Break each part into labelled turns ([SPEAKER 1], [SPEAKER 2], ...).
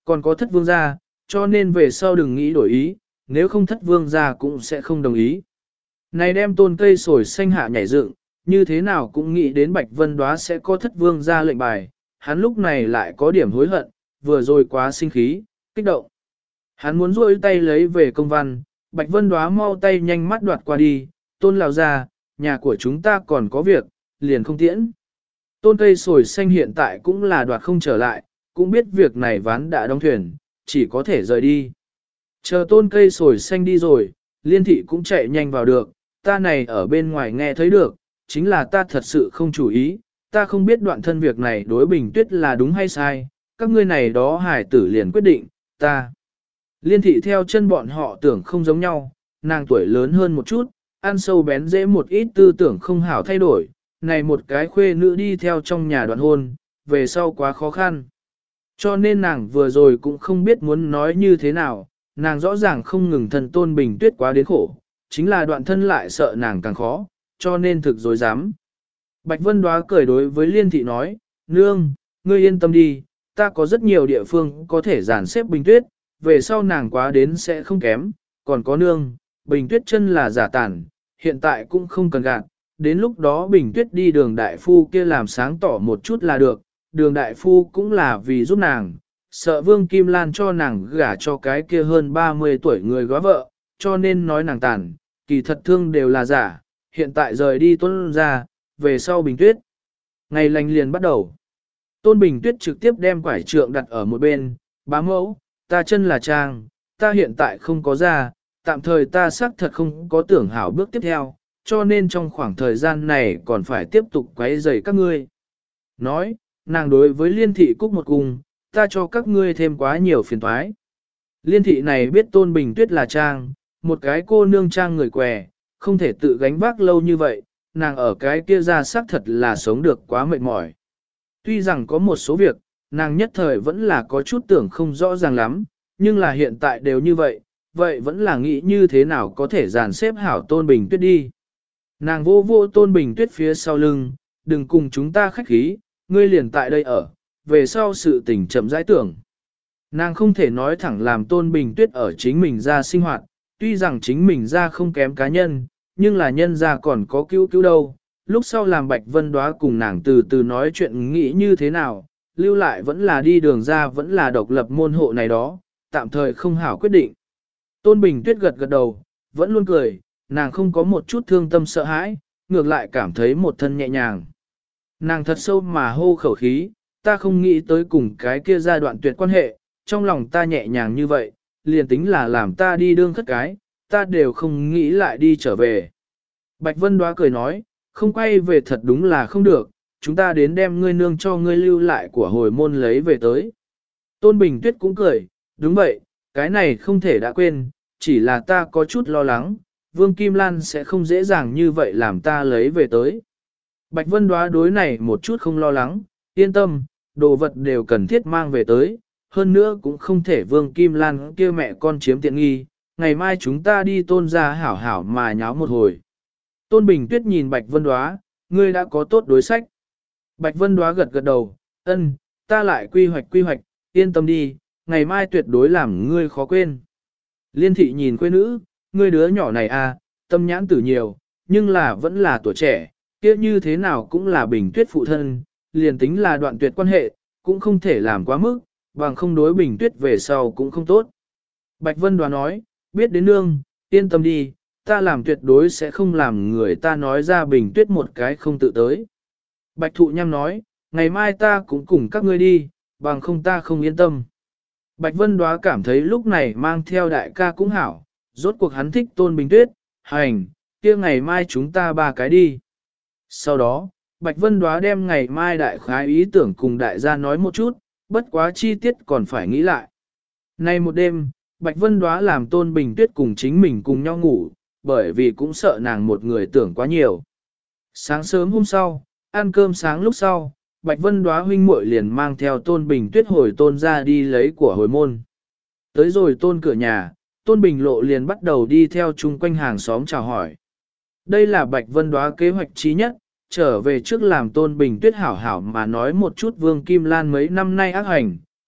[SPEAKER 1] Còn có thất vương gia, cho nên về sau đừng nghĩ đổi ý, nếu không thất vương gia cũng sẽ không đồng ý. Này đem tôn cây sồi xanh hạ nhảy dựng, như thế nào cũng nghĩ đến Bạch Vân Đóa sẽ có thất vương gia lệnh bài, hắn lúc này lại có điểm hối hận, vừa rồi quá sinh khí, kích động. Hắn muốn rôi tay lấy về công văn, Bạch Vân Đóa mau tay nhanh mắt đoạt qua đi, tôn lão gia, nhà của chúng ta còn có việc, liền không tiễn. Tôn cây sồi xanh hiện tại cũng là đoạt không trở lại, cũng biết việc này ván đã đóng thuyền, chỉ có thể rời đi. Chờ tôn cây sồi xanh đi rồi, liên thị cũng chạy nhanh vào được, ta này ở bên ngoài nghe thấy được, chính là ta thật sự không chủ ý, ta không biết đoạn thân việc này đối Bình Tuyết là đúng hay sai, các ngươi này đó hải tử liền quyết định, ta. Liên thị theo chân bọn họ tưởng không giống nhau, nàng tuổi lớn hơn một chút, ăn sâu bén dễ một ít tư tưởng không hảo thay đổi, này một cái khuê nữ đi theo trong nhà đoạn hôn, về sau quá khó khăn. Cho nên nàng vừa rồi cũng không biết muốn nói như thế nào, nàng rõ ràng không ngừng thân tôn Bình Tuyết quá đến khổ, chính là đoạn thân lại sợ nàng càng khó, cho nên thực dối dám. Bạch Vân Đóa cười đối với Liên thị nói, nương, ngươi yên tâm đi, ta có rất nhiều địa phương có thể dàn xếp Bình Tuyết, về sau nàng quá đến sẽ không kém, còn có nương, Bình Tuyết chân là giả tản, hiện tại cũng không cần gạt, đến lúc đó Bình Tuyết đi đường đại phu kia làm sáng tỏ một chút là được, đường đại phu cũng là vì giúp nàng, sợ Vương Kim Lan cho nàng gả cho cái kia hơn 30 tuổi người góa vợ, cho nên nói nàng tàn, kỳ thật thương đều là giả, hiện tại rời đi Tôn ra, về sau Bình Tuyết. Ngày lành liền bắt đầu. Tôn Bình Tuyết trực tiếp đem quải trượng đặt ở một bên, bá mẫu, ta chân là trang, ta hiện tại không có ra, tạm thời ta xác thật không có tưởng hảo bước tiếp theo, cho nên trong khoảng thời gian này còn phải tiếp tục quấy rầy các ngươi. Nói, nàng đối với Liên thị cúc một cung, ta cho các ngươi thêm quá nhiều phiền toái. Liên thị này biết Tôn Bình Tuyết là trang, một cái cô nương trang người què, không thể tự gánh vác lâu như vậy, nàng ở cái kia ra xác thật là sống được quá mệt mỏi. Tuy rằng có một số việc, nàng nhất thời vẫn là có chút tưởng không rõ ràng lắm, nhưng là hiện tại đều như vậy, vậy vẫn là nghĩ như thế nào có thể dàn xếp hảo Tôn Bình Tuyết đi. Nàng vô vô Tôn Bình Tuyết phía sau lưng, đừng cùng chúng ta khách khí, ngươi liền tại đây ở, về sau sự tình chậm rãi tưởng. Nàng không thể nói thẳng làm Tôn Bình Tuyết ở chính mình ra sinh hoạt, tuy rằng chính mình ra không kém cá nhân, nhưng là nhân ra còn có cứu cứu đâu. Lúc sau làm Bạch Vân Đóa cùng nàng từ từ nói chuyện nghĩ như thế nào, lưu lại vẫn là đi đường ra vẫn là độc lập môn hộ này đó, tạm thời không hảo quyết định. Tôn Bình Tuyết gật gật đầu, vẫn luôn cười, nàng không có một chút thương tâm sợ hãi, ngược lại cảm thấy một thân nhẹ nhàng. Nàng thật sâu mà hô khẩu khí, ta không nghĩ tới cùng cái kia giai đoạn tuyệt quan hệ, trong lòng ta nhẹ nhàng như vậy, liền tính là làm ta đi đương khất cái, ta đều không nghĩ lại đi trở về. Bạch Vân Đóa cười nói, không quay về thật đúng là không được, chúng ta đến đem ngươi nương cho ngươi lưu lại của hồi môn lấy về tới. Tôn Bình Tuyết cũng cười, đúng vậy, cái này không thể đã quên, chỉ là ta có chút lo lắng, Vương Kim Lan sẽ không dễ dàng như vậy làm ta lấy về tới. Bạch Vân Đóa đối này một chút không lo lắng, yên tâm, đồ vật đều cần thiết mang về tới, hơn nữa cũng không thể Vương Kim Lan kia mẹ con chiếm tiện nghi, ngày mai chúng ta đi Tôn ra hảo hảo mà nháo một hồi. Tôn Bình Tuyết nhìn Bạch Vân Đóa, ngươi đã có tốt đối sách. Bạch Vân Đóa gật gật đầu, ân, ta lại quy hoạch, yên tâm đi, ngày mai tuyệt đối làm ngươi khó quên. Liên thị nhìn quê nữ, ngươi đứa nhỏ này à, tâm nhãn tử nhiều, nhưng là vẫn là tuổi trẻ, kia như thế nào cũng là Bình Tuyết phụ thân, liền tính là đoạn tuyệt quan hệ, cũng không thể làm quá mức, bằng không đối Bình Tuyết về sau cũng không tốt. Bạch Vân Đóa nói, biết đến nương, yên tâm đi, ta làm tuyệt đối sẽ không làm người ta nói ra Bình Tuyết một cái không tự tới. Bạch Thụ Nham nói, ngày mai ta cũng cùng các ngươi đi, bằng không ta không yên tâm. Bạch Vân Đóa cảm thấy lúc này mang theo đại ca cũng hảo, rốt cuộc hắn thích Tôn Bình Tuyết, hành, kia ngày mai chúng ta ba cái đi. Sau đó, Bạch Vân Đóa đem ngày mai đại khái ý tưởng cùng đại gia nói một chút, bất quá chi tiết còn phải nghĩ lại. Nay một đêm, Bạch Vân Đóa làm Tôn Bình Tuyết cùng chính mình cùng nhau ngủ, bởi vì cũng sợ nàng một người tưởng quá nhiều. Sáng sớm hôm sau, ăn cơm sáng lúc sau, Bạch Vân Đóa huynh muội liền mang theo Tôn Bình Tuyết hồi Tôn ra đi lấy của hồi môn. Tới rồi Tôn cửa nhà, Tôn Bình Lộ liền bắt đầu đi theo chung quanh hàng xóm chào hỏi. Đây là Bạch Vân Đóa kế hoạch chí nhất, trở về trước làm Tôn Bình Tuyết hảo hảo mà nói một chút Vương Kim Lan mấy năm nay ác hành,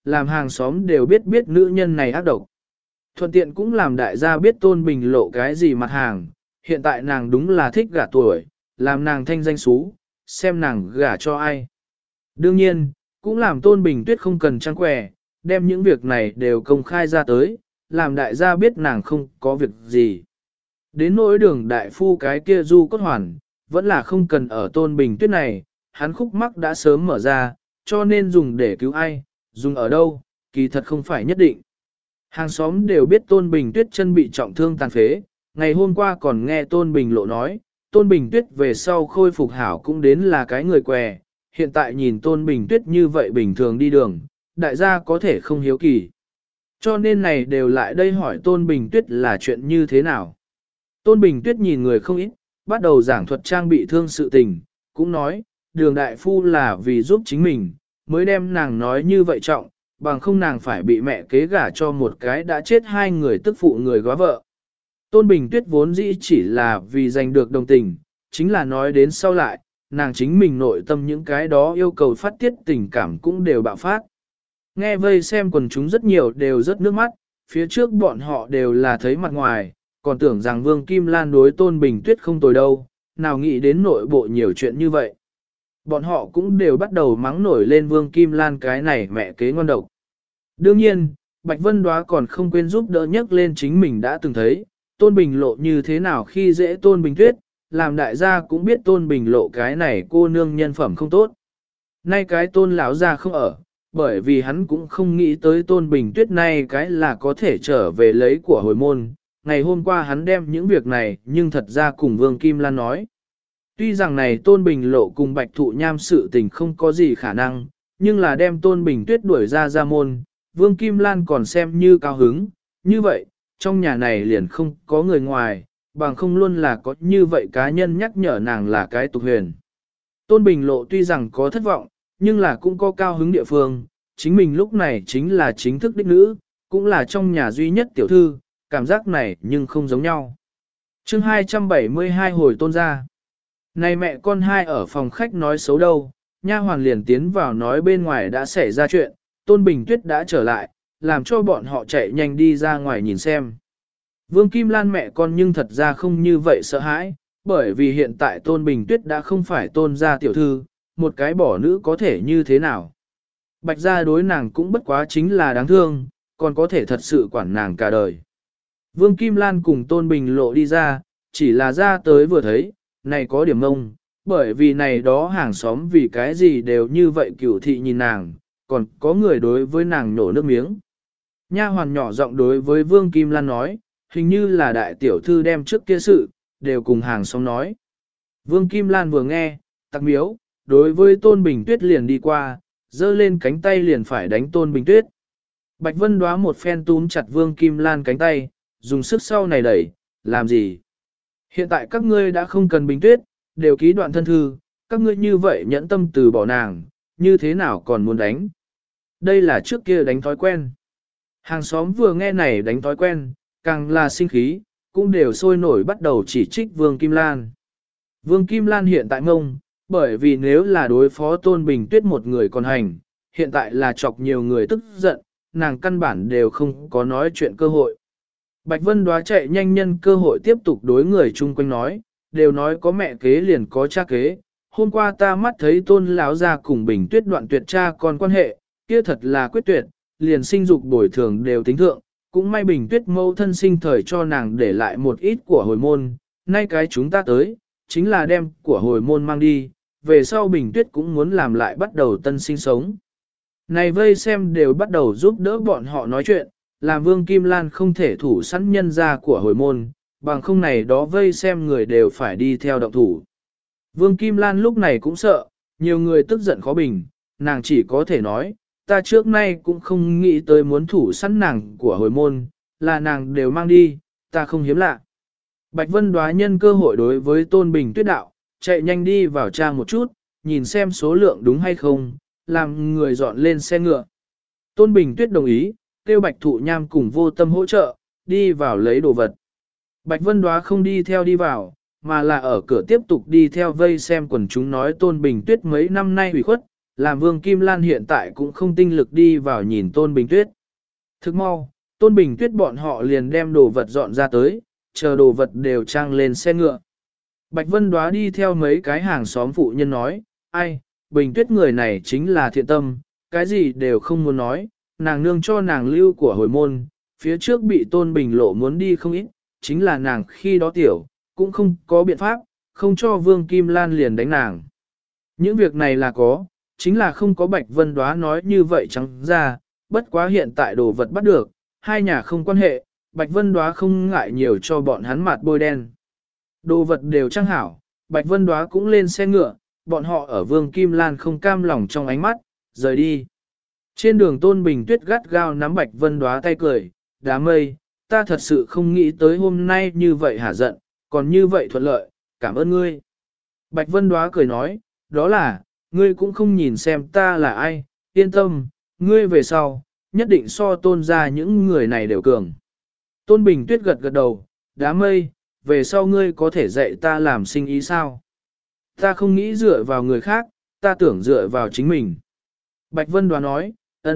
[SPEAKER 1] làm hàng xóm đều biết nữ nhân này ác độc. Thuận tiện cũng làm đại gia biết Tôn Bình Lộ cái gì mặt hàng, hiện tại nàng đúng là thích gả tuổi, làm nàng thanh danh xú, xem nàng gả cho ai. Đương nhiên, cũng làm Tôn Bình Tuyết không cần trang quẻ, đem những việc này đều công khai ra tới, làm đại gia biết nàng không có việc gì. Đến nỗi Đường đại phu cái kia du cốt hoàn, vẫn là không cần ở Tôn Bình Tuyết này, hắn khúc mắc đã sớm mở ra, cho nên dùng để cứu ai, dùng ở đâu, kỳ thật không phải nhất định. Hàng xóm đều biết Tôn Bình Tuyết chân bị trọng thương tàn phế, ngày hôm qua còn nghe Tôn Bình Lộ nói, Tôn Bình Tuyết về sau khôi phục hảo cũng đến là cái người què, hiện tại nhìn Tôn Bình Tuyết như vậy bình thường đi đường, đại gia có thể không hiếu kỳ. Cho nên này đều lại đây hỏi Tôn Bình Tuyết là chuyện như thế nào. Tôn Bình Tuyết nhìn người không ít, bắt đầu giảng thuật trang bị thương sự tình, cũng nói, Đường đại phu là vì giúp chính mình, mới đem nàng nói như vậy trọng, bằng không nàng phải bị mẹ kế gả cho một cái đã chết hai người tức phụ người góa vợ. Tôn Bình Tuyết vốn dĩ chỉ là vì giành được đồng tình, chính là nói đến sau lại, nàng chính mình nội tâm những cái đó yêu cầu phát tiết tình cảm cũng đều bạo phát. Nghe vây xem quần chúng rất nhiều đều rất nước mắt, phía trước bọn họ đều là thấy mặt ngoài, còn tưởng rằng Vương Kim Lan đối Tôn Bình Tuyết không tồi đâu, nào nghĩ đến nội bộ nhiều chuyện như vậy. Bọn họ cũng đều bắt đầu mắng nổi lên Vương Kim Lan cái này mẹ kế ngon độc. Đương nhiên, Bạch Vân Đóa còn không quên giúp đỡ nhắc lên chính mình đã từng thấy, Tôn Bình Lộ như thế nào khi dễ Tôn Bình Tuyết, làm đại gia cũng biết Tôn Bình Lộ cái này cô nương nhân phẩm không tốt. Nay cái Tôn lão gia không ở, bởi vì hắn cũng không nghĩ tới Tôn Bình Tuyết này cái là có thể trở về lấy của hồi môn. Ngày hôm qua hắn đem những việc này nhưng thật ra cùng Vương Kim Lan nói. Tuy rằng này Tôn Bình Lộ cùng Bạch Thụ Nham sự tình không có gì khả năng, nhưng là đem Tôn Bình Tuyết đuổi ra môn, Vương Kim Lan còn xem như cao hứng, như vậy, trong nhà này liền không có người ngoài, bằng không luôn là có như vậy cá nhân nhắc nhở nàng là cái tục huyền. Tôn Bình Lộ tuy rằng có thất vọng, nhưng là cũng có cao hứng địa phương, chính mình lúc này chính là chính thức đích nữ, cũng là trong nhà duy nhất tiểu thư, cảm giác này nhưng không giống nhau. Chương 272 hồi Tôn gia. Này mẹ con hai ở phòng khách nói xấu đâu, nha hoàn liền tiến vào nói bên ngoài đã xảy ra chuyện, Tôn Bình Tuyết đã trở lại, làm cho bọn họ chạy nhanh đi ra ngoài nhìn xem. Vương Kim Lan mẹ con nhưng thật ra không như vậy sợ hãi, bởi vì hiện tại Tôn Bình Tuyết đã không phải Tôn gia tiểu thư, một cái bỏ nữ có thể như thế nào. Bạch gia đối nàng cũng bất quá chính là đáng thương, còn có thể thật sự quản nàng cả đời. Vương Kim Lan cùng Tôn Bình Lộ đi ra, chỉ là ra tới vừa thấy, này có điểm ngông, bởi vì này đó hàng xóm vì cái gì đều như vậy cửu thị nhìn nàng, còn có người đối với nàng nổ nước miếng. Nha hoàn nhỏ giọng đối với Vương Kim Lan nói, hình như là đại tiểu thư đem trước kia sự, đều cùng hàng xóm nói. Vương Kim Lan vừa nghe, tặc miếu, đối với Tôn Bình Tuyết liền đi qua, giơ lên cánh tay liền phải đánh Tôn Bình Tuyết. Bạch Vân Đóa một phen túm chặt Vương Kim Lan cánh tay, dùng sức sau này đẩy, làm gì? Hiện tại các ngươi đã không cần Bình Tuyết, đều ký đoạn thân thư, các ngươi như vậy nhẫn tâm từ bỏ nàng, như thế nào còn muốn đánh? Đây là trước kia đánh thói quen. Hàng xóm vừa nghe này đánh thói quen, càng là sinh khí, cũng đều sôi nổi bắt đầu chỉ trích Vương Kim Lan. Vương Kim Lan hiện tại mông, bởi vì nếu là đối phó Tôn Bình Tuyết một người còn hành, hiện tại là chọc nhiều người tức giận, nàng căn bản đều không có nói chuyện cơ hội. Bạch Vân Đóa chạy nhanh nhân cơ hội tiếp tục đối người chung quanh nói, đều nói có mẹ kế liền có cha kế. Hôm qua ta mắt thấy Tôn lão gia cùng Bình Tuyết đoạn tuyệt cha con quan hệ, kia thật là quyết tuyệt, liền sinh dục bồi thường đều tính thượng, cũng may Bình Tuyết mâu thân sinh thời cho nàng để lại một ít của hồi môn, nay cái chúng ta tới, chính là đem của hồi môn mang đi, về sau Bình Tuyết cũng muốn làm lại bắt đầu tân sinh sống. Này vây xem đều bắt đầu giúp đỡ bọn họ nói chuyện, làm Vương Kim Lan không thể thủ sẵn nhân ra của hồi môn, bằng không này đó vây xem người đều phải đi theo động thủ. Vương Kim Lan lúc này cũng sợ, nhiều người tức giận khó bình, nàng chỉ có thể nói, ta trước nay cũng không nghĩ tới muốn thủ sẵn nàng của hồi môn, là nàng đều mang đi, ta không hiếm lạ. Bạch Vân Đóa nhân cơ hội đối với Tôn Bình Tuyết đạo, chạy nhanh đi vào trang một chút, nhìn xem số lượng đúng hay không, làm người dọn lên xe ngựa. Tôn Bình Tuyết đồng ý, kêu Bạch Thụ Nham cùng Vô Tâm hỗ trợ, đi vào lấy đồ vật. Bạch Vân Đóa không đi theo đi vào, mà là ở cửa tiếp tục đi theo vây xem quần chúng nói Tôn Bình Tuyết mấy năm nay ủy khuất, làm Vương Kim Lan hiện tại cũng không tinh lực đi vào nhìn Tôn Bình Tuyết. Thức mau, Tôn Bình Tuyết bọn họ liền đem đồ vật dọn ra tới, chờ đồ vật đều trang lên xe ngựa. Bạch Vân Đóa đi theo mấy cái hàng xóm phụ nhân nói, ai, Bình Tuyết người này chính là thiện tâm, cái gì đều không muốn nói, nàng nương cho nàng lưu của hồi môn, phía trước bị Tôn Bình Lộ muốn đi không ít, chính là nàng khi đó tiểu, cũng không có biện pháp, không cho Vương Kim Lan liền đánh nàng. Những việc này là có, chính là không có Bạch Vân Đóa nói như vậy trắng ra, bất quá hiện tại đồ vật bắt được, hai nhà không quan hệ, Bạch Vân Đóa không ngại nhiều cho bọn hắn mặt bôi đen. Đồ vật đều trang hảo, Bạch Vân Đóa cũng lên xe ngựa, bọn họ ở Vương Kim Lan không cam lòng trong ánh mắt, rời đi. Trên đường Tôn Bình Tuyết gắt gao nắm Bạch Vân Đóa tay cười, đám mây, ta thật sự không nghĩ tới hôm nay như vậy hả giận, còn như vậy thuận lợi, cảm ơn ngươi. Bạch Vân Đóa cười nói, đó là, ngươi cũng không nhìn xem ta là ai, yên tâm, ngươi về sau, nhất định so Tôn ra những người này đều cường. Tôn Bình Tuyết gật gật đầu, đám mây, về sau ngươi có thể dạy ta làm sinh ý sao? Ta không nghĩ dựa vào người khác, ta tưởng dựa vào chính mình. Bạch Vân Đóa nói,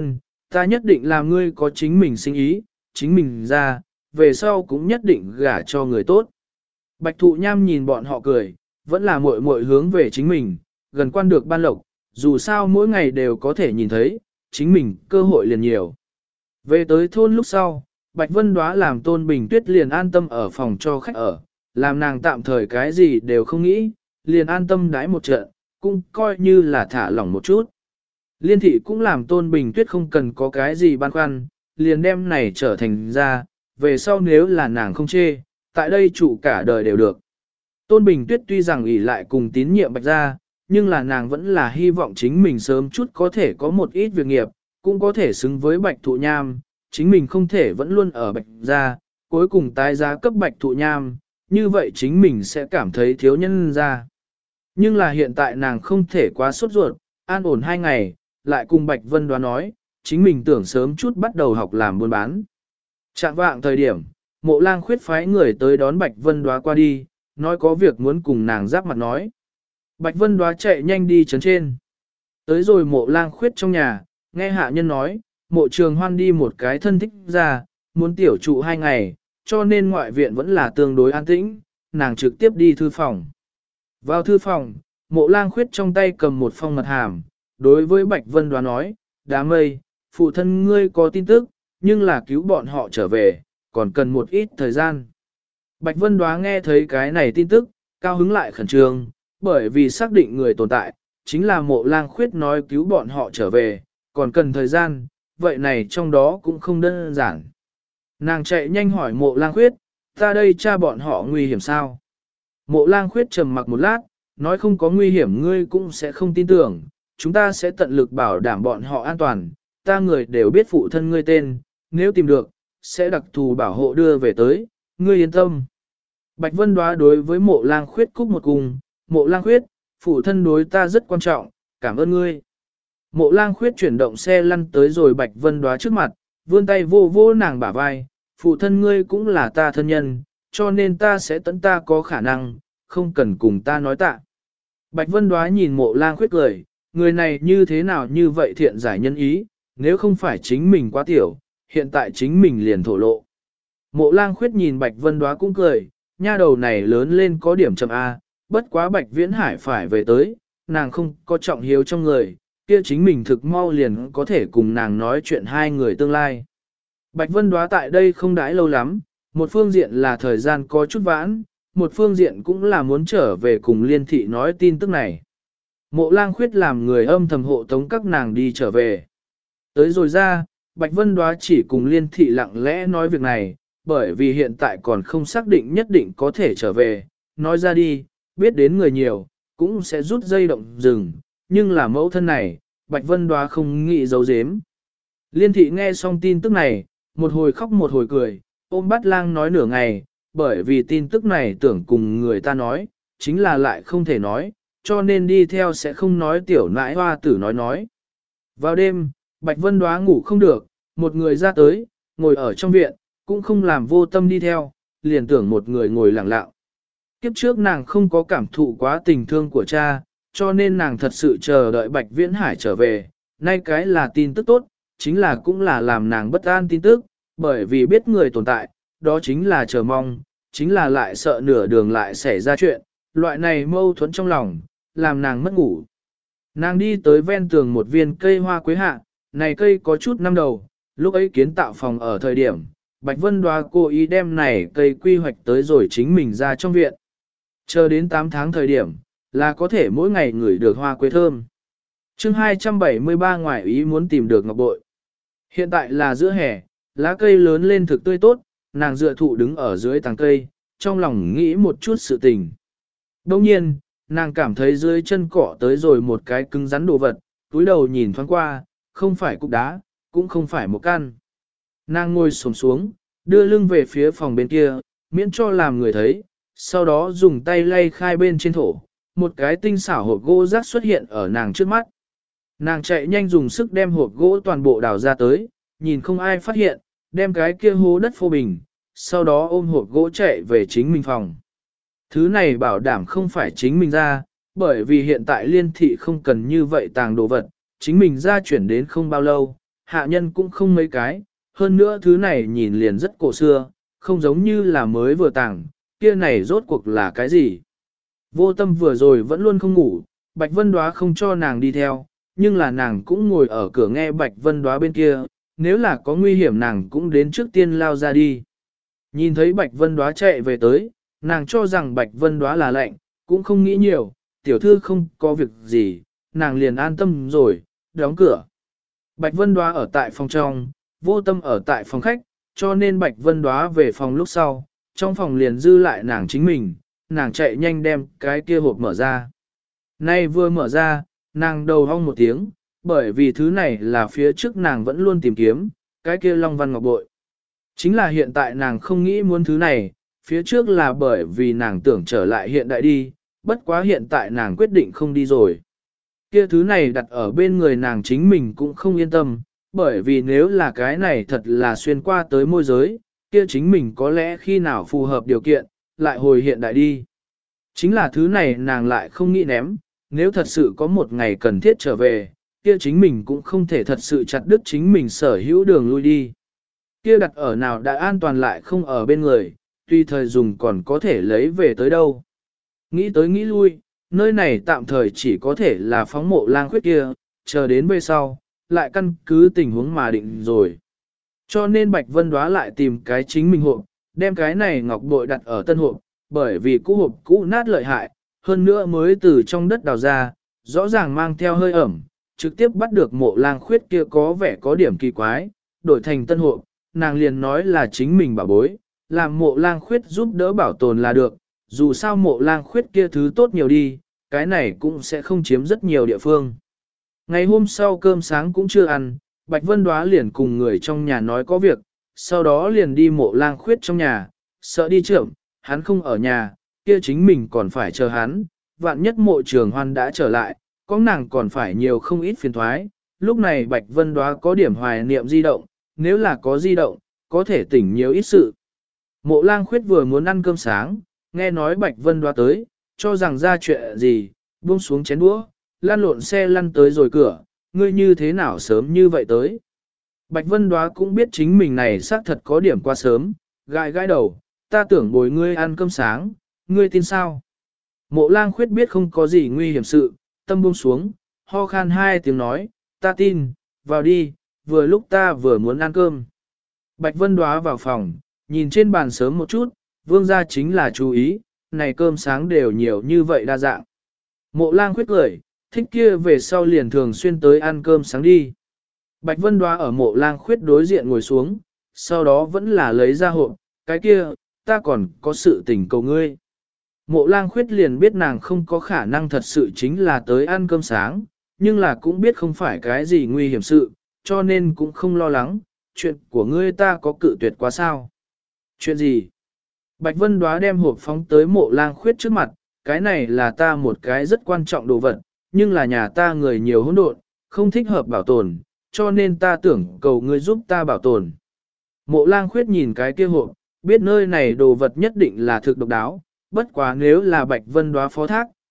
[SPEAKER 1] ta nhất định làm ngươi có chính mình sinh ý, chính mình ra, về sau cũng nhất định gả cho người tốt. Bạch Thụ Nham nhìn bọn họ cười, vẫn là muội muội hướng về chính mình, gần quan được ban lộc, dù sao mỗi ngày đều có thể nhìn thấy, chính mình cơ hội liền nhiều. Về tới thôn lúc sau, Bạch Vân Đóa làm Tôn Bình Tuyết liền an tâm ở phòng cho khách ở, làm nàng tạm thời cái gì đều không nghĩ, liền an tâm đãi một trận, cũng coi như là thả lỏng một chút. Liên thị cũng làm Tôn Bình Tuyết không cần có cái gì băn khoăn, liền đem này trở thành ra, về sau nếu là nàng không chê, tại đây trụ cả đời đều được. Tôn Bình Tuyết tuy rằng ỷ lại cùng tín nhiệm Bạch gia, nhưng là nàng vẫn là hy vọng chính mình sớm chút có thể có một ít việc nghiệp, cũng có thể xứng với Bạch Thụ Nham, chính mình không thể vẫn luôn ở Bạch gia, cuối cùng tái giá cấp Bạch Thụ Nham, như vậy chính mình sẽ cảm thấy thiếu nhân ra. Nhưng là hiện tại nàng không thể quá sốt ruột, an ổn 2 ngày, lại cùng Bạch Vân Đóa nói, chính mình tưởng sớm chút bắt đầu học làm buôn bán. Trạng vạng thời điểm, Mộ Lang Khuyết phái người tới đón Bạch Vân Đóa qua đi, nói có việc muốn cùng nàng giáp mặt nói. Bạch Vân Đóa chạy nhanh đi trấn trên. Tới rồi Mộ Lang Khuyết trong nhà, nghe hạ nhân nói, Mộ Trường Hoan đi một cái thân thích ra, muốn tiểu trụ 2 ngày, cho nên ngoại viện vẫn là tương đối an tĩnh, nàng trực tiếp đi thư phòng. Vào thư phòng, Mộ Lang Khuyết trong tay cầm một phong mật hàm, đối với Bạch Vân Đóa nói, đám mây, phụ thân ngươi có tin tức, nhưng là cứu bọn họ trở về, còn cần một ít thời gian. Bạch Vân Đóa nghe thấy cái này tin tức, cao hứng lại khẩn trương, bởi vì xác định người tồn tại, chính là Mộ Lang Khuyết nói cứu bọn họ trở về, còn cần thời gian, vậy này trong đó cũng không đơn giản. Nàng chạy nhanh hỏi Mộ Lang Khuyết, ta đây cha bọn họ nguy hiểm sao? Mộ Lang Khuyết trầm mặc một lát, nói không có nguy hiểm ngươi cũng sẽ không tin tưởng, chúng ta sẽ tận lực bảo đảm bọn họ an toàn, ta người đều biết phụ thân ngươi tên, nếu tìm được, sẽ đặc thù bảo hộ đưa về tới, ngươi yên tâm. Bạch Vân Đóa đối với Mộ Lang Khuyết cúc một cung, Mộ Lang Khuyết, phụ thân đối ta rất quan trọng, cảm ơn ngươi. Mộ Lang Khuyết chuyển động xe lăn tới rồi Bạch Vân Đóa trước mặt, vươn tay vô vô nàng bả vai, phụ thân ngươi cũng là ta thân nhân, cho nên ta sẽ tận ta có khả năng, không cần cùng ta nói tạ. Bạch Vân Đóa nhìn Mộ Lang Khuyết cười, người này như thế nào như vậy thiện giải nhân ý, nếu không phải chính mình quá tiểu, hiện tại chính mình liền thổ lộ. Mộ Lang Khuyết nhìn Bạch Vân Đóa cũng cười, nha đầu này lớn lên có điểm chậm A, bất quá Bạch Viễn Hải phải về tới, nàng không có trọng hiếu trong người, kia chính mình thực mau liền có thể cùng nàng nói chuyện hai người tương lai. Bạch Vân Đóa tại đây không đãi lâu lắm, một phương diện là thời gian có chút vãn, một phương diện cũng là muốn trở về cùng Liên Thị nói tin tức này. Mộ Lang Khuyết làm người âm thầm hộ tống các nàng đi trở về. Tới rồi ra, Bạch Vân Đóa chỉ cùng Liên Thị lặng lẽ nói việc này, bởi vì hiện tại còn không xác định nhất định có thể trở về, nói ra đi, biết đến người nhiều, cũng sẽ rút dây động rừng, nhưng là mẫu thân này, Bạch Vân Đóa không nghĩ giấu giếm. Liên Thị nghe xong tin tức này, một hồi khóc một hồi cười, ôm Bát Lang nói nửa ngày, bởi vì tin tức này tưởng cùng người ta nói, chính là lại không thể nói, cho nên đi theo sẽ không nói tiểu nãi hoa tử nói. Vào đêm, Bạch Vân Đóa ngủ không được, một người ra tới, ngồi ở trong viện, cũng không làm vô tâm đi theo, liền tưởng một người ngồi lặng lặng. Kiếp trước nàng không có cảm thụ quá tình thương của cha, cho nên nàng thật sự chờ đợi Bạch Viễn Hải trở về. Nay cái là tin tức tốt, chính là cũng là làm nàng bất an tin tức, bởi vì biết người tồn tại, đó chính là chờ mong, chính là lại sợ nửa đường lại xảy ra chuyện, loại này mâu thuẫn trong lòng, làm nàng mất ngủ. Nàng đi tới ven tường một viên cây hoa quế hạ, này cây có chút năm đầu, lúc ấy kiến tạo phòng ở thời điểm, Bạch Vân Đoá cố ý đem này cây quy hoạch tới rồi chính mình ra trong viện. Chờ đến 8 tháng thời điểm, là có thể mỗi ngày ngửi được hoa quế thơm. chương 273 ngoại ý muốn tìm được ngọc bội. Hiện tại là giữa hè, lá cây lớn lên thực tươi tốt, nàng dựa thụ đứng ở dưới tàng cây, trong lòng nghĩ một chút sự tình. Đồng nhiên, nàng cảm thấy dưới chân cỏ tới rồi một cái cứng rắn đồ vật, túi đầu nhìn thoáng qua, không phải cục đá, cũng không phải một căn. Nàng ngồi xổm xuống, đưa lưng về phía phòng bên kia, miễn cho làm người thấy, sau đó dùng tay lay khai bên trên thổ, một cái tinh xảo hộp gỗ rác xuất hiện ở nàng trước mắt. Nàng chạy nhanh dùng sức đem hộp gỗ toàn bộ đào ra tới, nhìn không ai phát hiện, đem cái kia hố đất phô bình, sau đó ôm hộp gỗ chạy về chính mình phòng. Thứ này bảo đảm không phải chính mình ra, bởi vì hiện tại liên thị không cần như vậy tàng đồ vật, chính mình ra chuyển đến không bao lâu, hạ nhân cũng không mấy cái, hơn nữa thứ này nhìn liền rất cổ xưa, không giống như là mới vừa tàng, kia này rốt cuộc là cái gì. Vô Tâm vừa rồi vẫn luôn không ngủ, Bạch Vân Đoá không cho nàng đi theo, nhưng là nàng cũng ngồi ở cửa nghe Bạch Vân Đoá bên kia, nếu là có nguy hiểm nàng cũng đến trước tiên lao ra đi. Nhìn thấy Bạch Vân Đoá chạy về tới, nàng cho rằng Bạch Vân Đoá là lạnh, cũng không nghĩ nhiều, tiểu thư không có việc gì, nàng liền an tâm rồi, đóng cửa. Bạch Vân Đoá ở tại phòng trong, Vô Tâm ở tại phòng khách, cho nên Bạch Vân Đoá về phòng lúc sau, trong phòng liền dư lại nàng chính mình, nàng chạy nhanh đem cái kia hộp mở ra. Nay vừa mở ra, nàng đầu hong một tiếng, bởi vì thứ này là phía trước nàng vẫn luôn tìm kiếm, cái kia Long Văn Ngọc Bội. Chính là hiện tại nàng không nghĩ muốn thứ này, phía trước là bởi vì nàng tưởng trở lại hiện đại đi, bất quá hiện tại nàng quyết định không đi rồi. Kia thứ này đặt ở bên người nàng chính mình cũng không yên tâm, bởi vì nếu là cái này thật là xuyên qua tới môi giới, kia chính mình có lẽ khi nào phù hợp điều kiện, lại hồi hiện đại đi. Chính là thứ này nàng lại không nghĩ ném, nếu thật sự có một ngày cần thiết trở về, kia chính mình cũng không thể thật sự chặt đứt chính mình sở hữu đường lui đi. Kia đặt ở nào đã an toàn lại không ở bên người, tuy thời dùng còn có thể lấy về tới đâu. Nghĩ tới nghĩ lui, nơi này tạm thời chỉ có thể là phóng Mộ Lang Khuyết kia, chờ đến về sau, lại căn cứ tình huống mà định rồi. Cho nên Bạch Vân Đoá lại tìm cái chính mình hộp, đem cái này ngọc bội đặt ở tân hộp, bởi vì cũ hộp cũ nát lợi hại, hơn nữa mới từ trong đất đào ra, rõ ràng mang theo hơi ẩm, trực tiếp bắt được Mộ Lang Khuyết kia có vẻ có điểm kỳ quái, đổi thành tân hộp, nàng liền nói là chính mình bảo bối, làm Mộ Lang Khuyết giúp đỡ bảo tồn là được, dù sao Mộ Lang Khuyết kia thứ tốt nhiều đi, cái này cũng sẽ không chiếm rất nhiều địa phương. Ngày hôm sau cơm sáng cũng chưa ăn, Bạch Vân Đoá liền cùng người trong nhà nói có việc, sau đó liền đi Mộ Lang Khuyết trong nhà, sợ đi trưởng, hắn không ở nhà, kia chính mình còn phải chờ hắn, vạn nhất Mộ Trường Hoan đã trở lại, có nàng còn phải nhiều không ít phiền thoái. Lúc này Bạch Vân Đoá có điểm hoài niệm di động, nếu là có di động, có thể tỉnh nhiều ít sự. Mộ Lang Khuyết vừa muốn ăn cơm sáng, nghe nói Bạch Vân Đoá tới, cho rằng ra chuyện gì, buông xuống chén đũa, lăn lộn xe lăn tới rồi cửa, ngươi như thế nào sớm như vậy tới. Bạch Vân Đoá cũng biết chính mình này xác thật có điểm quá sớm, gãi gãi đầu, ta tưởng bồi ngươi ăn cơm sáng, ngươi tin sao? Mộ Lang Khuyết biết không có gì nguy hiểm sự, tâm buông xuống, ho khan hai tiếng nói, ta tin, vào đi, vừa lúc ta vừa muốn ăn cơm. Bạch Vân Đoá vào phòng, nhìn trên bàn sớm một chút, vương gia chính là chú ý, này cơm sáng đều nhiều như vậy đa dạng. Mộ Lang Khuyết cười, thích kia về sau liền thường xuyên tới ăn cơm sáng đi. Bạch Vân Đoá ở Mộ Lang Khuyết đối diện ngồi xuống, sau đó vẫn là lấy ra hộp, cái kia, ta còn có sự tình cầu ngươi. Mộ Lang Khuyết liền biết nàng không có khả năng thật sự chính là tới ăn cơm sáng, nhưng là cũng biết không phải cái gì nguy hiểm sự, cho nên cũng không lo lắng, chuyện của ngươi ta có cự tuyệt quá sao. Chuyện gì? Bạch Vân Đoá đem hộp phóng tới Mộ Lang Khuyết trước mặt, cái này là ta một cái rất quan trọng đồ vật, nhưng là nhà ta người nhiều hỗn độn, không thích hợp bảo tồn, cho nên ta tưởng cầu ngươi giúp ta bảo tồn. Mộ Lang Khuyết nhìn cái kia hộp, biết nơi này đồ vật nhất định là thực độc đáo, bất quá nếu là Bạch Vân Đoá phó thác,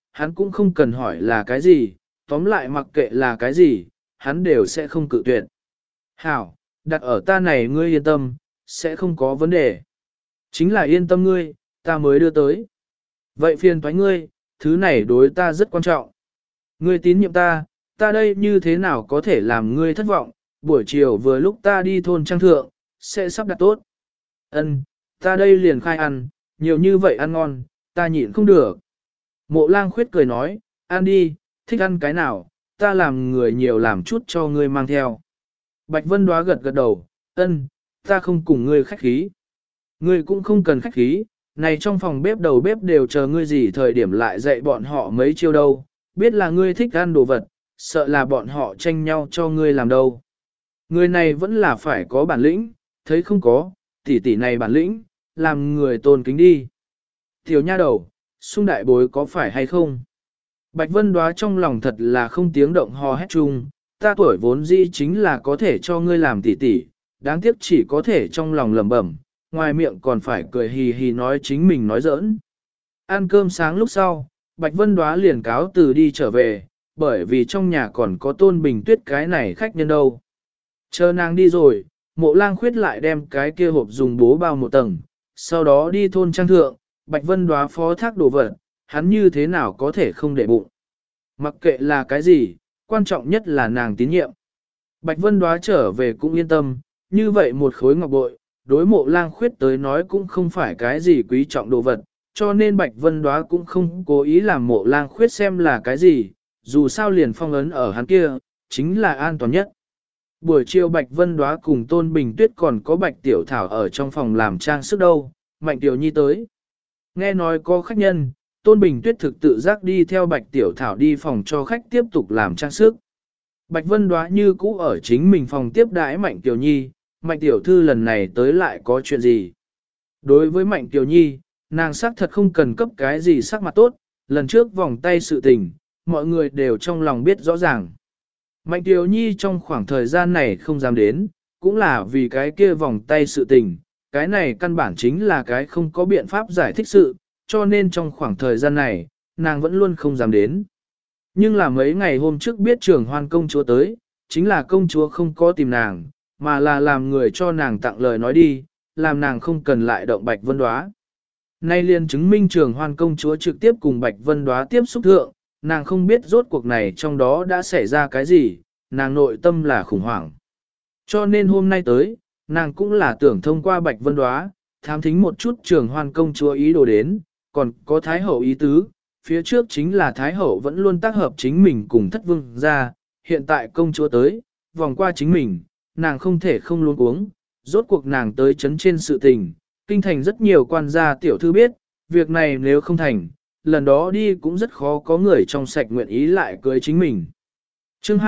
[SPEAKER 1] hắn cũng không cần hỏi là cái gì, tóm lại mặc kệ là cái gì, hắn đều sẽ không cự tuyệt. Hảo, đặt ở ta này ngươi yên tâm, sẽ không có vấn đề. Chính là yên tâm ngươi, ta mới đưa tới. Vậy phiền toái ngươi, thứ này đối ta rất quan trọng. Ngươi tín nhiệm ta, ta đây như thế nào có thể làm ngươi thất vọng, buổi chiều vừa lúc ta đi thôn trang thượng, sẽ sắp đặt tốt. Ân, ta đây liền khai ăn, nhiều như vậy ăn ngon, ta nhịn không được. Mộ lang khuyết cười nói, ăn đi, thích ăn cái nào, ta làm người nhiều làm chút cho ngươi mang theo. Bạch Vân Đoá gật gật đầu, ân, ta không cùng ngươi khách khí. Ngươi cũng không cần khách khí, này trong phòng bếp đầu bếp đều chờ ngươi gì thời điểm lại dạy bọn họ mấy chiêu đâu, biết là ngươi thích ăn đồ vật, sợ là bọn họ tranh nhau cho ngươi làm đâu. Người này vẫn là phải có bản lĩnh, thấy không có, tỷ tỷ này bản lĩnh, làm người tôn kính đi. Tiểu nha đầu, Sung đại bối có phải hay không? Bạch Vân Đoá trong lòng thật là không tiếng động hò hét chung, ta tuổi vốn dĩ chính là có thể cho ngươi làm tỷ tỷ, đáng tiếc chỉ có thể trong lòng lẩm bẩm, ngoài miệng còn phải cười hì hì nói chính mình nói giỡn. Ăn cơm sáng lúc sau, Bạch Vân Đoá liền cáo từ đi trở về, bởi vì trong nhà còn có Tôn Bình Tuyết cái này khách nhân đâu. Chờ nàng đi rồi, Mộ Lang Khuyết lại đem cái kia hộp dùng bố bao một tầng, sau đó đi thôn trang thượng, Bạch Vân Đoá phó thác đồ vật, hắn như thế nào có thể không để bụng. Mặc kệ là cái gì, quan trọng nhất là nàng tín nhiệm. Bạch Vân Đoá trở về cũng yên tâm, như vậy một khối ngọc bội, đối Mộ Lang Khuyết tới nói cũng không phải cái gì quý trọng đồ vật, cho nên Bạch Vân Đoá cũng không cố ý làm Mộ Lang Khuyết xem là cái gì, dù sao liền phong ấn ở hắn kia, chính là an toàn nhất. Buổi chiều Bạch Vân Đoá cùng Tôn Bình Tuyết còn có Bạch Tiểu Thảo ở trong phòng làm trang sức đâu, Mạnh Tiểu Nhi tới. Nghe nói có khách nhân, Tôn Bình Tuyết thực tự giác đi theo Bạch Tiểu Thảo đi phòng cho khách tiếp tục làm trang sức. Bạch Vân Đoá như cũ ở chính mình phòng tiếp đãi Mạnh Tiểu Nhi, Mạnh Tiểu Thư lần này tới lại có chuyện gì. Đối với Mạnh Tiểu Nhi, nàng sắc thật không cần cấp cái gì sắc mặt tốt, lần trước vòng tay sự tình, mọi người đều trong lòng biết rõ ràng. Mạnh Tiểu Nhi trong khoảng thời gian này không dám đến, cũng là vì cái kia vòng tay sự tình, cái này căn bản chính là cái không có biện pháp giải thích sự, cho nên trong khoảng thời gian này, nàng vẫn luôn không dám đến. Nhưng là mấy ngày hôm trước biết trưởng hoan công chúa tới, chính là công chúa không có tìm nàng, mà là làm người cho nàng tặng lời nói đi, làm nàng không cần lại động Bạch Vân Đoá. Nay liền chứng minh trưởng hoan công chúa trực tiếp cùng Bạch Vân Đoá tiếp xúc thượng, nàng không biết rốt cuộc này trong đó đã xảy ra cái gì, nàng nội tâm là khủng hoảng. Cho nên hôm nay tới, nàng cũng là tưởng thông qua Bạch Vân Đoá, thám thính một chút trưởng hoan công chúa ý đồ đến, còn có Thái Hậu ý tứ, phía trước chính là Thái Hậu vẫn luôn tác hợp chính mình cùng thất vương ra, hiện tại công chúa tới, vòng qua chính mình, nàng không thể không luôn uống, rốt cuộc nàng tới chấn trên sự tình, kinh thành rất nhiều quan gia tiểu thư biết, việc này nếu không thành, lần đó đi cũng rất khó có người trong sạch nguyện ý lại cưới chính mình. Chương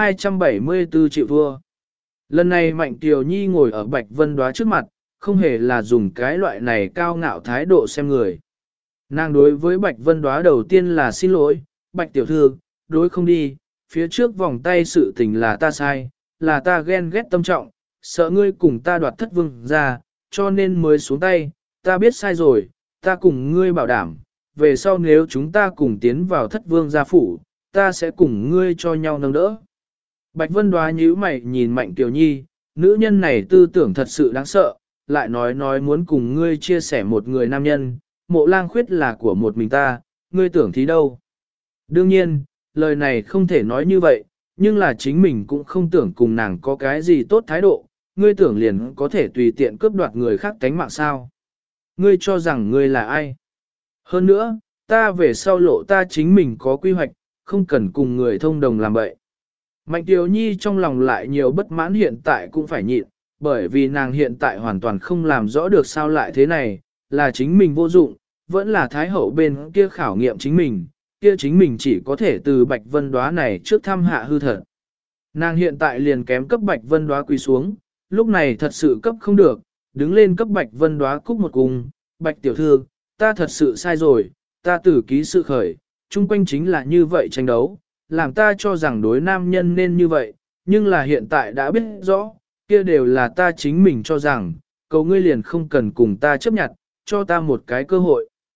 [SPEAKER 1] 274 chịu thua. Lần này Mạnh Kiều Nhi ngồi ở Bạch Vân Đoá trước mặt, không hề là dùng cái loại này cao ngạo thái độ xem người. Nàng đối với Bạch Vân Đoá đầu tiên là xin lỗi, Bạch Tiểu Thư, đối không đi, phía trước vòng tay sự tình là ta sai, là ta ghen ghét tâm trọng, sợ ngươi cùng ta đoạt thất vương ra, cho nên mới xuống tay, ta biết sai rồi, ta cùng ngươi bảo đảm, về sau nếu chúng ta cùng tiến vào thất vương gia phủ, ta sẽ cùng ngươi cho nhau nâng đỡ. Bạch Vân Đoá nhíu mày nhìn Mạnh Tiểu Nhi, nữ nhân này tư tưởng thật sự đáng sợ, lại nói muốn cùng ngươi chia sẻ một người nam nhân, Mộ Lang Khuyết là của một mình ta, ngươi tưởng thí đâu. Đương nhiên, lời này không thể nói như vậy, nhưng là chính mình cũng không tưởng cùng nàng có cái gì tốt thái độ, ngươi tưởng liền có thể tùy tiện cướp đoạt người khác tánh mạng sao. Ngươi cho rằng ngươi là ai? Hơn nữa, ta về sau lộ ta chính mình có quy hoạch, không cần cùng người thông đồng làm bậy. Mạnh Tiểu Nhi trong lòng lại nhiều bất mãn hiện tại cũng phải nhịn, bởi vì nàng hiện tại hoàn toàn không làm rõ được sao lại thế này, là chính mình vô dụng, vẫn là Thái Hậu bên kia khảo nghiệm chính mình, kia chính mình chỉ có thể từ Bạch Vân Đoá này trước thăm hạ hư thật. Nàng hiện tại liền kém cấp Bạch Vân Đoá quỳ xuống, lúc này thật sự cấp không được, đứng lên cấp Bạch Vân Đoá cúc một cung, Bạch Tiểu Thư, ta thật sự sai rồi, ta tử ký sự khởi, chung quanh chính là như vậy tranh đấu, làm ta cho rằng đối nam nhân nên như vậy, nhưng là hiện tại đã biết rõ, kia đều là ta chính mình cho rằng, cầu ngươi liền không cần cùng ta chấp nhận, cho ta một cái cơ hội.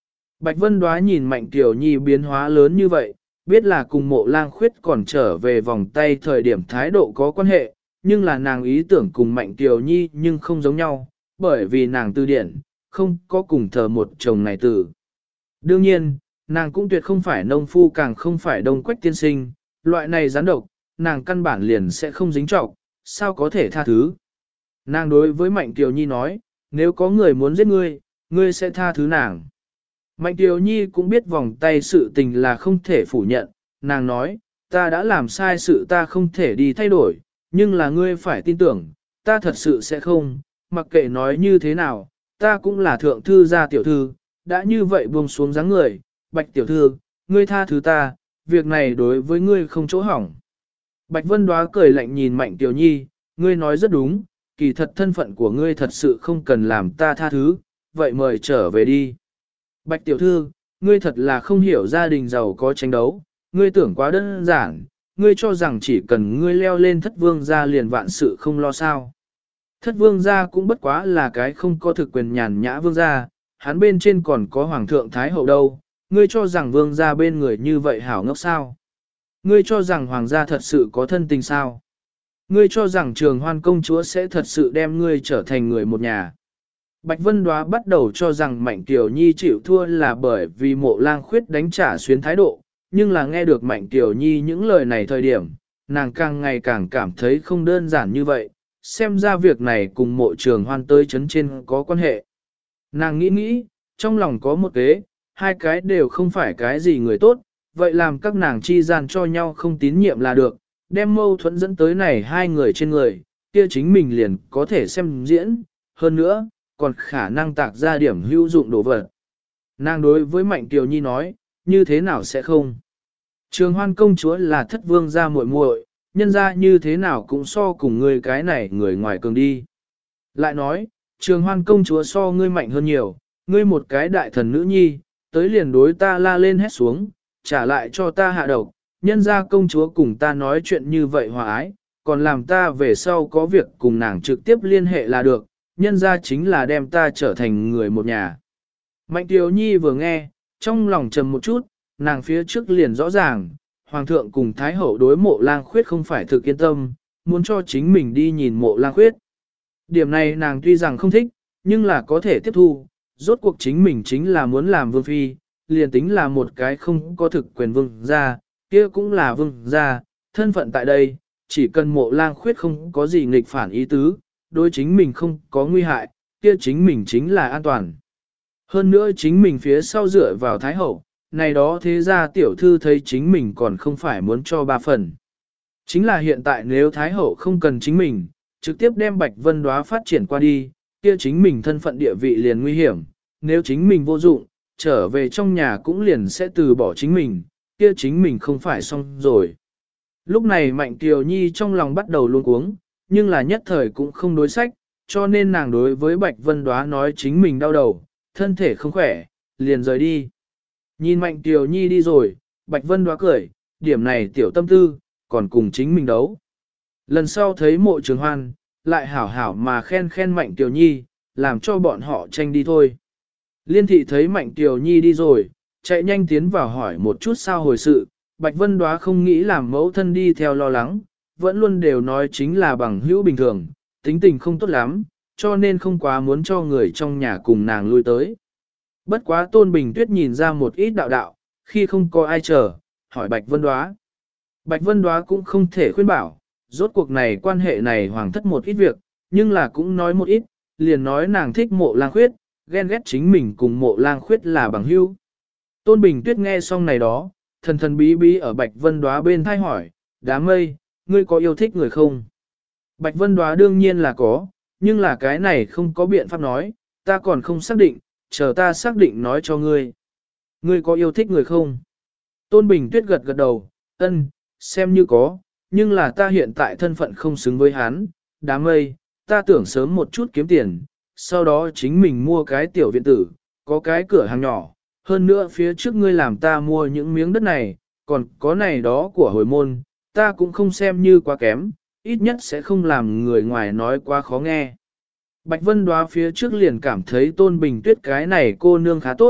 [SPEAKER 1] Bạch Vân Đoá nhìn Mạnh Tiểu Nhi biến hóa lớn như vậy, biết là cùng Mộ Lang Khuyết còn trở về vòng tay thời điểm thái độ có quan hệ, nhưng là nàng ý tưởng cùng Mạnh Tiểu Nhi nhưng không giống nhau, bởi vì nàng từ điển, không có cùng thờ một chồng này tử. Đương nhiên, nàng cũng tuyệt không phải nông phu càng không phải đông quách tiên sinh, loại này gián độc, nàng căn bản liền sẽ không dính trọng, sao có thể tha thứ. Nàng đối với Mạnh Tiểu Nhi nói, nếu có người muốn giết ngươi, ngươi sẽ tha thứ nàng. Mạnh Tiểu Nhi cũng biết vòng tay sự tình là không thể phủ nhận, nàng nói, ta đã làm sai sự ta không thể đi thay đổi, nhưng là ngươi phải tin tưởng, ta thật sự sẽ không, mặc kệ nói như thế nào, ta cũng là thượng thư gia tiểu thư, đã như vậy buông xuống dáng người, Bạch tiểu thư, ngươi tha thứ ta, việc này đối với ngươi không chỗ hỏng. Bạch Vân Đoá cười lạnh nhìn Mạnh Tiểu Nhi, ngươi nói rất đúng, kỳ thật thân phận của ngươi thật sự không cần làm ta tha thứ, vậy mời trở về đi. Bạch tiểu thư, ngươi thật là không hiểu gia đình giàu có tranh đấu, ngươi tưởng quá đơn giản, ngươi cho rằng chỉ cần ngươi leo lên thất vương gia liền vạn sự không lo sao. Thất vương gia cũng bất quá là cái không có thực quyền nhàn nhã vương gia, hắn bên trên còn có hoàng thượng thái hậu đâu, ngươi cho rằng vương gia bên người như vậy hảo ngốc sao. Ngươi cho rằng hoàng gia thật sự có thân tình sao. Ngươi cho rằng Trường Hoan công chúa sẽ thật sự đem ngươi trở thành người một nhà. Bạch Vân Đoá bắt đầu cho rằng Mạnh Tiểu Nhi chịu thua là bởi vì Mộ Lang Khuyết đánh trả xuyến thái độ, nhưng là nghe được Mạnh Tiểu Nhi những lời này thời điểm, nàng càng ngày càng cảm thấy không đơn giản như vậy, xem ra việc này cùng Mộ Trường Hoan tới chấn trên có quan hệ. Nàng nghĩ nghĩ, trong lòng có một kế, hai cái đều không phải cái gì người tốt, vậy làm các nàng chi gian cho nhau không tín nhiệm là được, đem mâu thuẫn dẫn tới này hai người trên người, kia chính mình liền có thể xem diễn, hơn nữa, còn khả năng tạc ra điểm hữu dụng đồ vật. Nàng đối với Mạnh Tiểu Nhi nói, như thế nào sẽ không? Trường Hoan công chúa là thất vương gia muội muội, nhân ra như thế nào cũng so cùng ngươi cái này người ngoài cường đi. Lại nói, Trường Hoan công chúa so ngươi mạnh hơn nhiều, ngươi một cái đại thần nữ nhi, tới liền đối ta la lên hét xuống, trả lại cho ta hạ độc, nhân ra công chúa cùng ta nói chuyện như vậy hòa ái, còn làm ta về sau có việc cùng nàng trực tiếp liên hệ là được, nhân ra chính là đem ta trở thành người một nhà. Mạnh Tiểu Nhi vừa nghe, trong lòng trầm một chút, nàng phía trước liền rõ ràng, Hoàng thượng cùng Thái hậu đối Mộ Lang Khuyết không phải thực yên tâm, muốn cho chính mình đi nhìn Mộ Lang Khuyết. Điểm này nàng tuy rằng không thích, nhưng là có thể tiếp thu, rốt cuộc chính mình chính là muốn làm vương phi, liền tính là một cái không có thực quyền vương gia, kia cũng là vương gia, thân phận tại đây, chỉ cần Mộ Lang Khuyết không có gì nghịch phản ý tứ, đối chính mình không có nguy hại, kia chính mình chính là an toàn. Hơn nữa chính mình phía sau dựa vào Thái hậu, này đó thế ra tiểu thư thấy chính mình còn không phải muốn cho ba phần. Chính là hiện tại nếu Thái hậu không cần chính mình, trực tiếp đem Bạch Vân Đoá phát triển qua đi, kia chính mình thân phận địa vị liền nguy hiểm, nếu chính mình vô dụng, trở về trong nhà cũng liền sẽ từ bỏ chính mình, kia chính mình không phải xong rồi. Lúc này Mạnh Kiều Nhi trong lòng bắt đầu luống cuống, nhưng là nhất thời cũng không đối sách, cho nên nàng đối với Bạch Vân Đoá nói chính mình đau đầu, thân thể không khỏe, liền rời đi. Nhìn Mạnh Kiều Nhi đi rồi, Bạch Vân Đoá cười, điểm này tiểu tâm tư, còn cùng chính mình đấu. Lần sau thấy Mộ Trường Hoan, lại hảo hảo mà khen khen Mạnh Kiều Nhi, làm cho bọn họ tranh đi thôi. Liên thị thấy Mạnh Kiều Nhi đi rồi, chạy nhanh tiến vào hỏi một chút sao hồi sự, Bạch Vân Đoá không nghĩ làm mẫu thân đi theo lo lắng, vẫn luôn đều nói chính là bằng hữu bình thường, tính tình không tốt lắm, cho nên không quá muốn cho người trong nhà cùng nàng lui tới. Bất quá Tôn Bình Tuyết nhìn ra một ít đạo đạo, khi không có ai chờ, hỏi Bạch Vân Đoá. Bạch Vân Đoá cũng không thể khuyên bảo, rốt cuộc này quan hệ này hoàng thất một ít việc, nhưng là cũng nói một ít, liền nói nàng thích Mộ Lang Khuyết, ghen ghét chính mình cùng Mộ Lang Khuyết là bằng hữu. Tôn Bình Tuyết nghe xong này đó, thần thần bí bí ở Bạch Vân Đoá bên thay hỏi, đám mây, ngươi có yêu thích người không? Bạch Vân Đoá đương nhiên là có, nhưng là cái này không có biện pháp nói, ta còn không xác định, chờ ta xác định nói cho ngươi. Ngươi có yêu thích người không? Tôn Bình Tuyết gật gật đầu, ân, xem như có, nhưng là ta hiện tại thân phận không xứng với hắn, đám mây, ta tưởng sớm một chút kiếm tiền, sau đó chính mình mua cái tiểu viện tử, có cái cửa hàng nhỏ, hơn nữa phía trước ngươi làm ta mua những miếng đất này, còn có này đó của hồi môn, ta cũng không xem như quá kém, ít nhất sẽ không làm người ngoài nói quá khó nghe. Bạch Vân Đoá phía trước liền cảm thấy Tôn Bình Tuyết cái này cô nương khá tốt,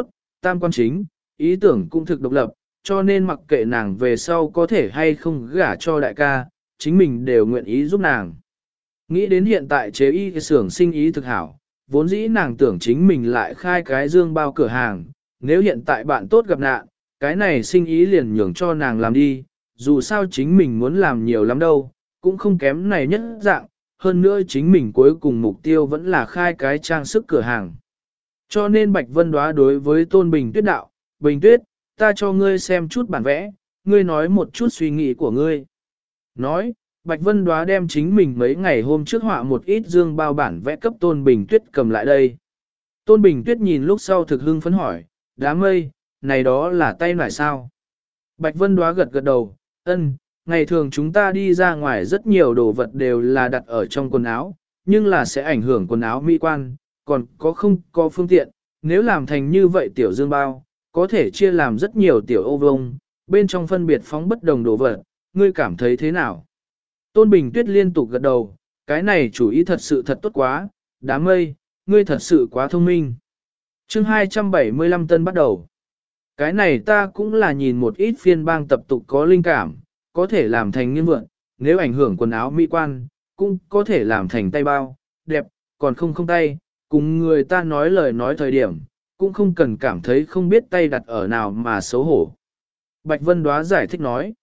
[SPEAKER 1] tam quan chính, ý tưởng cũng thực độc lập, cho nên mặc kệ nàng về sau có thể hay không gả cho đại ca, chính mình đều nguyện ý giúp nàng. Nghĩ đến hiện tại chế y xưởng sinh ý thực hảo, vốn dĩ nàng tưởng chính mình lại khai cái dương bao cửa hàng, nếu hiện tại bạn tốt gặp nạn, cái này sinh ý liền nhường cho nàng làm đi, dù sao chính mình muốn làm nhiều lắm đâu, cũng không kém này nhất dạng, hơn nữa chính mình cuối cùng mục tiêu vẫn là khai cái trang sức cửa hàng. Cho nên Bạch Vân Đóa đối với Tôn Bình Tuyết đạo, Bình Tuyết, ta cho ngươi xem chút bản vẽ, ngươi nói một chút suy nghĩ của ngươi. Nói, Bạch Vân Đóa đem chính mình mấy ngày hôm trước họa một ít dương bao bản vẽ cấp Tôn Bình Tuyết cầm lại đây. Tôn Bình Tuyết nhìn lúc sau thực hưng phấn hỏi, đám mây, này đó là tay nải sao? Bạch Vân Đóa gật gật đầu, ân, ngày thường chúng ta đi ra ngoài rất nhiều đồ vật đều là đặt ở trong quần áo, nhưng là sẽ ảnh hưởng quần áo mỹ quan, còn có không có phương tiện, nếu làm thành như vậy tiểu dương bao, có thể chia làm rất nhiều tiểu ô vông, bên trong phân biệt phóng bất đồng đồ vật, ngươi cảm thấy thế nào? Tôn Bình Tuyết liên tục gật đầu, cái này chủ ý thật sự thật tốt quá, đám mây, ngươi thật sự quá thông minh. Chương 275 tân bắt đầu. Cái này ta cũng là nhìn một ít phiên bang tập tục có linh cảm, có thể làm thành nghiêng vượn, nếu ảnh hưởng quần áo mỹ quan, cũng có thể làm thành tay bao, đẹp, còn không tay, cùng người ta nói lời nói thời điểm, cũng không cần cảm thấy không biết tay đặt ở nào mà xấu hổ. Bạch Vân Đóa giải thích nói,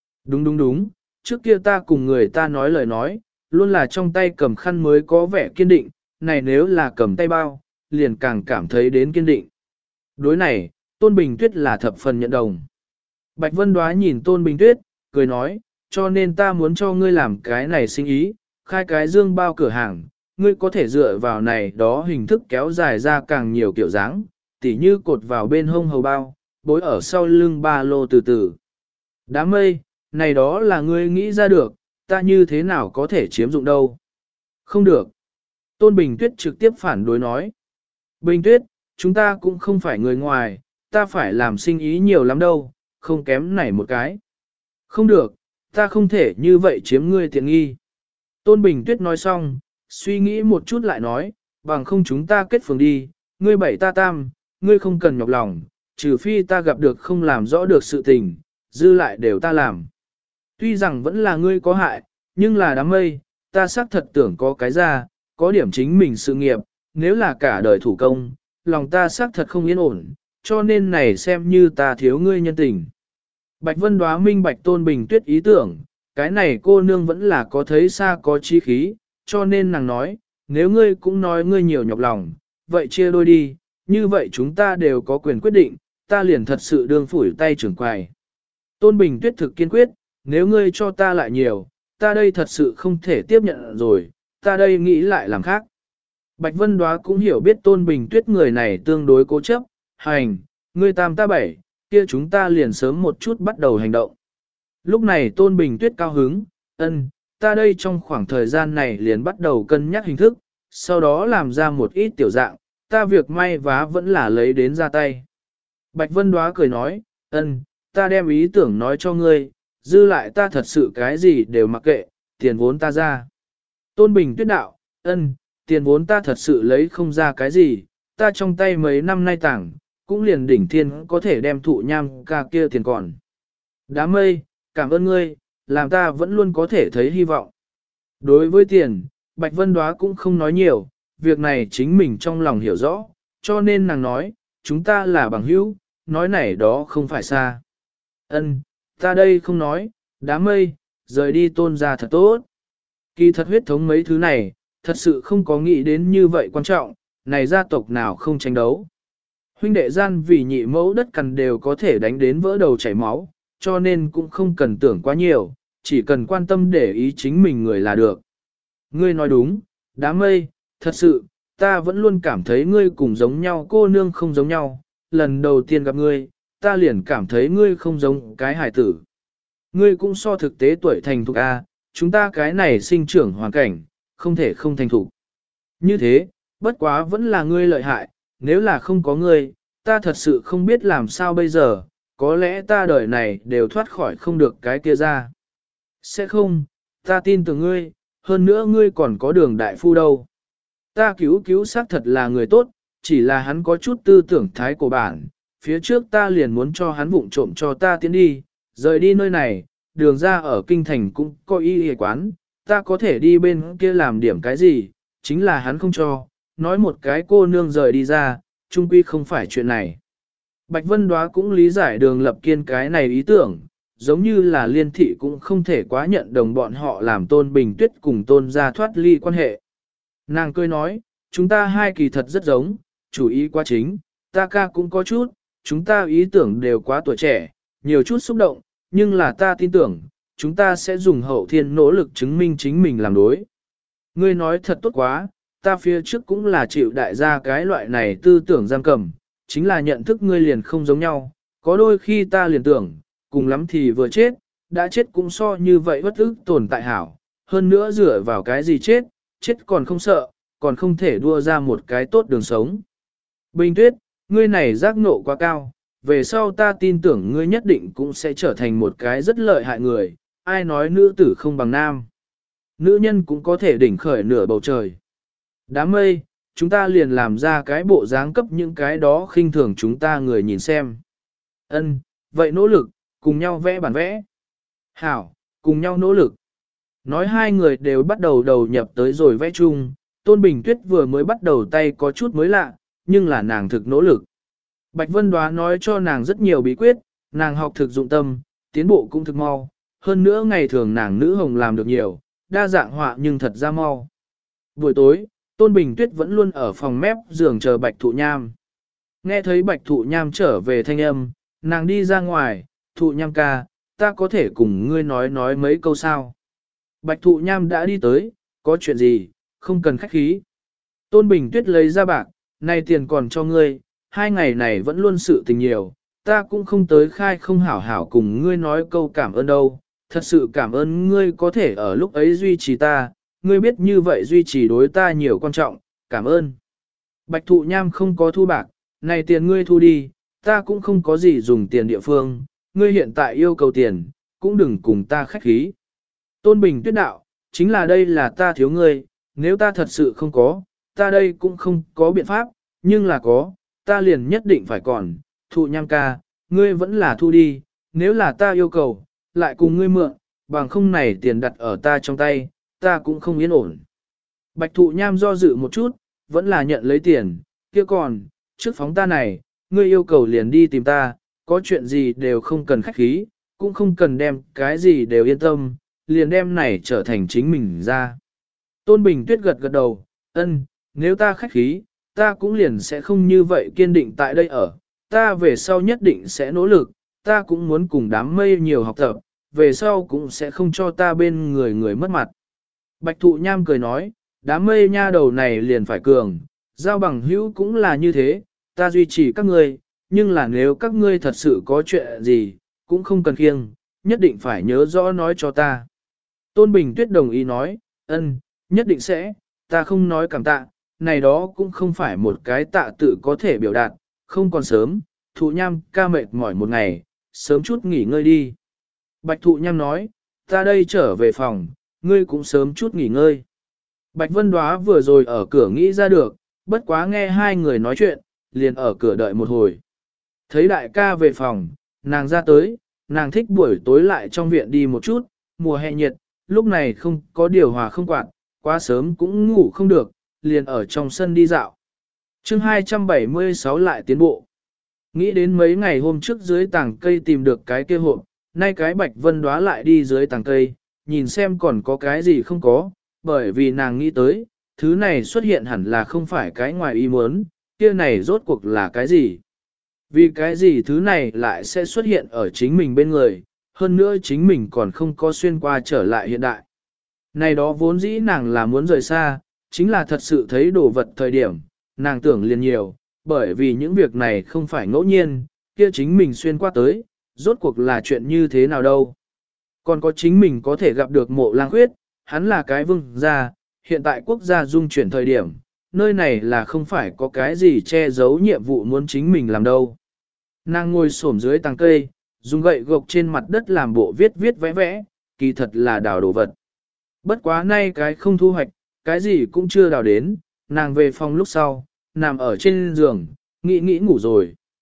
[SPEAKER 1] đúng, trước kia ta cùng người ta nói lời nói, luôn là trong tay cầm khăn mới có vẻ kiên định, này nếu là cầm tay bao, liền càng cảm thấy đến kiên định. Đối này, Tôn Bình Tuyết là thập phần nhận đồng. Bạch Vân Đóa nhìn Tôn Bình Tuyết, cười nói, cho nên ta muốn cho ngươi làm cái này sinh ý, khai cái dương bao cửa hàng, ngươi có thể dựa vào này đó hình thức kéo dài ra càng nhiều kiểu dáng, tỉ như cột vào bên hông hầu bao, bối ở sau lưng ba lô từ từ. Đám mây, này đó là ngươi nghĩ ra được, ta như thế nào có thể chiếm dụng đâu. Không được. Tôn Bình Tuyết trực tiếp phản đối nói. Bình Tuyết, chúng ta cũng không phải người ngoài, ta phải làm sinh ý nhiều lắm đâu, không kém này một cái. Không được, ta không thể như vậy chiếm ngươi tiện nghi. Tôn Bình Tuyết nói xong, suy nghĩ một chút lại nói, bằng không chúng ta kết phường đi, ngươi bảy ta tam, ngươi không cần nhọc lòng, trừ phi ta gặp được không làm rõ được sự tình, dư lại đều ta làm. Tuy rằng vẫn là ngươi có hại, nhưng là đám mây, ta xác thật tưởng có cái ra, có điểm chính mình sự nghiệp, nếu là cả đời thủ công, lòng ta xác thật không yên ổn, cho nên này xem như ta thiếu ngươi nhân tình. Bạch Vân Đóa minh bạch Tôn Bình Tuyết ý tưởng, cái này cô nương vẫn là có thấy xa có chí khí, cho nên nàng nói, nếu ngươi cũng nói ngươi nhiều nhọc lòng, vậy chia đôi đi, như vậy chúng ta đều có quyền quyết định, ta liền thật sự đương phủi tay trưởng quài. Tôn Bình Tuyết thực kiên quyết, nếu ngươi cho ta lại nhiều, ta đây thật sự không thể tiếp nhận rồi, ta đây nghĩ lại làm khác. Bạch Vân Đóa cũng hiểu biết Tôn Bình Tuyết người này tương đối cố chấp, hành, ngươi tam ta bảy, kia chúng ta liền sớm một chút bắt đầu hành động. Lúc này Tôn Bình Tuyết cao hứng, ân, ta đây trong khoảng thời gian này liền bắt đầu cân nhắc hình thức, sau đó làm ra một ít tiểu dạng, ta việc may vá vẫn là lấy đến ra tay. Bạch Vân Đóa cười nói, ân, ta đem ý tưởng nói cho ngươi, dư lại ta thật sự cái gì đều mặc kệ, tiền vốn ta ra. Tôn Bình Tuyết đạo, ân, tiền vốn ta thật sự lấy không ra cái gì, ta trong tay mấy năm nay tảng, cũng liền đỉnh thiên có thể đem thụ nham ca kia tiền còn. Đám mây, cảm ơn ngươi, làm ta vẫn luôn có thể thấy hy vọng. Đối với tiền, Bạch Vân Đóa cũng không nói nhiều, việc này chính mình trong lòng hiểu rõ, cho nên nàng nói, chúng ta là bằng hữu, nói này đó không phải xa. Ân, ta đây không nói, đám mây, rời đi Tôn ra thật tốt. Kỳ thật huyết thống mấy thứ này, thật sự không có nghĩ đến như vậy quan trọng, này gia tộc nào không tranh đấu. Huynh đệ gian vì nhị mẫu đất cằn đều có thể đánh đến vỡ đầu chảy máu, cho nên cũng không cần tưởng quá nhiều, chỉ cần quan tâm để ý chính mình người là được. Ngươi nói đúng, đám mây, thật sự, ta vẫn luôn cảm thấy ngươi cùng giống nhau cô nương không giống nhau, lần đầu tiên gặp ngươi, ta liền cảm thấy ngươi không giống cái hải tử. Ngươi cũng so thực tế tuổi thành thục A, chúng ta cái này sinh trưởng hoàn cảnh, không thể không thành thục. Như thế, bất quá vẫn là ngươi lợi hại, nếu là không có ngươi, ta thật sự không biết làm sao bây giờ, có lẽ ta đời này đều thoát khỏi không được cái kia ra. Sẽ không, ta tin tưởng ngươi, hơn nữa ngươi còn có Đường đại phu đâu. Ta cứu xác thật là người tốt, chỉ là hắn có chút tư tưởng thái của bản, phía trước ta liền muốn cho hắn vụng trộm cho ta tiến đi, rời đi nơi này, đường ra ở kinh thành cũng có y quán, ta có thể đi bên kia làm điểm cái gì, chính là hắn không cho, nói một cái cô nương rời đi ra, chung quy không phải chuyện này. Bạch Vân Đóa cũng lý giải Đường Lập Kiên cái này ý tưởng, giống như là Liên Thị cũng không thể quá nhận đồng bọn họ làm Tôn Bình Tuyết cùng Tôn gia thoát ly quan hệ. Nàng cười nói, chúng ta hai kỳ thật rất giống, chủ ý quá chính, ta ca cũng có chút, chúng ta ý tưởng đều quá tuổi trẻ, nhiều chút xúc động, nhưng là ta tin tưởng, chúng ta sẽ dùng hậu thiên nỗ lực chứng minh chính mình làm đối. Ngươi nói thật tốt quá, ta phía trước cũng là chịu đại gia cái loại này tư tưởng giam cầm, chính là nhận thức ngươi liền không giống nhau, có đôi khi ta liền tưởng, cùng lắm thì vừa chết, đã chết cũng so như vậy bất ức tồn tại hảo, hơn nữa dựa vào cái gì chết, chết còn không sợ, còn không thể đua ra một cái tốt đường sống. Bình Tuyết, ngươi này giác ngộ quá cao, về sau ta tin tưởng ngươi nhất định cũng sẽ trở thành một cái rất lợi hại người, ai nói nữ tử không bằng nam. Nữ nhân cũng có thể đỉnh khởi nửa bầu trời. Đám mây, chúng ta liền làm ra cái bộ dáng cấp những cái đó khinh thường chúng ta người nhìn xem. Ân, vậy nỗ lực, cùng nhau vẽ bản vẽ. Hảo, cùng nhau nỗ lực. Nói hai người đều bắt đầu đầu nhập tới rồi vẽ chung, Tôn Bình Tuyết vừa mới bắt đầu tay có chút mới lạ, nhưng là nàng thực nỗ lực. Bạch Vân Đoá nói cho nàng rất nhiều bí quyết, nàng học thực dụng tâm, tiến bộ cũng thực mau, hơn nữa ngày thường nàng nữ hồng làm được nhiều, đa dạng họa nhưng thật ra mau. Buổi tối, Tôn Bình Tuyết vẫn luôn ở phòng mép giường chờ Bạch Thụ Nham. Nghe thấy Bạch Thụ Nham trở về thanh âm, nàng đi ra ngoài, Thụ Nham ca, ta có thể cùng ngươi nói mấy câu sao. Bạch Thụ Nham đã đi tới, có chuyện gì, không cần khách khí. Tôn Bình Tuyết lấy ra bạc, này tiền còn cho ngươi, 2 ngày này vẫn luôn sự tình nhiều, ta cũng không tới khai không hảo hảo cùng ngươi nói câu cảm ơn đâu, thật sự cảm ơn ngươi có thể ở lúc ấy duy trì ta, ngươi biết như vậy duy trì đối ta nhiều quan trọng, cảm ơn. Bạch Thụ Nham không có thu bạc, này tiền ngươi thu đi, ta cũng không có gì dùng tiền địa phương, ngươi hiện tại yêu cầu tiền, cũng đừng cùng ta khách khí. Tôn Bình Tuyết đạo, chính là đây là ta thiếu ngươi, nếu ta thật sự không có, ta đây cũng không có biện pháp, nhưng là có, ta liền nhất định phải còn, Thụ Nham ca, ngươi vẫn là thu đi, nếu là ta yêu cầu, lại cùng ngươi mượn, bằng không này tiền đặt ở ta trong tay, ta cũng không yên ổn. Bạch Thụ Nham do dự một chút, vẫn là nhận lấy tiền, kia còn, trước phóng ta này, ngươi yêu cầu liền đi tìm ta, có chuyện gì đều không cần khách khí, cũng không cần đem cái gì đều yên tâm, liền đem này trở thành chính mình ra. Tôn Bình Tuyết gật gật đầu, ân, nếu ta khách khí, ta cũng liền sẽ không như vậy kiên định tại đây ở, ta về sau nhất định sẽ nỗ lực, ta cũng muốn cùng đám mây nhiều học tập, về sau cũng sẽ không cho ta bên người mất mặt. Bạch Thụ Nham cười nói, đám mây nha đầu này liền phải cường, giao bằng hữu cũng là như thế, ta duy trì các ngươi, nhưng là nếu các ngươi thật sự có chuyện gì, cũng không cần khiêng, nhất định phải nhớ rõ nói cho ta. Tôn Bình Tuyết đồng ý nói, ân, nhất định sẽ, ta không nói cảm tạ, này đó cũng không phải một cái tạ tự có thể biểu đạt, không còn sớm, Thụ Nham ca mệt mỏi một ngày, sớm chút nghỉ ngơi đi. Bạch Thụ Nham nói, ta đây trở về phòng, ngươi cũng sớm chút nghỉ ngơi. Bạch Vân Đóa vừa rồi ở cửa nghĩ ra được, bất quá nghe hai người nói chuyện, liền ở cửa đợi một hồi. Thấy đại ca về phòng, nàng ra tới, nàng thích buổi tối lại trong viện đi một chút, mùa hè nhiệt, lúc này không có điều hòa không quạt, quá sớm cũng ngủ không được, liền ở trong sân đi dạo. chương 276 lại tiến bộ. Nghĩ đến mấy ngày hôm trước dưới tàng cây tìm được cái kia hộp, nay cái Bạch Vân Đóa lại đi dưới tàng cây, nhìn xem còn có cái gì không có, bởi vì nàng nghĩ tới, thứ này xuất hiện hẳn là không phải cái ngoài ý muốn, kia này rốt cuộc là cái gì. Vì cái gì thứ này lại sẽ xuất hiện ở chính mình bên người, hơn nữa chính mình còn không có xuyên qua trở lại hiện đại. Này đó vốn dĩ nàng là muốn rời xa, chính là thật sự thấy đồ vật thời điểm, nàng tưởng liền nhiều, bởi vì những việc này không phải ngẫu nhiên, kia chính mình xuyên qua tới, rốt cuộc là chuyện như thế nào đâu. Còn có chính mình có thể gặp được Mộ Lang Khuyết, hắn là cái vương gia, hiện tại quốc gia dung chuyển thời điểm, nơi này là không phải có cái gì che giấu nhiệm vụ muốn chính mình làm đâu. Nàng ngồi xổm dưới tàng cây, dùng gậy gộc trên mặt đất làm bộ viết viết vẽ vẽ, kỳ thật là đào đồ vật. Bất quá nay cái không thu hoạch, cái gì cũng chưa đào đến, nàng về phòng lúc sau, nằm ở trên giường, nghĩ ngủ rồi.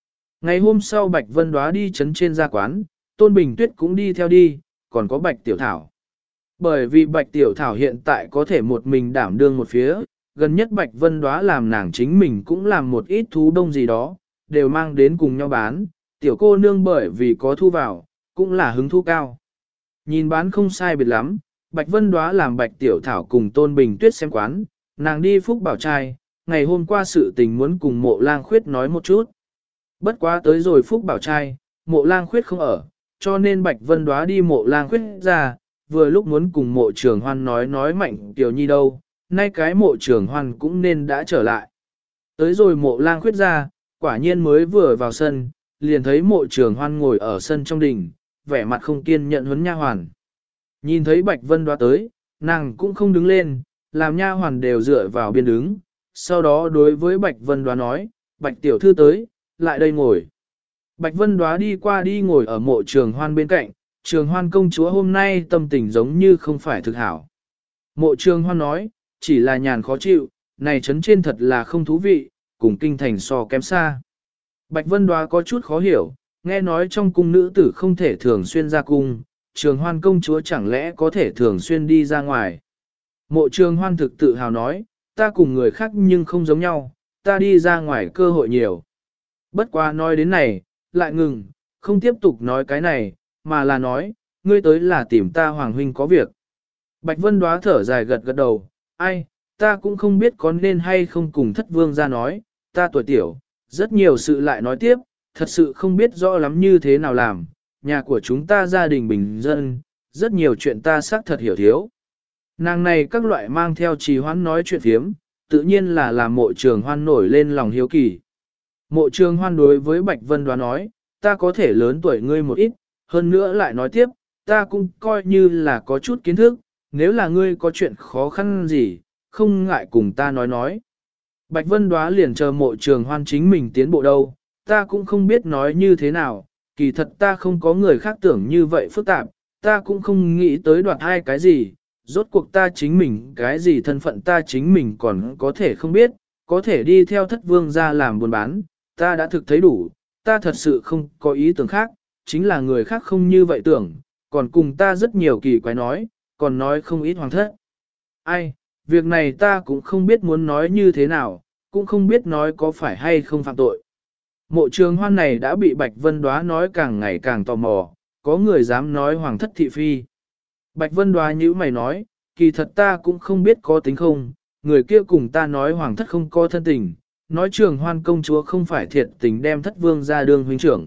[SPEAKER 1] Ngày hôm sau Bạch Vân Đóa đi chấn trên gia quán, Tôn Bình Tuyết cũng đi theo đi, còn có Bạch Tiểu Thảo. Bởi vì Bạch Tiểu Thảo hiện tại có thể một mình đảm đương một phía, gần nhất Bạch Vân Đóa làm nàng chính mình cũng làm một ít thú đông gì đó, đều mang đến cùng nhau bán, tiểu cô nương bởi vì có thu vào, cũng là hứng thú cao. Nhìn bán không sai biệt lắm, Bạch Vân Đóa làm Bạch Tiểu Thảo cùng Tôn Bình Tuyết xem quán, nàng đi Phúc Bảo Trai, ngày hôm qua sự tình muốn cùng Mộ Lang Khuyết nói một chút. Bất quá tới rồi Phúc Bảo Trai, Mộ Lang Khuyết không ở, cho nên Bạch Vân Đóa đi Mộ Lang Khuyết ra, vừa lúc muốn cùng Mộ Trường Hoan nói Mạnh Tiểu Nhi đâu, nay cái Mộ Trường Hoan cũng nên đã trở lại. Tới rồi Mộ Lang Khuyết ra, quả nhiên mới vừa vào sân, liền thấy Mộ Trường Hoan ngồi ở sân trong đình, vẻ mặt không kiên nhẫn huấn nha hoàn. Nhìn thấy Bạch Vân Đóa tới, nàng cũng không đứng lên, làm nha hoàn đều dựa vào biên đứng, sau đó đối với Bạch Vân Đóa nói, Bạch Tiểu Thư tới, lại đây ngồi. Bạch Vân Đóa đi qua đi ngồi ở Mộ Trường Hoan bên cạnh, Trường Hoan công chúa hôm nay tâm tình giống như không phải thực hảo. Mộ Trường Hoan nói, chỉ là nhàn khó chịu, này trấn trên thật là không thú vị, cùng kinh thành so kém xa. Bạch Vân Đóa có chút khó hiểu, nghe nói trong cung nữ tử không thể thường xuyên ra cung, Trường Hoan công chúa chẳng lẽ có thể thường xuyên đi ra ngoài. Mộ Trường Hoan thực tự hào nói, ta cùng người khác nhưng không giống nhau, ta đi ra ngoài cơ hội nhiều. Bất quá nói đến này, lại ngừng, không tiếp tục nói cái này, mà là nói, ngươi tới là tìm ta Hoàng huynh có việc. Bạch Vân Đóa thở dài gật gật đầu, ai, ta cũng không biết có nên hay không cùng thất vương ra nói, ta tuổi tiểu, rất nhiều sự lại nói tiếp, thật sự không biết rõ lắm như thế nào làm, nhà của chúng ta gia đình bình dân, rất nhiều chuyện ta xác thật hiểu thiếu. Nàng này các loại mang theo trì hoãn nói chuyện phiếm, tự nhiên là làm Mộ Trường Hoan nổi lên lòng hiếu kỳ. Mộ Trường Hoan đối với Bạch Vân Đóa nói, ta có thể lớn tuổi ngươi một ít, hơn nữa lại nói tiếp, ta cũng coi như là có chút kiến thức, nếu là ngươi có chuyện khó khăn gì, không ngại cùng ta nói. Bạch Vân Đóa liền chờ Mộ Trường Hoan chính mình tiến bộ đâu, ta cũng không biết nói như thế nào, kỳ thật ta không có người khác tưởng như vậy phức tạp, ta cũng không nghĩ tới đoạt hai cái gì, rốt cuộc ta chính mình cái gì thân phận ta chính mình còn có thể không biết, có thể đi theo thất vương ra làm buôn bán, ta đã thực thấy đủ, ta thật sự không có ý tưởng khác, chính là người khác không như vậy tưởng, còn cùng ta rất nhiều kỳ quái nói, còn nói không ít hoàng thất. Ai, việc này ta cũng không biết muốn nói như thế nào, cũng không biết nói có phải hay không phạm tội. Mộ Trường Hoan này đã bị Bạch Vân Đóa nói càng ngày càng tò mò, có người dám nói hoàng thất thị phi. Bạch Vân Đóa nhíu mày nói, kỳ thật ta cũng không biết có tính không, người kia cùng ta nói hoàng thất không có thân tình, nói Trường Hoan công chúa không phải thiệt tình đem thất vương ra đương huynh trưởng.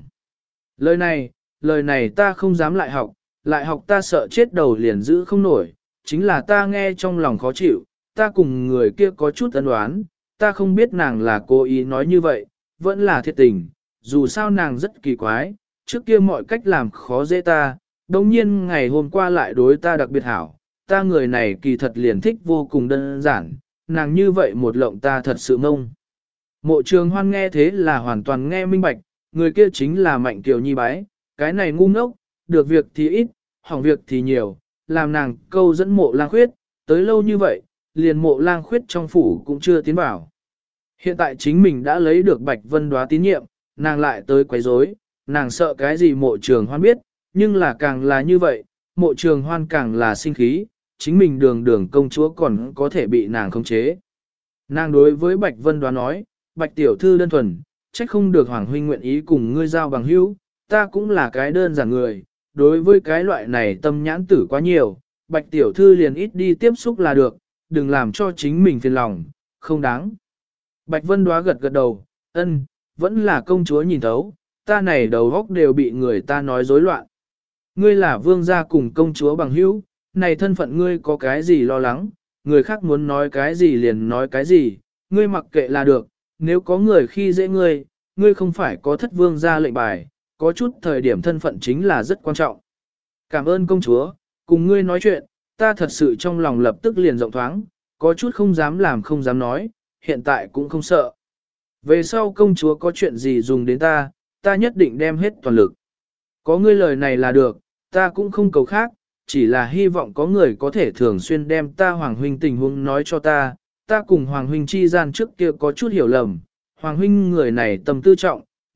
[SPEAKER 1] Lời này ta không dám lại học ta sợ chết đầu liền giữ không nổi, chính là ta nghe trong lòng khó chịu, ta cùng người kia có chút ân oán, ta không biết nàng là cố ý nói như vậy, vẫn là thiệt tình, dù sao nàng rất kỳ quái, trước kia mọi cách làm khó dễ ta, đồng nhiên ngày hôm qua lại đối ta đặc biệt hảo, ta người này kỳ thật liền thích vô cùng đơn giản, nàng như vậy một lộng ta thật sự ngông. Mộ Trường Hoan nghe thế là hoàn toàn nghe minh bạch, người kia chính là Mạnh Kiều Nhi bái, cái này ngu ngốc, được việc thì ít, hỏng việc thì nhiều, làm nàng câu dẫn Mộ Lang Khuyết, tới lâu như vậy, liền Mộ Lang Khuyết trong phủ cũng chưa tiến vào. Hiện tại chính mình đã lấy được Bạch Vân Đóa tín nhiệm, nàng lại tới quấy rối, nàng sợ cái gì Mộ Trường Hoan biết, nhưng là càng là như vậy, Mộ Trường Hoan càng là sinh khí, chính mình đường công chúa còn có thể bị nàng khống chế. Nàng đối với Bạch Vân Đóa nói, Bạch tiểu thư đơn thuần, trách không được Hoàng huynh nguyện ý cùng ngươi giao bằng hữu, ta cũng là cái đơn giản người, đối với cái loại này tâm nhãn tử quá nhiều, Bạch tiểu thư liền ít đi tiếp xúc là được, đừng làm cho chính mình phiền lòng, không đáng. Bạch Vân Đóa gật gật đầu, ân, vẫn là công chúa nhìn thấu, ta này đầu góc đều bị người ta nói rối loạn. Ngươi là vương gia cùng công chúa bằng hữu, này thân phận ngươi có cái gì lo lắng, người khác muốn nói cái gì liền nói cái gì, ngươi mặc kệ là được, nếu có người khi dễ ngươi, ngươi không phải có thất vương gia lệnh bài, có chút thời điểm thân phận chính là rất quan trọng. Cảm ơn công chúa, cùng ngươi nói chuyện, ta thật sự trong lòng lập tức liền rộng thoáng, có chút không dám làm không dám nói, hiện tại cũng không sợ. Về sau công chúa có chuyện gì dùng đến ta nhất định đem hết toàn lực. Có ngươi lời này là được, ta cũng không cầu khác, chỉ là hy vọng có người có thể thường xuyên đem ta Hoàng huynh tình huống nói cho ta cùng Hoàng huynh chi gian trước kia có chút hiểu lầm, Hoàng huynh người này tâm tư trọng,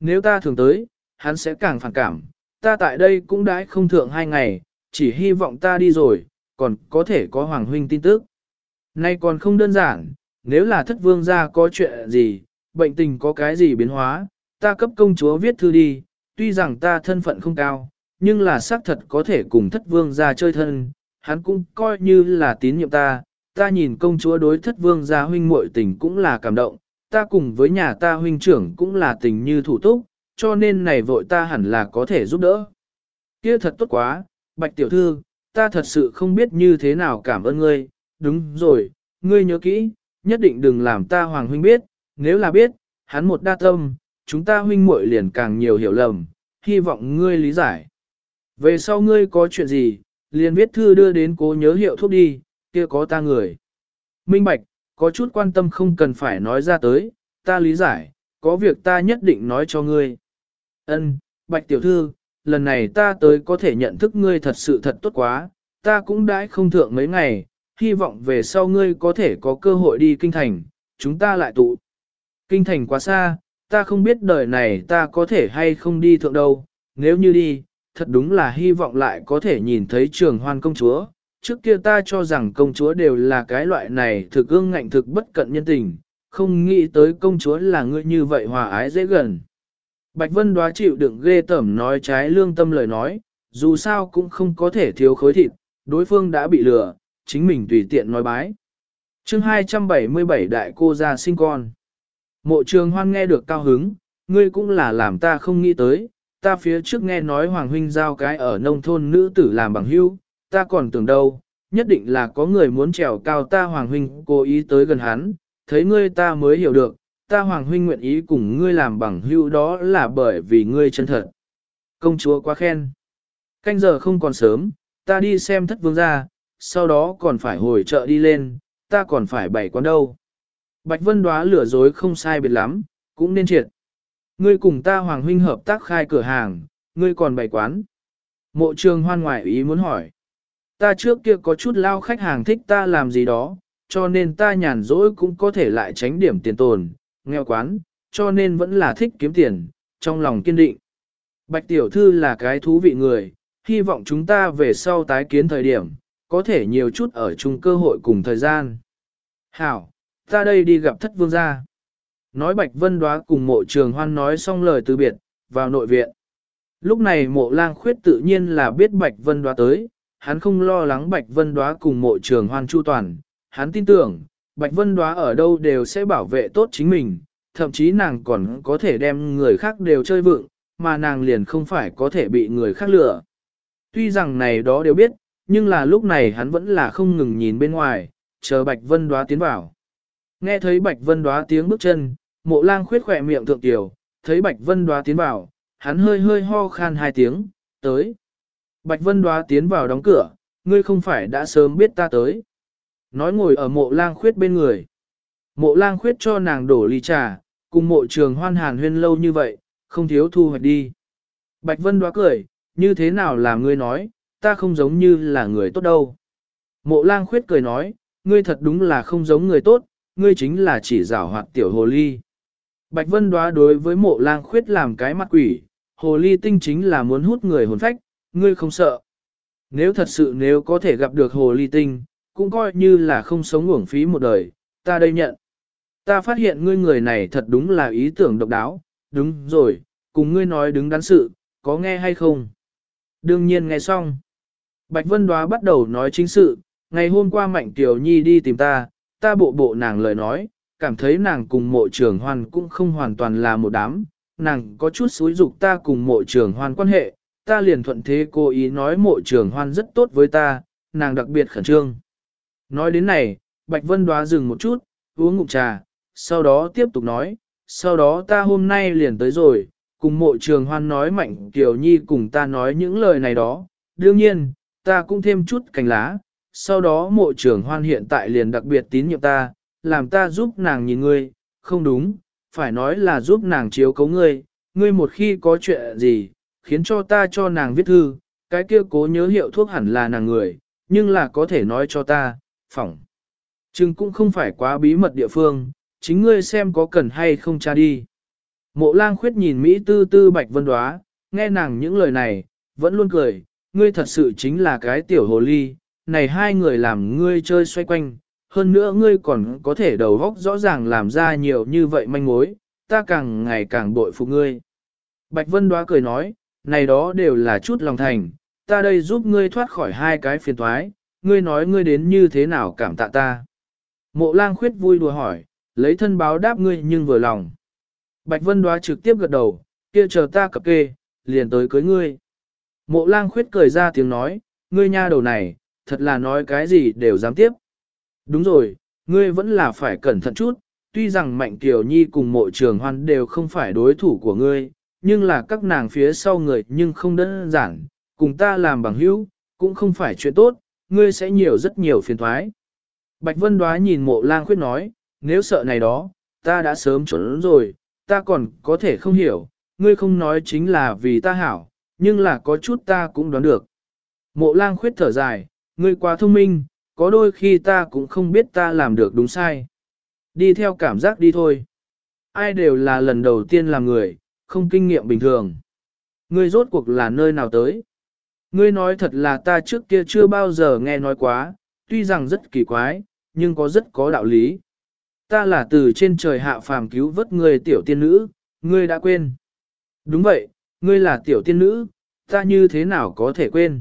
[SPEAKER 1] nếu ta thường tới, hắn sẽ càng phản cảm, ta tại đây cũng đãi không thượng 2 ngày, chỉ hy vọng ta đi rồi, còn có thể có Hoàng huynh tin tức. Nay còn không đơn giản, nếu là thất vương gia có chuyện gì, bệnh tình có cái gì biến hóa, ta cấp công chúa viết thư đi, tuy rằng ta thân phận không cao, nhưng là xác thật có thể cùng thất vương gia chơi thân, hắn cũng coi như là tín nhiệm ta, ta nhìn công chúa đối thất vương gia huynh muội tình cũng là cảm động, ta cùng với nhà ta huynh trưởng cũng là tình như thủ túc, cho nên này vội ta hẳn là có thể giúp đỡ. Kia thật tốt quá, Bạch tiểu thư, ta thật sự không biết như thế nào cảm ơn ngươi, đúng rồi, ngươi nhớ kỹ, nhất định đừng làm ta Hoàng huynh biết, nếu là biết, hắn một đa tâm, chúng ta huynh muội liền càng nhiều hiểu lầm, hy vọng ngươi lý giải. Về sau ngươi có chuyện gì, liền viết thư đưa đến Cố Nhớ hiệu thuốc đi, kia có ta người. Minh Bạch, có chút quan tâm không cần phải nói ra tới, ta lý giải, có việc ta nhất định nói cho ngươi. Ân, Bạch tiểu thư, lần này ta tới có thể nhận thức ngươi thật sự thật tốt quá, ta cũng đãi không thượng mấy ngày, hy vọng về sau ngươi có thể có cơ hội đi kinh thành, chúng ta lại tụ. Kinh thành quá xa, ta không biết đời này ta có thể hay không đi thượng đâu, nếu như đi, thật đúng là hy vọng lại có thể nhìn thấy Trường Hoan công chúa. Trước kia ta cho rằng công chúa đều là cái loại này thực ương ngạnh thực bất cận nhân tình, không nghĩ tới công chúa là người như vậy hòa ái dễ gần. Bạch Vân Đoá chịu đựng ghê tởm nói trái lương tâm lời nói, dù sao cũng không có thể thiếu khối thịt, đối phương đã bị lừa, chính mình tùy tiện nói bái. Chương 277 đại cô ra sinh con. Mộ Trường Hoan nghe được cao hứng, ngươi cũng là làm ta không nghĩ tới, ta phía trước nghe nói Hoàng huynh giao cái ở nông thôn nữ tử làm bằng hữu, ta còn tưởng đâu, nhất định là có người muốn trèo cao ta Hoàng huynh cố ý tới gần hắn, thấy ngươi ta mới hiểu được, ta Hoàng huynh nguyện ý cùng ngươi làm bằng hữu đó là bởi vì ngươi chân thật. Công chúa quá khen. Canh giờ không còn sớm, ta đi xem thất vương gia, sau đó còn phải hồi chợ đi lên, ta còn phải bày quán đâu. Bạch Vân Đoá lừa dối không sai biệt lắm, cũng nên triệt. Ngươi cùng ta Hoàng huynh hợp tác khai cửa hàng, ngươi còn bày quán. Mộ Trường Hoan ngoại ý muốn hỏi. Ta trước kia có chút lao khách hàng thích ta làm gì đó, cho nên ta nhàn rỗi cũng có thể lại tránh điểm tiền tồn, nghèo quán, cho nên vẫn là thích kiếm tiền, trong lòng kiên định. Bạch tiểu thư là cái thú vị người, hy vọng chúng ta về sau tái kiến thời điểm, có thể nhiều chút ở chung cơ hội cùng thời gian. Hảo, ta đây đi gặp thất vương gia. Nói Bạch Vân Đoá cùng Mộ Trường Hoan nói xong lời từ biệt, vào nội viện. Lúc này Mộ Lang Khuyết tự nhiên là biết Bạch Vân Đoá tới, hắn không lo lắng Bạch Vân Đoá cùng Mộ Trường Hoan chu toàn, hắn tin tưởng, Bạch Vân Đoá ở đâu đều sẽ bảo vệ tốt chính mình, thậm chí nàng còn có thể đem người khác đều chơi vựng, mà nàng liền không phải có thể bị người khác lừa. Tuy rằng này đó đều biết, nhưng là lúc này hắn vẫn là không ngừng nhìn bên ngoài, chờ Bạch Vân Đoá tiến vào. Nghe thấy Bạch Vân Đoá tiếng bước chân, Mộ Lang Khuyết khỏe miệng thượng tiểu, thấy Bạch Vân Đoá tiến vào, hắn hơi hơi ho khan 2 tiếng, tới. Bạch Vân Đoá tiến vào đóng cửa, ngươi không phải đã sớm biết ta tới. Nói ngồi ở Mộ Lang Khuyết bên người. Mộ Lang Khuyết cho nàng đổ ly trà, cùng Mộ Trường Hoan hàn huyên lâu như vậy, không thiếu thu hoạch đi. Bạch Vân Đoá cười, như thế nào làm ngươi nói, ta không giống như là người tốt đâu. Mộ Lang Khuyết cười nói, ngươi thật đúng là không giống người tốt, ngươi chính là chỉ giảo hoạt tiểu hồ ly. Bạch Vân Đoá đối với Mộ Lang Khuyết làm cái mặt quỷ, hồ ly tinh chính là muốn hút người hồn phách, ngươi không sợ. Nếu thật sự nếu có thể gặp được hồ ly tinh, cũng coi như là không sống uổng phí một đời, ta đây nhận. Ta phát hiện ngươi người này thật đúng là ý tưởng độc đáo, đúng rồi, cùng ngươi nói đứng đắn sự, có nghe hay không? Đương nhiên nghe xong. Bạch Vân Đoá bắt đầu nói chính sự, ngày hôm qua Mạnh Tiểu Nhi đi tìm ta bộ nàng lời nói, cảm thấy nàng cùng Mộ Trường Hoan cũng không hoàn toàn là một đám, nàng có chút xúi dục ta cùng Mộ Trường Hoan quan hệ, ta liền thuận thế cố ý nói Mộ Trường Hoan rất tốt với ta, nàng đặc biệt khẩn trương. Nói đến này, Bạch Vân Đoá dừng một chút, uống ngụm trà, sau đó tiếp tục nói, sau đó ta hôm nay liền tới rồi, cùng Mộ Trường Hoan nói Mạnh Tiểu Nhi cùng ta nói những lời này đó, đương nhiên, ta cũng thêm chút cành lá, sau đó Mộ Trường Hoan hiện tại liền đặc biệt tín nhiệm ta, làm ta giúp nàng nhìn ngươi, không đúng, phải nói là giúp nàng chiếu cấu ngươi, ngươi một khi có chuyện gì, khiến cho ta cho nàng viết thư, cái kia Cố Nhớ hiệu thuốc hẳn là nàng người, nhưng là có thể nói cho ta, phỏng. Chừng cũng không phải quá bí mật địa phương, chính ngươi xem có cần hay không tra đi. Mộ Lang Khuyết nhìn Mỹ tư tư Bạch Vân Đóa, nghe nàng những lời này, vẫn luôn cười, ngươi thật sự chính là cái tiểu hồ ly, này hai người làm ngươi chơi xoay quanh, hơn nữa ngươi còn có thể đầu óc rõ ràng làm ra nhiều như vậy manh mối, ta càng ngày càng bội phục ngươi. Bạch Vân Đóa cười nói, này đó đều là chút lòng thành, ta đây giúp ngươi thoát khỏi hai cái phiền toái, ngươi nói ngươi đến như thế nào cảm tạ ta. Mộ Lang Khuyết vui đùa hỏi, lấy thân báo đáp ngươi nhưng vừa lòng. Bạch Vân Đóa trực tiếp gật đầu, kia chờ ta cập kê, liền tới cưới ngươi. Mộ Lang Khuyết cười ra tiếng nói, ngươi nha đầu này, thật là nói cái gì đều dám tiếp. Đúng rồi, ngươi vẫn là phải cẩn thận chút, tuy rằng Mạnh Kiều Nhi cùng Mộ Trường Hoan đều không phải đối thủ của ngươi, nhưng là các nàng phía sau người nhưng không đơn giản, cùng ta làm bằng hữu, cũng không phải chuyện tốt, ngươi sẽ nhiều rất nhiều phiền toái. Bạch Vân Đóa nhìn Mộ Lang Khuyết nói, nếu sợ này đó, ta đã sớm trốn rồi, ta còn có thể không hiểu, ngươi không nói chính là vì ta hảo, nhưng là có chút ta cũng đoán được. Mộ Lang Khuyết thở dài, ngươi quá thông minh, có đôi khi ta cũng không biết ta làm được đúng sai. Đi theo cảm giác đi thôi. Ai đều là lần đầu tiên làm người, không kinh nghiệm bình thường. Ngươi rốt cuộc là nơi nào tới? Ngươi nói thật là ta trước kia chưa bao giờ nghe nói quá, tuy rằng rất kỳ quái, nhưng có rất có đạo lý. Ta là từ trên trời hạ phàm cứu vớt ngươi tiểu tiên nữ, ngươi đã quên. Đúng vậy, ngươi là tiểu tiên nữ, ta như thế nào có thể quên.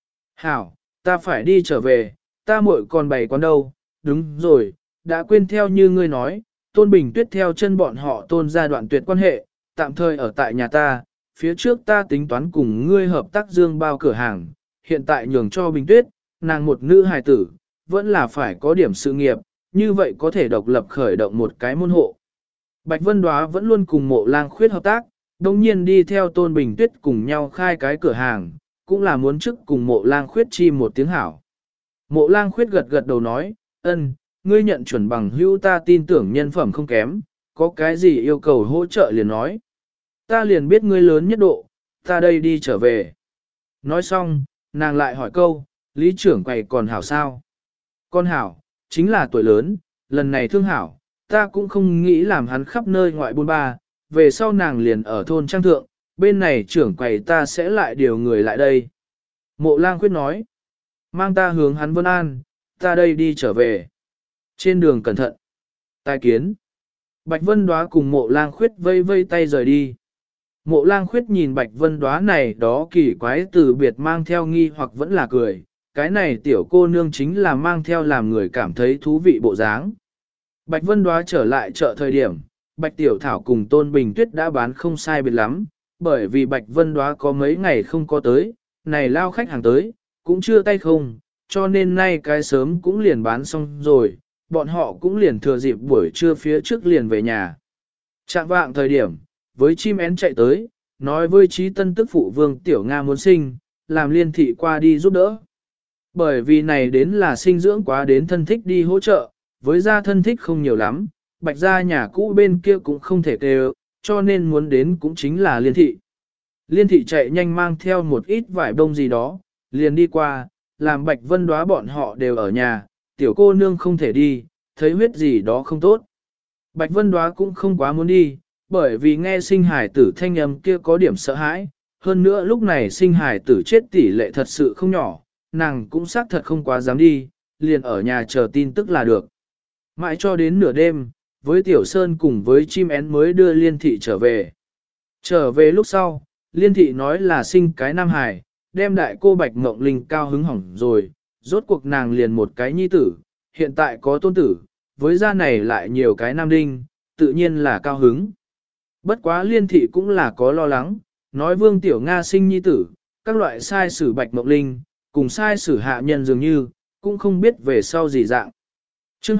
[SPEAKER 1] Hảo, ta phải đi trở về, ta muội còn bày quán đâu, đúng rồi, đã quên theo như ngươi nói, Tôn Bình Tuyết theo chân bọn họ Tôn ra đoạn tuyệt quan hệ, tạm thời ở tại nhà ta, phía trước ta tính toán cùng ngươi hợp tác dương bao cửa hàng, hiện tại nhường cho Bình Tuyết, nàng một nữ hài tử, vẫn là phải có điểm sự nghiệp, như vậy có thể độc lập khởi động một cái môn hộ. Bạch Vân Đóa vẫn luôn cùng Mộ Lang Khuyết hợp tác, đồng nhiên đi theo Tôn Bình Tuyết cùng nhau khai cái cửa hàng, cũng là muốn trước cùng Mộ Lang Khuyết chi một tiếng hảo. Mộ Lang Khuyết gật gật đầu nói, ân, ngươi nhận chuẩn bằng hữu ta tin tưởng nhân phẩm không kém, có cái gì yêu cầu hỗ trợ liền nói. Ta liền biết ngươi lớn nhất độ, ta đây đi trở về. Nói xong, nàng lại hỏi câu, lý trưởng quầy còn hảo sao? Con hảo, chính là tuổi lớn, lần này thương hảo, ta cũng không nghĩ làm hắn khắp nơi ngoại buôn ba, về sau nàng liền ở thôn trang thượng, bên này trưởng quầy ta sẽ lại điều người lại đây. Mộ Lang Khuyết nói, mang ta hướng hắn Vân An, ta đây đi trở về. Trên đường cẩn thận. Tai kiến. Bạch Vân Đóa cùng Mộ Lang Khuyết vây vây tay rời đi. Mộ Lang Khuyết nhìn Bạch Vân Đóa này đó kỳ quái từ biệt mang theo nghi hoặc vẫn là cười, cái này tiểu cô nương chính là mang theo làm người cảm thấy thú vị bộ dáng. Bạch Vân Đóa trở lại chợ thời điểm, Bạch Tiểu Thảo cùng Tôn Bình Tuyết đã bán không sai biệt lắm, bởi vì Bạch Vân Đóa có mấy ngày không có tới, này lao khách hàng tới, cũng chưa tay không, cho nên nay cái sớm cũng liền bán xong rồi, bọn họ cũng liền thừa dịp buổi trưa phía trước liền về nhà. Trạng vạng thời điểm, với chim én chạy tới, nói với Trí Tân tức phụ Vương Tiểu Nga muốn sinh, làm Liên thị qua đi giúp đỡ. Bởi vì này đến là sinh dưỡng quá đến thân thích đi hỗ trợ, với gia thân thích không nhiều lắm, Bạch gia nhà cũ bên kia cũng không thể kêu, cho nên muốn đến cũng chính là Liên thị. Liên thị chạy nhanh mang theo một ít vải bông gì đó, liền đi qua, làm Bạch Vân Đóa bọn họ đều ở nhà, tiểu cô nương không thể đi, thấy huyết gì đó không tốt. Bạch Vân Đóa cũng không quá muốn đi, bởi vì nghe sinh hải tử thanh âm kia có điểm sợ hãi, hơn nữa lúc này sinh hải tử chết tỷ lệ thật sự không nhỏ, nàng cũng xác thật không quá dám đi, liền ở nhà chờ tin tức là được. Mãi cho đến nửa đêm, với Tiểu Sơn cùng với chim én mới đưa Liên thị trở về. Trở về lúc sau, Liên thị nói là sinh cái nam hải, đem đại cô Bạch Ngộng Linh cao hứng hỏng rồi, rốt cuộc nàng liền một cái nhi tử, hiện tại có tôn tử, với gia này lại nhiều cái nam đinh, tự nhiên là cao hứng. Bất quá Liên thị cũng là có lo lắng, nói Vương Tiểu Nga sinh nhi tử, các loại sai sử Bạch Ngộng Linh, cùng sai sử hạ nhân dường như, cũng không biết về sau gì dạng. Chương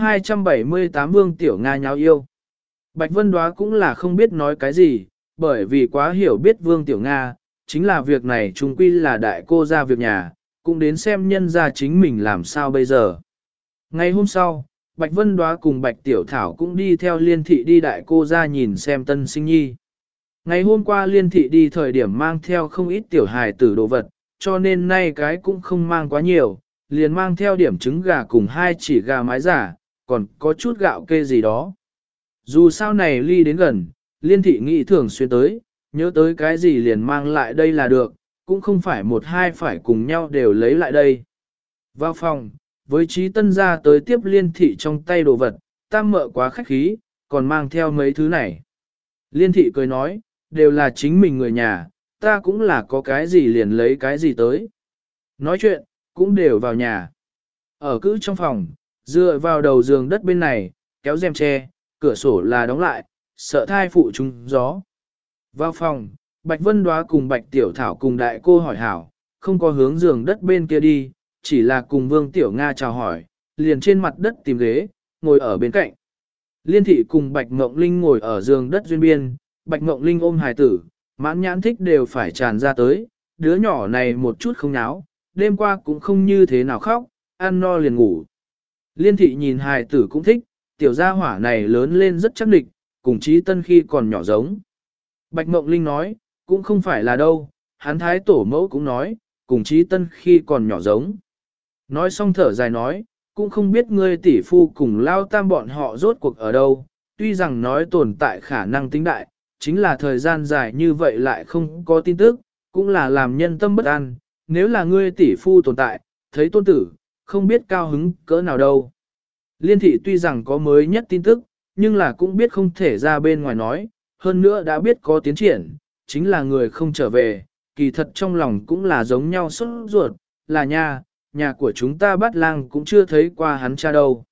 [SPEAKER 1] 278 Vương Tiểu Nga nháo yêu. Bạch Vân Đóa cũng là không biết nói cái gì, bởi vì quá hiểu biết Vương Tiểu Nga, chính là việc này chung quy là đại cô ra việc nhà, cũng đến xem nhân ra chính mình làm sao bây giờ. Ngày hôm sau, Bạch Vân Đóa cùng Bạch Tiểu Thảo cũng đi theo Liên thị đi đại cô ra nhìn xem tân sinh nhi. Ngày hôm qua Liên thị đi thời điểm mang theo không ít tiểu hài tử đồ vật, cho nên nay cái cũng không mang quá nhiều, liền mang theo điểm trứng gà cùng 2 chỉ gà mái giả, còn có chút gạo kê gì đó. Dù sao này ly đến gần, Liên thị nghĩ thường xuyên tới, nhớ tới cái gì liền mang lại đây là được, cũng không phải một hai phải cùng nhau đều lấy lại đây. Vào phòng, với trí tân ra tới tiếp liên thị trong tay đồ vật, tam mợ quá khách khí, còn mang theo mấy thứ này. Liên thị cười nói, đều là chính mình người nhà, ta cũng là có cái gì liền lấy cái gì tới. Nói chuyện, cũng đều vào nhà. Ở cữ trong phòng, dựa vào đầu giường đất bên này, kéo rèm tre, cửa sổ là đóng lại, sợ thai phụ trúng gió. Vào phòng, Bạch Vân Đóa cùng Bạch Tiểu Thảo cùng đại cô hỏi hảo, không có hướng giường đất bên kia đi, chỉ là cùng Vương Tiểu Nga chào hỏi, liền trên mặt đất tìm ghế, ngồi ở bên cạnh. Liên thị cùng Bạch Ngộng Linh ngồi ở giường đất duyên biên, Bạch Ngộng Linh ôm hài tử, mãn nhãn thích đều phải tràn ra tới, đứa nhỏ này một chút không náo, đêm qua cũng không như thế nào khóc, ăn no liền ngủ. Liên thị nhìn hài tử cũng thích, tiểu gia hỏa này lớn lên rất chắc địch, cùng Trí Tân khi còn nhỏ giống. Bạch Ngộng Linh nói, cũng không phải là đâu, hắn thái tổ mẫu cũng nói, cùng Trí Tân khi còn nhỏ giống. Nói xong thở dài nói, cũng không biết ngươi tỷ phu cùng lao tam bọn họ rốt cuộc ở đâu, tuy rằng nói tồn tại khả năng tính đại, chính là thời gian dài như vậy lại không có tin tức, cũng là làm nhân tâm bất an, nếu là ngươi tỷ phu tồn tại, thấy tôn tử, không biết cao hứng cỡ nào đâu. Liên thị tuy rằng có mới nhất tin tức, nhưng là cũng biết không thể ra bên ngoài nói, hơn nữa đã biết có tiến triển, chính là người không trở về, kỳ thật trong lòng cũng là giống nhau sốt ruột, là nhà của chúng ta Bát Lang cũng chưa thấy qua hắn cha đâu.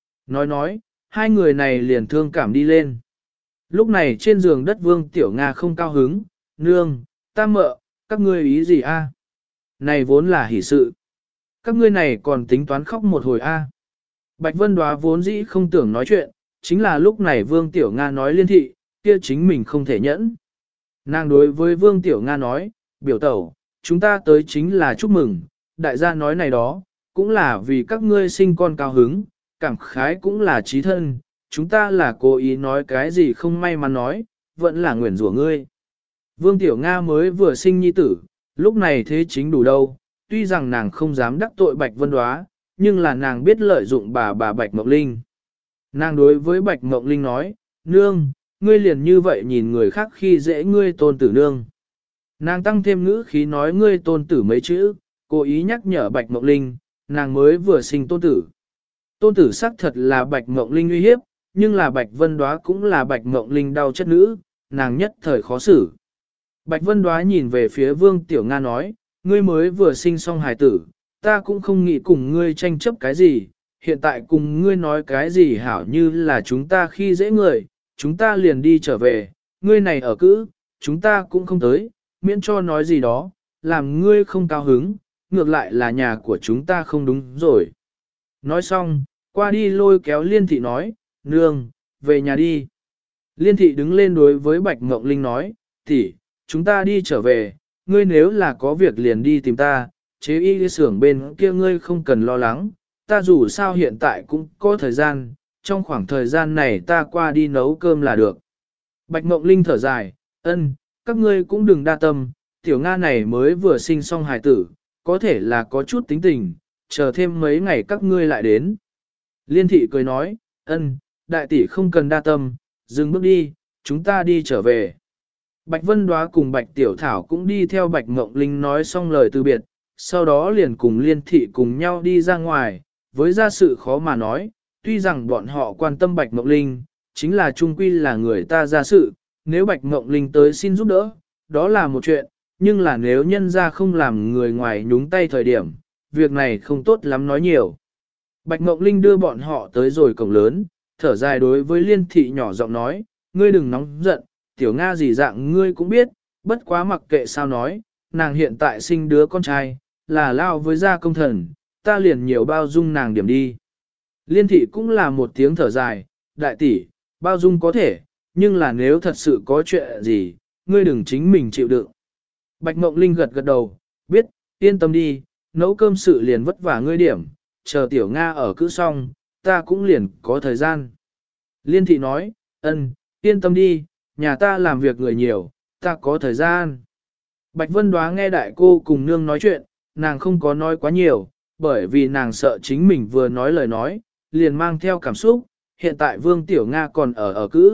[SPEAKER 1] Nói, hai người này liền thương cảm đi lên. Lúc này trên giường đất Vương Tiểu Nga không cao hứng, nương, ta mợ, các ngươi ý gì a? Này vốn là hỷ sự. Các ngươi này còn tính toán khóc một hồi a? Bạch Vân Đóa vốn dĩ không tưởng nói chuyện, chính là lúc này Vương Tiểu Nga nói liên thị, kia chính mình không thể nhẫn. Nàng đối với Vương Tiểu Nga nói, biểu tẩu, chúng ta tới chính là chúc mừng, đại gia nói này đó, cũng là vì các ngươi sinh con cao hứng, cảm khái cũng là trí thân, chúng ta là cố ý nói cái gì không may mắn nói, vẫn là nguyền rủa ngươi. Vương Tiểu Nga mới vừa sinh nhi tử, lúc này thế chính đủ đâu, tuy rằng nàng không dám đắc tội Bạch Vân Đóa, nhưng là nàng biết lợi dụng bà Bạch Mộng Linh. Nàng đối với Bạch Mộng Linh nói, nương, ngươi liền như vậy nhìn người khác khi dễ ngươi tôn tử nương. Nàng tăng thêm ngữ khí nói ngươi tôn tử mấy chữ, cố ý nhắc nhở Bạch Mộng Linh, nàng mới vừa sinh tôn tử. Tôn tử xác thật là Bạch Mộng Linh uy hiếp, nhưng là Bạch Vân Đóa cũng là Bạch Mộng Linh đau chất nữ, nàng nhất thời khó xử. Bạch Vân Đóa nhìn về phía Vương Tiểu Nga nói, ngươi mới vừa sinh xong hài tử, ta cũng không nghĩ cùng ngươi tranh chấp cái gì, hiện tại cùng ngươi nói cái gì hảo như là chúng ta khi dễ người, chúng ta liền đi trở về, ngươi này ở cữ, chúng ta cũng không tới, miễn cho nói gì đó, làm ngươi không cao hứng, ngược lại là nhà của chúng ta không đúng rồi. Nói xong, qua đi lôi kéo Liên thị nói, nương, về nhà đi. Liên thị đứng lên đối với Bạch Ngộng Linh nói, tỷ, chúng ta đi trở về, ngươi nếu là có việc liền đi tìm ta, chế y xưởng bên kia ngươi không cần lo lắng, ta dù sao hiện tại cũng có thời gian, trong khoảng thời gian này ta qua đi nấu cơm là được. Bạch Ngộng Linh thở dài, ân, các ngươi cũng đừng đa tâm, tiểu Nga này mới vừa sinh xong hài tử, có thể là có chút tính tình, chờ thêm mấy ngày các ngươi lại đến. Liên thị cười nói, ân, đại tỷ không cần đa tâm, dừng bước đi, chúng ta đi trở về. Bạch Vân Đóa cùng Bạch Tiểu Thảo cũng đi theo Bạch Ngộng Linh nói xong lời từ biệt, sau đó liền cùng Liên thị cùng nhau đi ra ngoài, với ra sự khó mà nói, tuy rằng bọn họ quan tâm Bạch Ngộng Linh, chính là chung quy là người ta ra sự, nếu Bạch Ngộng Linh tới xin giúp đỡ, đó là một chuyện, nhưng là nếu nhân ra không làm người ngoài nhúng tay thời điểm, việc này không tốt lắm nói nhiều. Bạch Ngộng Linh đưa bọn họ tới rồi cổng lớn, thở dài đối với Liên thị nhỏ giọng nói, ngươi đừng nóng giận, tiểu Nga gì dạng ngươi cũng biết, bất quá mặc kệ sao nói, nàng hiện tại sinh đứa con trai, là lao với gia công thần, ta liền nhiều bao dung nàng điểm đi. Liên thị cũng là một tiếng thở dài, đại tỷ, bao dung có thể, nhưng là nếu thật sự có chuyện gì, ngươi đừng chính mình chịu đựng. Bạch Ngộng Linh gật gật đầu, biết, yên tâm đi, nấu cơm sự liền vất vả ngươi điểm, chờ tiểu Nga ở cữ xong, ta cũng liền có thời gian. Liên thị nói, ân, yên tâm đi, nhà ta làm việc người nhiều, ta có thời gian. Bạch Vân Đóa nghe đại cô cùng nương nói chuyện, nàng không có nói quá nhiều, bởi vì nàng sợ chính mình vừa nói lời nói, liền mang theo cảm xúc, hiện tại Vương Tiểu Nga còn ở cữ,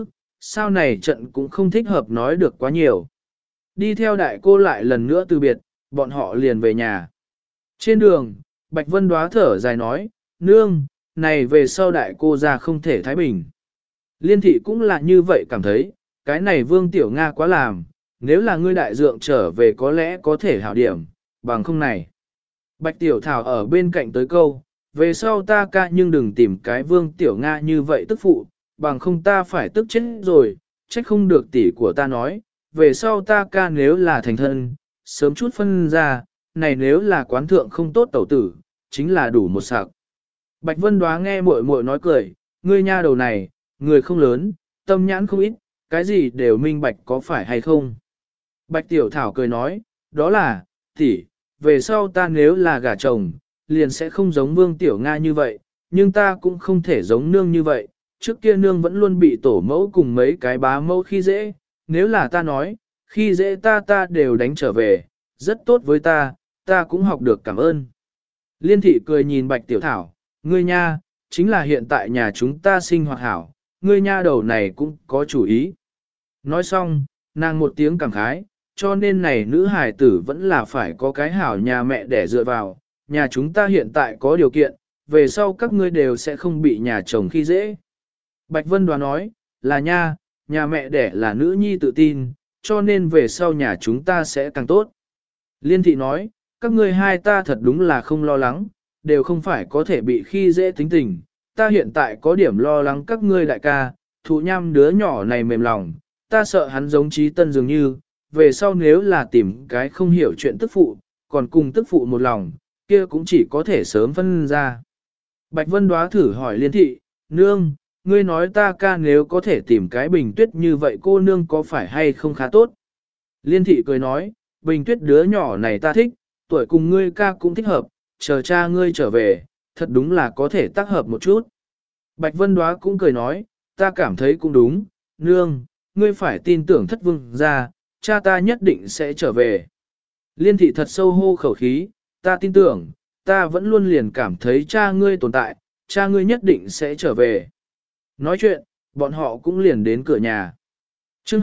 [SPEAKER 1] sao này trận cũng không thích hợp nói được quá nhiều. Đi theo đại cô lại lần nữa từ biệt, bọn họ liền về nhà. Trên đường, Bạch Vân Đóa thở dài nói, nương, này về sau đại cô ra không thể thái bình. Liên thị cũng là như vậy cảm thấy, cái này Vương Tiểu Nga quá làm, nếu là ngươi đại dượng trở về có lẽ có thể hảo điểm, bằng không này. Bạch Tiểu Thảo ở bên cạnh tới câu, về sau ta ca nhưng đừng tìm cái Vương Tiểu Nga như vậy tức phụ, bằng không ta phải tức chết rồi, trách không được tỷ của ta nói, về sau ta ca nếu là thành thân, sớm chút phân ra, này nếu là quán thượng không tốt tẩu tử, chính là đủ một sạc. Bạch Vân Đóa nghe muội muội nói cười, ngươi nha đầu này, người không lớn, tâm nhãn không ít, cái gì đều minh bạch có phải hay không. Bạch Tiểu Thảo cười nói, đó là, tỷ, về sau ta nếu là gả chồng, liền sẽ không giống Vương Tiểu Nga như vậy, nhưng ta cũng không thể giống nương như vậy, trước kia nương vẫn luôn bị tổ mẫu cùng mấy cái bá mẫu khi dễ, nếu là ta nói, khi dễ ta đều đánh trở về, rất tốt với ta cũng học được cảm ơn. Liên thị cười nhìn Bạch Tiểu Thảo, ngươi nha, chính là hiện tại nhà chúng ta sinh hoạt hảo, ngươi nha đầu này cũng có chủ ý. Nói xong, nàng một tiếng cảm khái, cho nên này nữ hài tử vẫn là phải có cái hảo nhà mẹ để dựa vào, nhà chúng ta hiện tại có điều kiện, về sau các ngươi đều sẽ không bị nhà chồng khi dễ. Bạch Vân Đoán nói, là nha, nhà mẹ đẻ là nữ nhi tự tin, cho nên về sau nhà chúng ta sẽ càng tốt. Liên thị nói, các ngươi hai ta thật đúng là không lo lắng, đều không phải có thể bị khi dễ tính tình. Ta hiện tại có điểm lo lắng các ngươi đại ca, thụ nham đứa nhỏ này mềm lòng, ta sợ hắn giống Trí Tân dường như, về sau nếu là tìm cái không hiểu chuyện tức phụ, còn cùng tức phụ một lòng, kia cũng chỉ có thể sớm phân ra. Bạch Vân Đoá thử hỏi Liên thị, nương, ngươi nói ta ca nếu có thể tìm cái Bình Tuyết như vậy cô nương có phải hay không khá tốt? Liên thị cười nói, Bình Tuyết đứa nhỏ này ta thích, tuổi cùng ngươi ca cũng thích hợp, chờ cha ngươi trở về, thật đúng là có thể tác hợp một chút. Bạch Vân Đoá cũng cười nói, ta cảm thấy cũng đúng, nương, ngươi phải tin tưởng Thất Vương ra, cha ta nhất định sẽ trở về. Liên thị thật sâu hô khẩu khí, ta tin tưởng, ta vẫn luôn liền cảm thấy cha ngươi tồn tại, cha ngươi nhất định sẽ trở về. Nói chuyện, bọn họ cũng liền đến cửa nhà. chương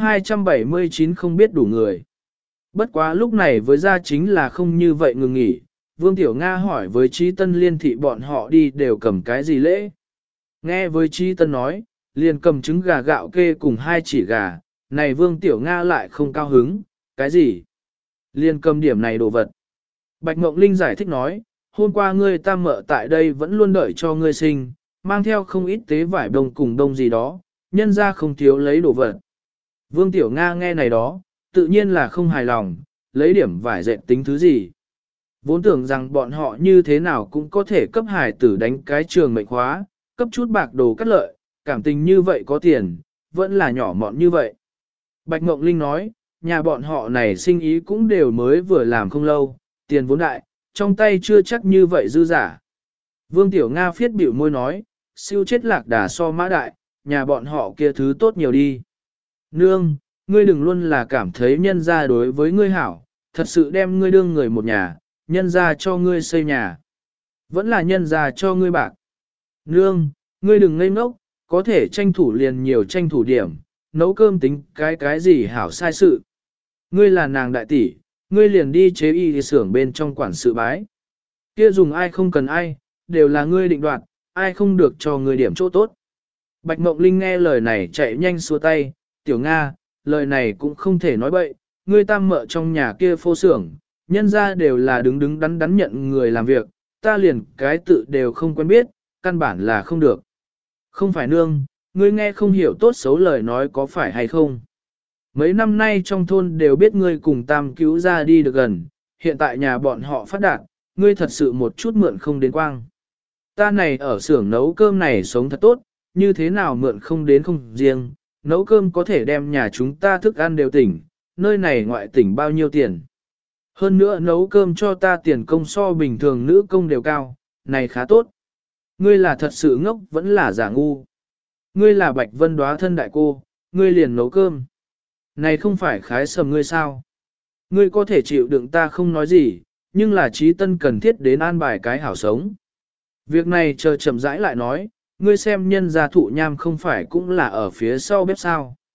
[SPEAKER 1] 279 không biết đủ người. Bất quá lúc này với gia chính là không như vậy ngừng nghỉ, Vương Tiểu Nga hỏi với Trí Tân Liên thị bọn họ đi đều cầm cái gì lễ. Nghe với Trí Tân nói, liền cầm trứng gà gạo kê cùng 2 chỉ gà, này Vương Tiểu Nga lại không cao hứng, cái gì? Liền cầm điểm này đồ vật. Bạch Mộng Linh giải thích nói, hôm qua ngươi ta mợ tại đây vẫn luôn đợi cho ngươi sinh, mang theo không ít tế vải đồng cùng đông gì đó, nhân ra không thiếu lấy đồ vật. Vương Tiểu Nga nghe này đó, tự nhiên là không hài lòng, lấy điểm vải dệt tính thứ gì. Vốn tưởng rằng bọn họ như thế nào cũng có thể cấp hài tử đánh cái trường mệnh khóa, cấp chút bạc đồ cắt lợi, cảm tình như vậy có tiền, vẫn là nhỏ mọn như vậy. Bạch Ngộng Linh nói, nhà bọn họ này sinh ý cũng đều mới vừa làm không lâu, tiền vốn đại, trong tay chưa chắc như vậy dư giả. Vương Tiểu Nga phiết biểu môi nói, siêu chết lạc đà so mã đại, nhà bọn họ kia thứ tốt nhiều đi. Nương, ngươi đừng luôn là cảm thấy nhân gia đối với ngươi hảo, thật sự đem ngươi đương người một nhà, nhân gia cho ngươi xây nhà. Vẫn là nhân gia cho ngươi bạc. Nương, ngươi đừng ngây ngốc, có thể tranh thủ liền nhiều tranh thủ điểm, nấu cơm tính cái gì hảo sai sự. Ngươi là nàng đại tỷ, ngươi liền đi chế y xưởng bên trong quản sự bái. Kia dùng ai không cần ai, đều là ngươi định đoạt, ai không được cho ngươi điểm chỗ tốt. Bạch Mộng Linh nghe lời này chạy nhanh xua tay, Tiểu Nga, lời này cũng không thể nói bậy, ngươi tam mợ trong nhà kia phô xưởng, nhân ra đều là đứng đứng đắn đắn nhận người làm việc, ta liền cái tự đều không quen biết, căn bản là không được. Không phải nương, ngươi nghe không hiểu tốt xấu lời nói có phải hay không. Mấy năm nay trong thôn đều biết ngươi cùng tam cứu ra đi được gần, hiện tại nhà bọn họ phát đạt, ngươi thật sự một chút mượn không đến quang. Ta này ở xưởng nấu cơm này sống thật tốt, như thế nào mượn không đến không riêng, nấu cơm có thể đem nhà chúng ta thức ăn đều tỉnh, nơi này ngoại tỉnh bao nhiêu tiền. Hơn nữa nấu cơm cho ta tiền công so bình thường nữ công đều cao, này khá tốt. Ngươi là thật sự ngốc vẫn là giả ngu. Ngươi là Bạch Vân Đóa thân đại cô, ngươi liền nấu cơm. Này không phải khái sầm ngươi sao? Ngươi có thể chịu đựng ta không nói gì, nhưng là Trí Tân cần thiết đến an bài cái hảo sống. Việc này chờ chậm rãi lại nói, ngươi xem nhân gia thụ nham không phải cũng là ở phía sau bếp sao.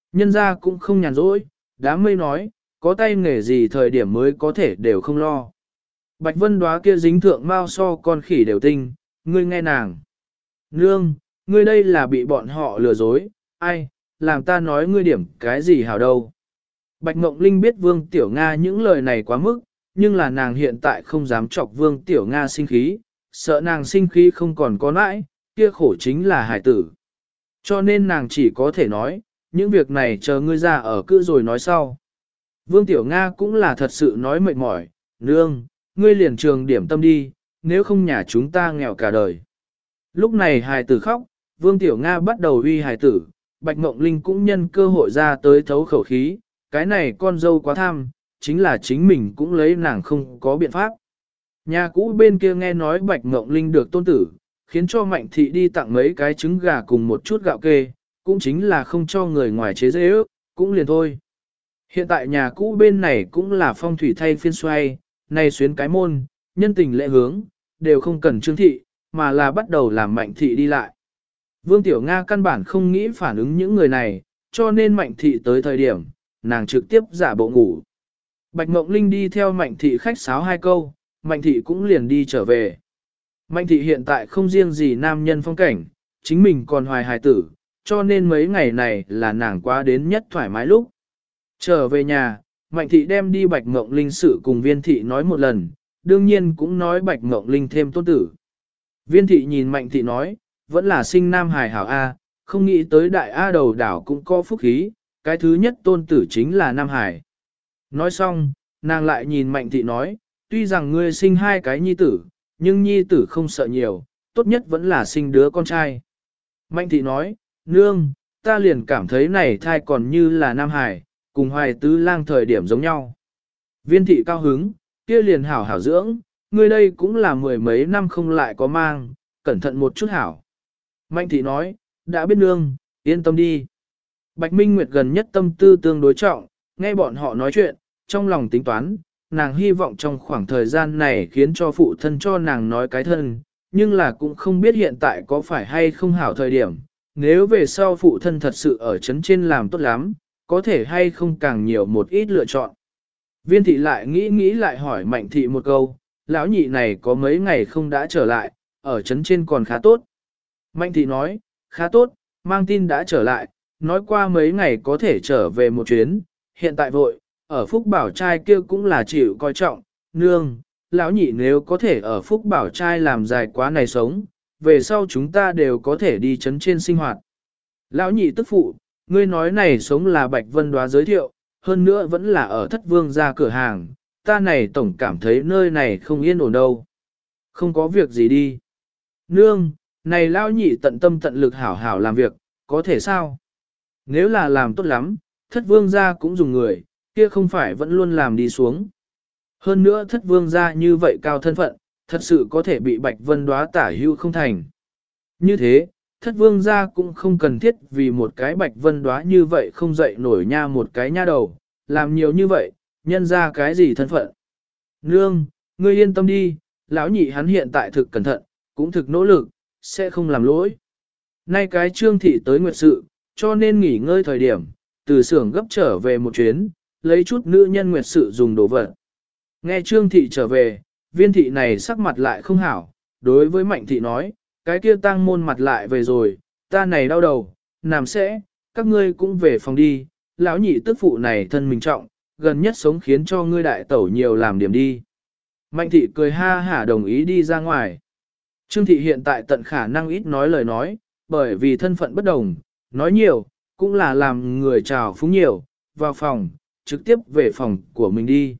[SPEAKER 1] Nhân ra cũng không nhàn rỗi, đám mây nói, có tay nghề gì thời điểm mới có thể đều không lo. Bạch Vân Đóa kia dính thượng mau so con khỉ đều tinh, ngươi nghe nàng. Nương, ngươi đây là bị bọn họ lừa dối, ai, làm ta nói ngươi điểm cái gì hảo đâu. Bạch Mộng Linh biết Vương Tiểu Nga những lời này quá mức, nhưng là nàng hiện tại không dám chọc Vương Tiểu Nga sinh khí, sợ nàng sinh khí không còn có nãi, kia khổ chính là hải tử. Cho nên nàng chỉ có thể nói, những việc này chờ ngươi ra ở cữ rồi nói sau. Vương Tiểu Nga cũng là thật sự nói mệt mỏi, nương, ngươi liền trường điểm tâm đi, nếu không nhà chúng ta nghèo cả đời. Lúc này hài tử khóc, Vương Tiểu Nga bắt đầu uy hài tử, Bạch Mộng Linh cũng nhân cơ hội ra tới thấu khẩu khí, cái này con dâu quá tham, chính là chính mình cũng lấy nàng không có biện pháp. Nhà cũ bên kia nghe nói Bạch Mộng Linh được tôn tử, khiến cho Mạnh Thị đi tặng mấy cái trứng gà cùng một chút gạo kê, cũng chính là không cho người ngoài chế dễ ước, cũng liền thôi. Hiện tại nhà cũ bên này cũng là phong thủy thay phiên xoay, này xuyến cái môn, nhân tình lệ hướng, đều không cần Trương Thị, mà là bắt đầu làm Mạnh Thị đi lại. Vương Tiểu Nga căn bản không nghĩ phản ứng những người này, cho nên Mạnh Thị tới thời điểm, nàng trực tiếp giả bộ ngủ. Bạch Mộng Linh đi theo Mạnh Thị khách sáo 2 câu, Mạnh Thị cũng liền đi trở về. Mạnh Thị hiện tại không riêng gì nam nhân phong cảnh, chính mình còn hoài hài tử, cho nên mấy ngày này là nàng quá đến nhất thoải mái lúc. Trở về nhà, Mạnh Thị đem đi Bạch Mộng Linh sự cùng Viên Thị nói một lần, đương nhiên cũng nói Bạch Mộng Linh thêm tôn tử. Viên Thị nhìn Mạnh Thị nói, vẫn là sinh nam hài hảo A, không nghĩ tới đại A đầu đảo cũng có phúc khí, cái thứ nhất tôn tử chính là nam hải. Nói xong, nàng lại nhìn Mạnh Thị nói, tuy rằng ngươi sinh 2 cái nhi tử, nhưng nhi tử không sợ nhiều, tốt nhất vẫn là sinh đứa con trai. Mạnh Thị nói, nương, ta liền cảm thấy này thai còn như là nam hải, cùng Hoài Tứ Lang thời điểm giống nhau. Viên Thị cao hứng, kia liền hảo hảo dưỡng, ngươi đây cũng là 10 mấy năm không lại có mang, cẩn thận một chút hảo. Mạnh Thị nói, đã biết nương, yên tâm đi. Bạch Minh Nguyệt gần nhất tâm tư tương đối trọng, nghe bọn họ nói chuyện, trong lòng tính toán, nàng hy vọng trong khoảng thời gian này khiến cho phụ thân cho nàng nói cái thân, nhưng là cũng không biết hiện tại có phải hay không hảo thời điểm, nếu về sau phụ thân thật sự ở chấn trên làm tốt lắm, có thể hay không càng nhiều một ít lựa chọn. Viên Thị lại nghĩ lại hỏi Mạnh Thị một câu, lão nhị này có mấy ngày không đã trở lại, ở chấn trên còn khá tốt. Mạnh Thị nói, khá tốt, mang tin đã trở lại, nói qua mấy ngày có thể trở về một chuyến, hiện tại vội, ở Phúc Bảo trai kia cũng là chịu coi trọng, nương, lão nhị nếu có thể ở Phúc Bảo trai làm dài quá này sống, về sau chúng ta đều có thể đi chấn trên sinh hoạt. Lão nhị tức phụ, ngươi nói này sống là Bạch Vân Đoá giới thiệu, hơn nữa vẫn là ở Thất Vương gia cửa hàng, ta này tổng cảm thấy nơi này không yên ổn đâu. Không có việc gì đi. Nương, này lão nhị tận tâm tận lực hảo hảo làm việc, có thể sao? Nếu là làm tốt lắm, Thất Vương gia cũng dùng người, kia không phải vẫn luôn làm đi xuống. Hơn nữa Thất Vương gia như vậy cao thân phận, thật sự có thể bị Bạch Vân Đoá tả hữu không thành. Như thế, Thất Vương gia cũng không cần thiết vì một cái Bạch Vân Đoá như vậy không dậy nổi nha một cái nha đầu, làm nhiều như vậy, nhân ra cái gì thân phận. Nương, ngươi yên tâm đi, lão nhị hắn hiện tại thực cẩn thận, cũng thực nỗ lực, sẽ không làm lỗi. Nay cái Trương Thị tới nguyệt sự, cho nên nghỉ ngơi thời điểm, từ xưởng gấp trở về một chuyến, lấy chút nữ nhân nguyệt sự dùng đồ vật. Nghe Trương Thị trở về, Viên Thị này sắc mặt lại không hảo, đối với Mạnh Thị nói, cái kia tang môn mặt lại về rồi, ta này đau đầu, nằm sẽ, các ngươi cũng về phòng đi, lão nhị tức phụ này thân mình trọng, gần nhất sống khiến cho ngươi đại tẩu nhiều làm điểm đi. Mạnh Thị cười ha hả đồng ý đi ra ngoài. Trương Thị hiện tại tận khả năng ít nói lời nói, bởi vì thân phận bất đồng, nói nhiều, cũng là làm người chào phúng nhiều, vào phòng, trực tiếp về phòng của mình đi.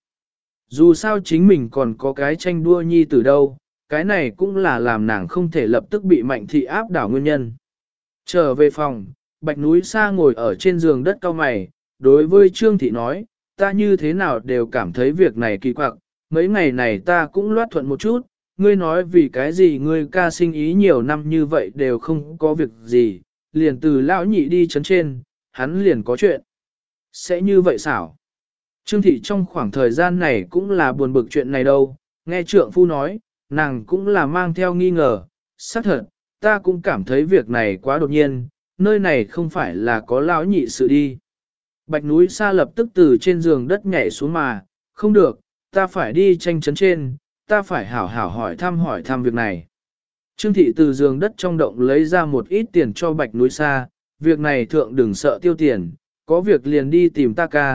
[SPEAKER 1] Dù sao chính mình còn có cái tranh đua nhi từ đâu, cái này cũng là làm nàng không thể lập tức bị Mạnh Thị áp đảo nguyên nhân. Trở về phòng, Bạch Núi Sa ngồi ở trên giường đất cao mày, đối với Trương Thị nói, ta như thế nào đều cảm thấy việc này kỳ quặc, mấy ngày này ta cũng loát thuận một chút, ngươi nói vì cái gì ngươi ca sinh ý nhiều năm như vậy đều không có việc gì, liền từ lão nhị đi chấn trên, hắn liền có chuyện. Sẽ như vậy xảo. Trương Thị trong khoảng thời gian này cũng là buồn bực chuyện này đâu, nghe trượng phu nói, nàng cũng là mang theo nghi ngờ, xác thật, ta cũng cảm thấy việc này quá đột nhiên, nơi này không phải là có lão nhị sự đi. Bạch núi xa lập tức từ trên giường đất nhảy xuống mà, không được, ta phải đi tranh chấn trên, ta phải hảo hảo hỏi thăm việc này. Trương thị từ giường đất trong động lấy ra một ít tiền cho bạch núi xa, việc này thượng đừng sợ tiêu tiền, có việc liền đi tìm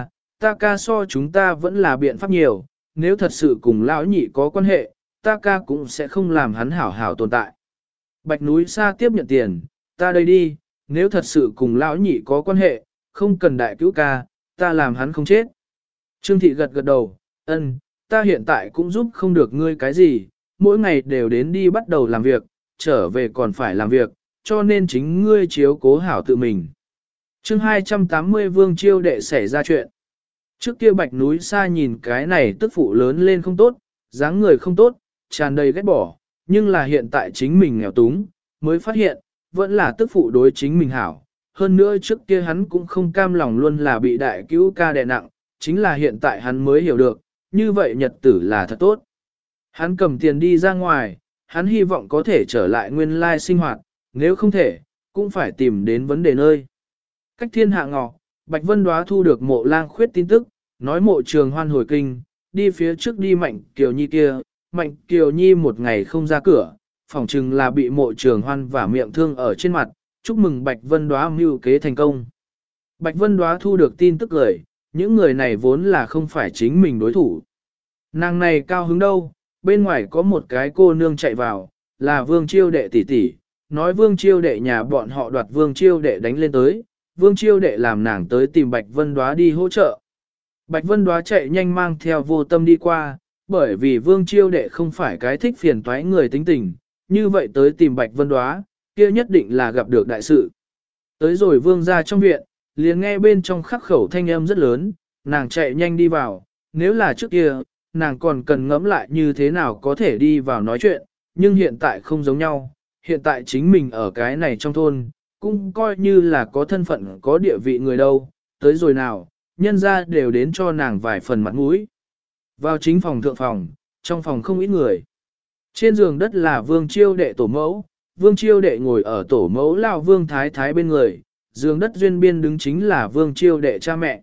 [SPEAKER 1] ta ca so chúng ta vẫn là biện pháp nhiều, nếu thật sự cùng lão nhị có quan hệ, ta ca cũng sẽ không làm hắn hảo hảo tồn tại. Bạch núi xa tiếp nhận tiền, ta đây đi, nếu thật sự cùng lão nhị có quan hệ, không cần đại cứu ca, ta làm hắn không chết. Trương thị gật gật đầu, ân, ta hiện tại cũng giúp không được ngươi cái gì, mỗi ngày đều đến đi bắt đầu làm việc, trở về còn phải làm việc, cho nên chính ngươi chiếu cố hảo tự mình. Chương 280 Vương Chiêu Đệ xảy ra chuyện. Trước kia Bạch núi xa nhìn cái này tức phụ lớn lên không tốt, dáng người không tốt, tràn đầy ghét bỏ, nhưng là hiện tại chính mình nghèo túng, mới phát hiện, vẫn là tức phụ đối chính mình hảo. Hơn nữa trước kia hắn cũng không cam lòng luôn là bị đại cứu ca đè nặng, chính là hiện tại hắn mới hiểu được, như vậy nhật tử là thật tốt. Hắn cầm tiền đi ra ngoài, hắn hy vọng có thể trở lại nguyên lai sinh hoạt, nếu không thể, cũng phải tìm đến vấn đề nơi. Cách thiên hạ ngọ, Bạch Vân Đóa thu được Mộ Lang Khuyết tin tức, nói Mộ Trường Hoan hồi kinh, đi phía trước đi Mạnh Kiều Nhi kia, Mạnh Kiều Nhi một ngày không ra cửa, phỏng chừng là bị Mộ Trường Hoan vả miệng thương ở trên mặt, chúc mừng Bạch Vân Đóa mưu kế thành công. Bạch Vân Đóa thu được tin tức gửi, những người này vốn là không phải chính mình đối thủ. Nàng này cao hứng đâu, bên ngoài có một cái cô nương chạy vào, là Vương Chiêu Đệ tỷ tỷ, nói Vương Chiêu Đệ nhà bọn họ đoạt Vương Chiêu Đệ đánh lên tới, Vương Chiêu Đệ làm nàng tới tìm Bạch Vân Đóa đi hỗ trợ. Bạch Vân Đóa chạy nhanh mang theo Vô Tâm đi qua, bởi vì Vương Chiêu Đệ không phải cái thích phiền toái người tính tình, như vậy tới tìm Bạch Vân Đóa, kia nhất định là gặp được đại sự. Tới rồi Vương ra trong viện, liền nghe bên trong khắc khẩu thanh âm rất lớn, nàng chạy nhanh đi vào, nếu là trước kia, nàng còn cần ngẫm lại như thế nào có thể đi vào nói chuyện, nhưng hiện tại không giống nhau, hiện tại chính mình ở cái này trong thôn, cũng coi như là có thân phận có địa vị người đâu, tới rồi nào, nhân ra đều đến cho nàng vài phần mặt mũi. Vào chính phòng thượng phòng, trong phòng không ít người. Trên giường đất là Vương Chiêu Đệ tổ mẫu, Vương Chiêu Đệ ngồi ở tổ mẫu lão Vương Thái Thái bên người, giường đất duyên biên đứng chính là Vương Chiêu Đệ cha mẹ.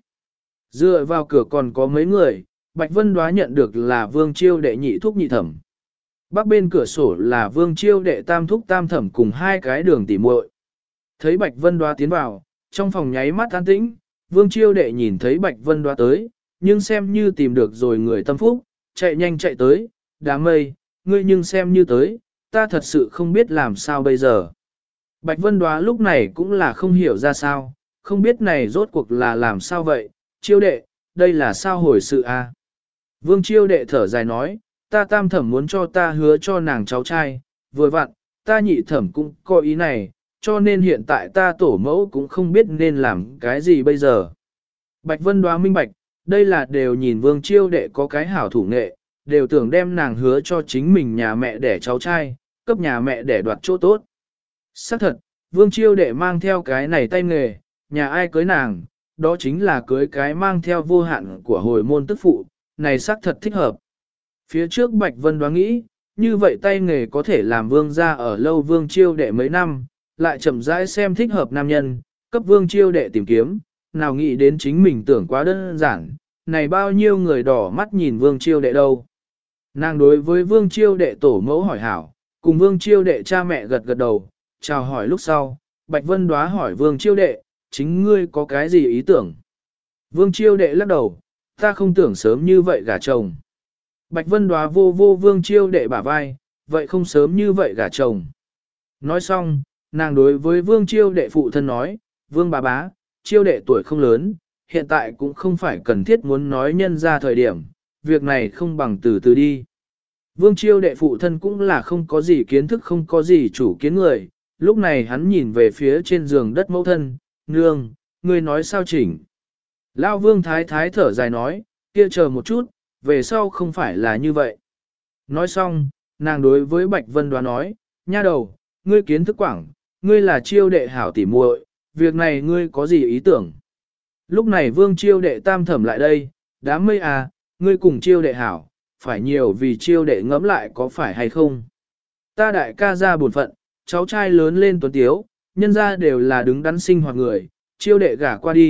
[SPEAKER 1] Dựa vào cửa còn có mấy người, Bạch Vân Đóa nhận được là Vương Chiêu Đệ nhị thúc nhị thẩm. Bắc bên cửa sổ là Vương Chiêu Đệ tam thúc tam thẩm cùng hai cái đường tỉ muội. Thấy Bạch Vân Đóa tiến vào, trong phòng nháy mắt an tĩnh, Vương Chiêu Đệ nhìn thấy Bạch Vân Đóa tới, nhưng xem như tìm được rồi người tâm phúc, chạy nhanh chạy tới, đám mây, ngươi nhưng xem như tới, ta thật sự không biết làm sao bây giờ. Bạch Vân Đóa lúc này cũng là không hiểu ra sao, không biết này rốt cuộc là làm sao vậy, Chiêu Đệ, đây là sao hồi sự a? Vương Chiêu Đệ thở dài nói, ta tam thẩm muốn cho ta hứa cho nàng cháu trai, vừa vặn, ta nhị thẩm cũng có ý này, cho nên hiện tại ta tổ mẫu cũng không biết nên làm cái gì bây giờ. Bạch Vân Đóa minh bạch, đây là đều nhìn Vương Chiêu Đệ có cái hảo thủ nghệ, đều tưởng đem nàng hứa cho chính mình nhà mẹ đẻ cháu trai, cấp nhà mẹ đẻ đoạt chỗ tốt. Xác thật, Vương Chiêu Đệ mang theo cái này tay nghề, nhà ai cưới nàng, đó chính là cưới cái mang theo vô hạn của hồi môn tức phụ, này xác thật thích hợp. Phía trước Bạch Vân Đóa nghĩ, như vậy tay nghề có thể làm Vương gia ở lâu Vương Chiêu Đệ mấy năm, lại chậm rãi xem thích hợp nam nhân, cấp Vương Chiêu Đệ tìm kiếm, nào nghĩ đến chính mình tưởng quá đơn giản, này bao nhiêu người đỏ mắt nhìn Vương Chiêu Đệ đâu. Nàng đối với Vương Chiêu Đệ tổ mẫu hỏi hảo, cùng Vương Chiêu Đệ cha mẹ gật gật đầu, chào hỏi lúc sau, Bạch Vân Đóa hỏi Vương Chiêu Đệ, chính ngươi có cái gì ý tưởng? Vương Chiêu Đệ lắc đầu, ta không tưởng sớm như vậy gả chồng. Bạch Vân Đóa vô vô Vương Chiêu Đệ bả vai, vậy không sớm như vậy gả chồng. Nói xong, nàng đối với Vương Chiêu Đệ phụ thân nói, Vương bà bá, Chiêu Đệ tuổi không lớn, hiện tại cũng không phải cần thiết muốn nói nhân ra thời điểm, việc này không bằng từ từ đi. Vương Chiêu Đệ phụ thân cũng là không có gì kiến thức không có gì chủ kiến người, lúc này hắn nhìn về phía trên giường đất mẫu thân, nương, ngươi nói sao chỉnh. Lão Vương Thái Thái thở dài nói, kia chờ một chút, về sau không phải là như vậy. Nói xong, nàng đối với Bạch Vân Đóa nói, nha đầu, ngươi kiến thức quảng, ngươi là Chiêu Đệ hảo tỉ muội, việc này ngươi có gì ý tưởng? Lúc này Vương Chiêu Đệ tam thẩm lại đây, đám mây à, ngươi cùng Chiêu Đệ hảo, phải nhiều vì Chiêu Đệ ngẫm lại có phải hay không? Ta đại ca ra buồn phận, cháu trai lớn lên tuấn tiếu, nhân ra đều là đứng đắn sinh hoạt người, Chiêu Đệ gả qua đi,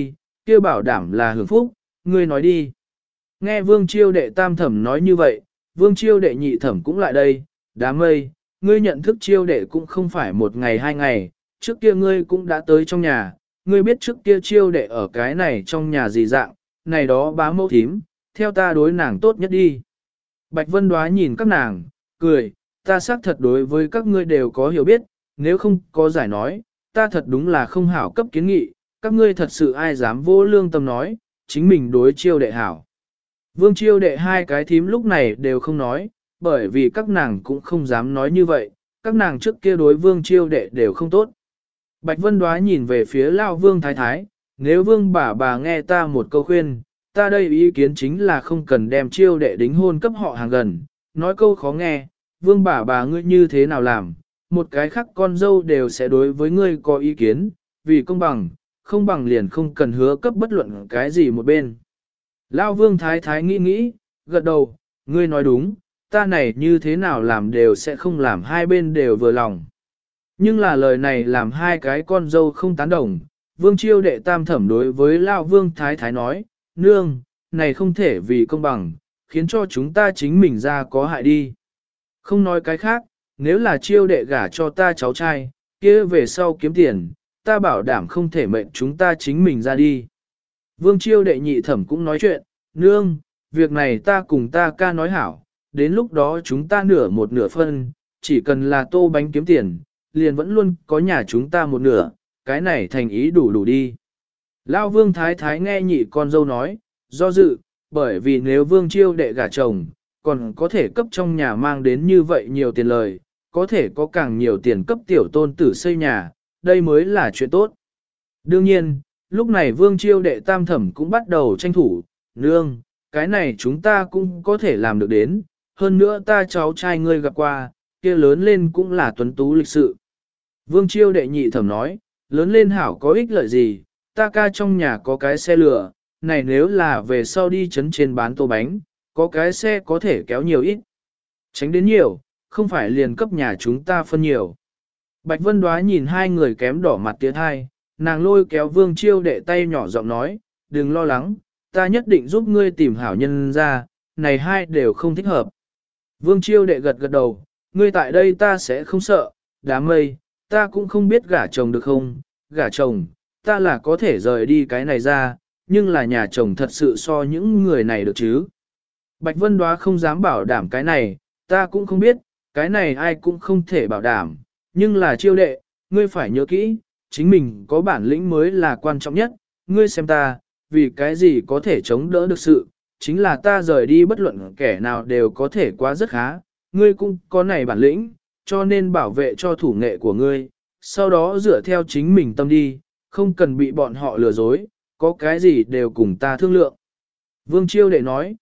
[SPEAKER 1] kia bảo đảm là hưởng phúc, ngươi nói đi. Nghe vương chiêu đệ tam thẩm nói như vậy, vương chiêu đệ nhị thẩm cũng lại đây, đám mây, ngươi nhận thức chiêu đệ cũng không phải một ngày hai ngày, trước kia ngươi cũng đã tới trong nhà, ngươi biết trước kia chiêu đệ ở cái này trong nhà gì dạng, này đó bá mẫu thím, theo ta đối nàng tốt nhất đi. Bạch Vân Đoá nhìn các nàng, cười, ta xác thật đối với các ngươi đều có hiểu biết, nếu không có giải nói, ta thật đúng là không hảo cấp kiến nghị, các ngươi thật sự ai dám vô lương tâm nói, chính mình đối chiêu đệ hảo. Vương chiêu đệ hai cái thím lúc này đều không nói, bởi vì các nàng cũng không dám nói như vậy, các nàng trước kia đối vương chiêu đệ đều không tốt. Bạch Vân Đoá nhìn về phía Lao Vương Thái Thái, nếu Vương bà nghe ta một câu khuyên, ta đây ý kiến chính là không cần đem chiêu đệ đính hôn cấp họ hàng gần, nói câu khó nghe, Vương bà ngươi như thế nào làm, một cái khác con dâu đều sẽ đối với ngươi có ý kiến, vì công bằng, không bằng liền không cần hứa cấp bất luận cái gì một bên. Lao Vương Thái Thái nghĩ nghĩ, gật đầu, ngươi nói đúng, ta này như thế nào làm đều sẽ không làm hai bên đều vừa lòng. Nhưng là lời này làm hai cái con dâu không tán đồng, Vương Chiêu đệ tam thẩm đối với Lao Vương Thái Thái nói, nương, này không thể vì công bằng, khiến cho chúng ta chính mình ra có hại đi. Không nói cái khác, nếu là Chiêu đệ gả cho ta cháu trai, kia về sau kiếm tiền, ta bảo đảm không thể mệnh chúng ta chính mình ra đi. Vương Chiêu đệ nhị thẩm cũng nói chuyện, nương, việc này ta cùng ta ca nói hảo, đến lúc đó chúng ta nửa một nửa phân, chỉ cần là tô bánh kiếm tiền, liền vẫn luôn có nhà chúng ta một nửa, cái này thành ý đủ đi. Lão Vương Thái Thái nghe nhị con dâu nói, do dự, bởi vì nếu Vương Chiêu đệ gả chồng, còn có thể cấp trong nhà mang đến như vậy nhiều tiền lời, có thể có càng nhiều tiền cấp tiểu tôn tử xây nhà, đây mới là chuyện tốt. Đương nhiên, lúc này Vương Chiêu đệ tam thẩm cũng bắt đầu tranh thủ, nương, cái này chúng ta cũng có thể làm được đến, hơn nữa ta cháu trai ngươi gặp qua, kia lớn lên cũng là tuấn tú lịch sự. Vương Chiêu đệ nhị thẩm nói, lớn lên hảo có ích lợi gì, ta ca trong nhà có cái xe lửa, này nếu là về sau đi chấn trên bán tô bánh, có cái xe có thể kéo nhiều ít. Tránh đến nhiều, không phải liền cấp nhà chúng ta phân nhiều. Bạch Vân Đoá nhìn hai người kém đỏ mặt tiến hai, nàng lôi kéo Vương Chiêu đệ tay nhỏ giọng nói, đừng lo lắng, ta nhất định giúp ngươi tìm hảo nhân ra, này hai đều không thích hợp. Vương Chiêu đệ gật gật đầu, ngươi tại đây ta sẽ không sợ, đám mây, ta cũng không biết gả chồng được không, gả chồng, ta là có thể rời đi cái này ra, nhưng là nhà chồng thật sự so những người này được chứ. Bạch Vân Đoá không dám bảo đảm cái này, ta cũng không biết, cái này ai cũng không thể bảo đảm, nhưng là Chiêu đệ, ngươi phải nhớ kỹ, chính mình có bản lĩnh mới là quan trọng nhất, ngươi xem ta, vì cái gì có thể chống đỡ được sự, chính là ta rời đi bất luận kẻ nào đều có thể quá rất khá, ngươi cũng có này bản lĩnh, cho nên bảo vệ cho thủ nghệ của ngươi, sau đó dựa theo chính mình tâm đi, không cần bị bọn họ lừa dối, có cái gì đều cùng ta thương lượng. Vương Chiêu đệ nói,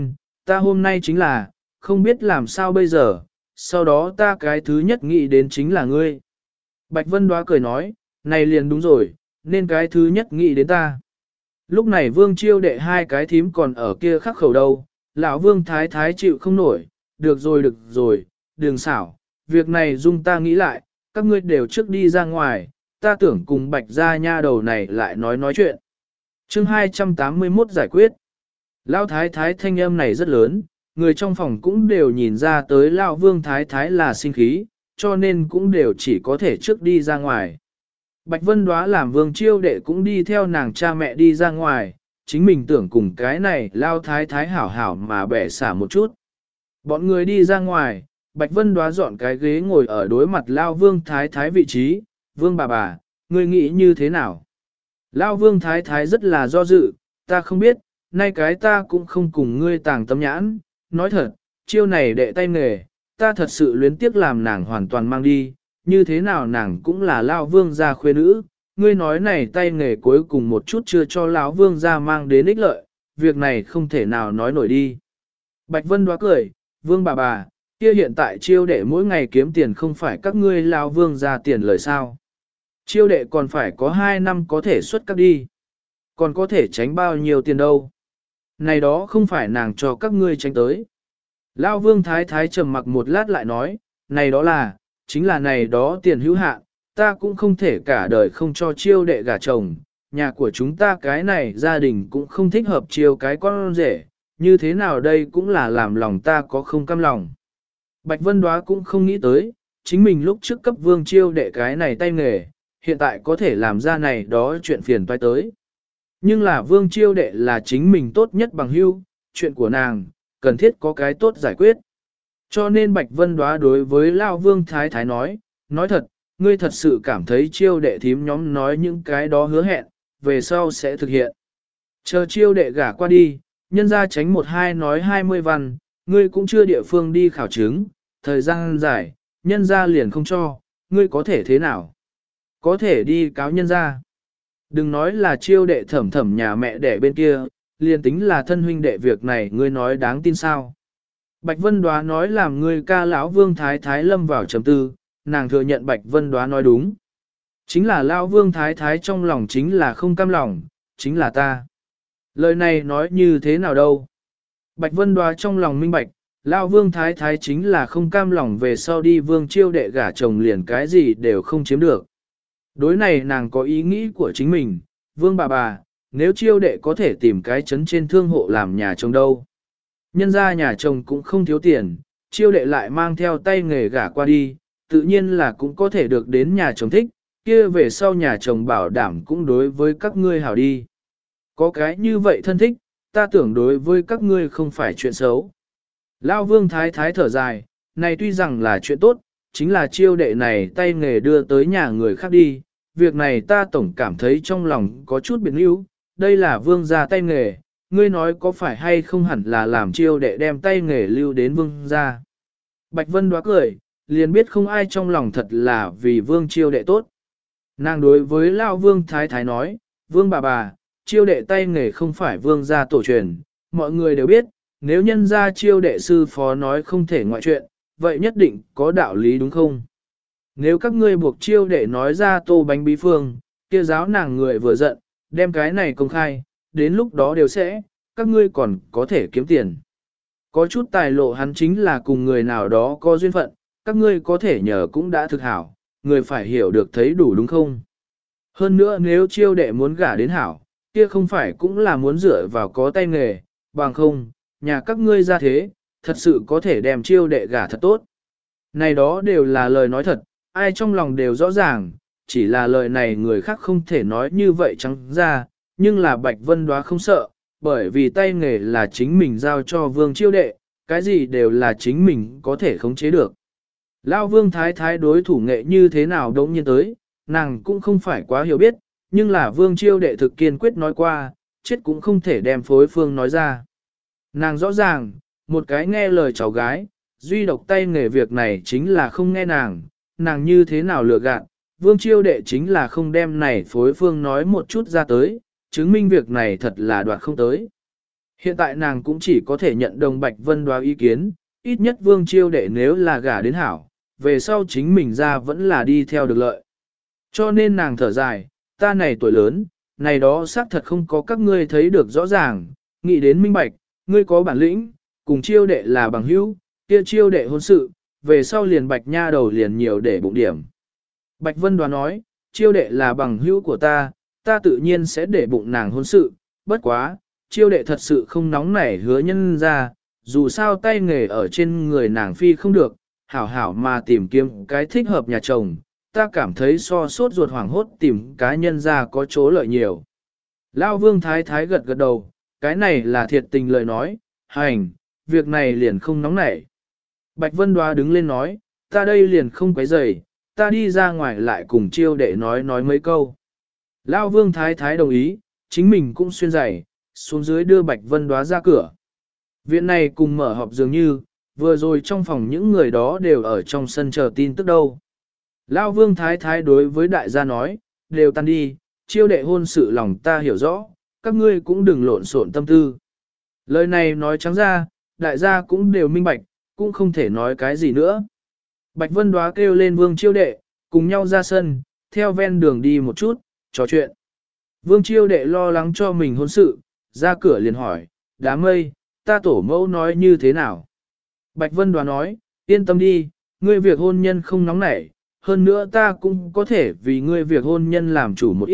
[SPEAKER 1] ta hôm nay chính là, không biết làm sao bây giờ, sau đó ta cái thứ nhất nghĩ đến chính là ngươi. Bạch Vân Đoá cười nói, này liền đúng rồi, nên cái thứ nhất nghĩ đến ta. Lúc này Vương Chiêu đệ hai cái thím còn ở kia khắc khẩu đâu, lão Vương Thái Thái chịu không nổi, được rồi, đừng xảo, việc này dung ta nghĩ lại, các ngươi đều trước đi ra ngoài, ta tưởng cùng Bạch gia nha đầu này lại nói chuyện. Chương 281 giải quyết. Lão Thái Thái thanh âm này rất lớn, người trong phòng cũng đều nhìn ra tới lão Vương Thái Thái là sinh khí, cho nên cũng đều chỉ có thể trước đi ra ngoài. Bạch Vân Đoá làm Vương Chiêu đệ cũng đi theo nàng cha mẹ đi ra ngoài, chính mình tưởng cùng cái này Lão Thái Thái hảo hảo mà bẻ xả một chút. Bọn người đi ra ngoài, Bạch Vân Đoá dọn cái ghế ngồi ở đối mặt Lão Vương Thái Thái vị trí, Vương bà, ngươi nghĩ như thế nào? Lão Vương Thái Thái rất là do dự, ta không biết, nay cái ta cũng không cùng ngươi tàng tâm nhãn, nói thật, chiêu này đệ tay nghề, ta thật sự luyến tiếc làm nàng hoàn toàn mang đi, như thế nào nàng cũng là Lão Vương gia khuê nữ, ngươi nói này tay nghề cuối cùng một chút chưa cho Lão Vương gia mang đến ích lợi, việc này không thể nào nói nổi đi. Bạch Vân Đoá cười, Vương bà, kia hiện tại chiêu đệ mỗi ngày kiếm tiền không phải các ngươi Lão Vương gia tiền lời sao. Chiêu đệ còn phải có 2 năm có thể xuất các đi. Còn có thể tránh bao nhiêu tiền đâu. Này đó không phải nàng cho các ngươi tránh tới. Lão Vương Thái Thái trầm mặc một lát lại nói, này đó là, chính là này đó tiền hữu hạn, ta cũng không thể cả đời không cho chiêu đệ gả chồng, nhà của chúng ta cái này gia đình cũng không thích hợp chiều cái con rể, như thế nào đây cũng là làm lòng ta có không cam lòng. Bạch Vân Đoá cũng không nghĩ tới, chính mình lúc trước cấp Vương Chiêu Đệ cái này tay nghề, hiện tại có thể làm ra này đó chuyện phiền toái tới. Nhưng là Vương Chiêu Đệ là chính mình tốt nhất bằng hữu, chuyện của nàng, cần thiết có cái tốt giải quyết. Cho nên Bạch Vân Đoá đối với Lao Vương Thái Thái nói thật, ngươi thật sự cảm thấy Chiêu Đệ thím nhóm nói những cái đó hứa hẹn, về sau sẽ thực hiện. Chờ Chiêu Đệ gả qua đi, nhân ra tránh 1-2 nói 20 văn, ngươi cũng chưa địa phương đi khảo chứng, thời gian dài, nhân ra liền không cho, ngươi có thể thế nào? Có thể đi cáo nhân ra. Đừng nói là Chiêu Đệ thẩm thẩm nhà mẹ đẻ bên kia, liền tính là thân huynh đệ việc này ngươi nói đáng tin sao. Bạch Vân Đoá nói làm ngươi ca lão Vương Thái Thái lâm vào trầm tư, nàng thừa nhận Bạch Vân Đoá nói đúng. Chính là lão Vương Thái Thái trong lòng chính là không cam lòng, chính là ta. Lời này nói như thế nào đâu? Bạch Vân Đoá trong lòng minh bạch, lão Vương Thái Thái chính là không cam lòng về sau đi Vương Chiêu Đệ gả chồng liền cái gì đều không chiếm được. Đối này nàng có ý nghĩ của chính mình, Vương bà, nếu Chiêu Đệ có thể tìm cái chấn trên thương hộ làm nhà chồng đâu. Nhân ra nhà chồng cũng không thiếu tiền, Chiêu Đệ lại mang theo tay nghề gả qua đi, tự nhiên là cũng có thể được đến nhà chồng thích, kia về sau nhà chồng bảo đảm cũng đối với các ngươi hảo đi. Có cái như vậy thân thích, ta tưởng đối với các ngươi không phải chuyện xấu. Lão Vương Thái Thái thở dài, này tuy rằng là chuyện tốt, chính là Chiêu Đệ này tay nghề đưa tới nhà người khác đi, việc này ta tổng cảm thấy trong lòng có chút biến yếu, đây là Vương gia tay nghề, ngươi nói có phải hay không hẳn là làm Chiêu Đệ đem tay nghề lưu đến Vương gia. Bạch Vân Đoá cười, liền biết không ai trong lòng thật là vì Vương Chiêu Đệ tốt. Nàng đối với Lão Vương Thái Thái nói, Vương bà, Chiêu Đệ tay nghề không phải Vương gia tổ truyền, mọi người đều biết, nếu nhân gia Chiêu Đệ sư phó nói không thể ngoại chuyện, vậy nhất định có đạo lý đúng không? Nếu các ngươi buộc Chiêu Đệ nói ra tô bánh bí phương, kia giáo nàng người vừa giận, đem cái này công khai, đến lúc đó đều sẽ, các ngươi còn có thể kiếm tiền. Có chút tài lộ hắn chính là cùng người nào đó có duyên phận, các ngươi có thể nhờ cũng đã thực hảo, người phải hiểu được thấy đủ đúng không? Hơn nữa nếu Chiêu Đệ muốn gả đến hảo, kia không phải cũng là muốn dựa vào có tay nghề, bằng không, nhà các ngươi ra thế, thật sự có thể đem Chiêu Đệ gả thật tốt. Này đó đều là lời nói thật, ai trong lòng đều rõ ràng, chỉ là lời này người khác không thể nói như vậy trắng ra, nhưng là Bạch Vân Đoá không sợ, bởi vì tay nghề là chính mình giao cho Vương Chiêu Đệ, cái gì đều là chính mình có thể khống chế được. Lão Vương Thái Thái đối thủ nghệ như thế nào đống nhiên tới, nàng cũng không phải quá hiểu biết, nhưng là Vương Chiêu Đệ thực kiên quyết nói qua, chết cũng không thể đem phối phương nói ra. Nàng rõ ràng, một cái nghe lời cháu gái, duy độc tay nghề việc này chính là không nghe nàng như thế nào lừa gạt, Vương Chiêu Đệ chính là không đem này phối phương nói một chút ra tới, chứng minh việc này thật là đoạt không tới. Hiện tại nàng cũng chỉ có thể nhận đồng Bạch Vân Đoá ý kiến, ít nhất Vương Chiêu Đệ nếu là gả đến hảo, về sau chính mình ra vẫn là đi theo được lợi. Cho nên nàng thở dài, ta này tuổi lớn, này đó xác thật không có các ngươi thấy được rõ ràng, nghĩ đến minh bạch, ngươi có bản lĩnh, cùng Chiêu Đệ là bằng hữu, kia Chiêu Đệ hôn sự, về sau liền Bạch nha đầu liền nhiều để bụng điểm. Bạch Vân Đoá nói, Chiêu Đệ là bằng hữu của ta tự nhiên sẽ để bụng nàng hôn sự, bất quá, Chiêu Đệ thật sự không nóng nảy hứa nhân ra, dù sao tay nghề ở trên người nàng phi không được, hảo hảo mà tìm kiếm cái thích hợp nhà chồng, ta cảm thấy so sốt ruột hoảng hốt tìm cá nhân ra có chỗ lợi nhiều. Lão Vương Thái Thái gật gật đầu, cái này là thiệt tình lời nói, hành, việc này liền không nóng nảy. Bạch Vân Đoá đứng lên nói, ta đây liền không quấy rầy, ta đi ra ngoài lại cùng Chiêu Đệ nói mấy câu. Lão Vương Thái Thái đồng ý, chính mình cũng xuyên giày, xuống dưới đưa Bạch Vân Đoá ra cửa. Viện này cùng mở họp dường như, vừa rồi trong phòng những người đó đều ở trong sân chờ tin tức đâu. Lão Vương Thái Thái đối với đại gia nói, đều tan đi, Chiêu Đệ hôn sự lòng ta hiểu rõ, các ngươi cũng đừng lộn xộn tâm tư. Lời này nói trắng ra, đại gia cũng đều minh bạch, cũng không thể nói cái gì nữa. Bạch Vân Đoá kêu lên Vương Chiêu Đệ, cùng nhau ra sân, theo ven đường đi một chút, trò chuyện. Vương Chiêu Đệ lo lắng cho mình hôn sự, ra cửa liền hỏi, đám mây, ta tổ mẫu nói như thế nào? Bạch Vân Đoá nói, yên tâm đi, ngươi việc hôn nhân không nóng nảy, hơn nữa ta cũng có thể vì ngươi việc hôn nhân làm chủ một ít,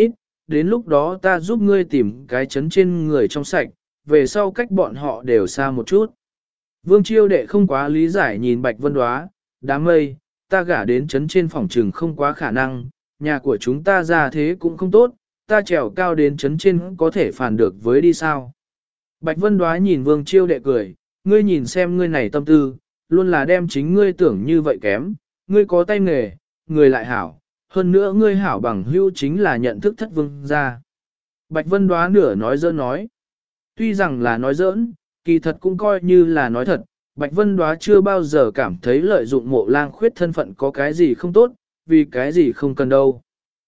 [SPEAKER 1] đến lúc đó ta giúp ngươi tìm cái chấn trên người trong sạch, về sau cách bọn họ đều xa một chút. Vương Chiêu Đệ không quá lý giải nhìn Bạch Vân Đoá, đám mây, ta gả đến chấn trên phòng trừng không quá khả năng, nhà của chúng ta ra thế cũng không tốt, ta trèo cao đến chấn trên có thể phản được với đi sao. Bạch Vân Đoá nhìn Vương Chiêu Đệ cười, ngươi nhìn xem ngươi này tâm tư, luôn là đem chính ngươi tưởng như vậy kém, ngươi có tay nghề, người lại hảo, hơn nữa ngươi hảo bằng hữu chính là nhận thức thất vương gia. Bạch Vân Đoá nửa nói giỡn nói, tuy rằng là nói giỡn, kỳ thật cũng coi như là nói thật, Bạch Vân Đoá chưa bao giờ cảm thấy lợi dụng Mộ Lang Khuyết thân phận có cái gì không tốt, vì cái gì không cần đâu.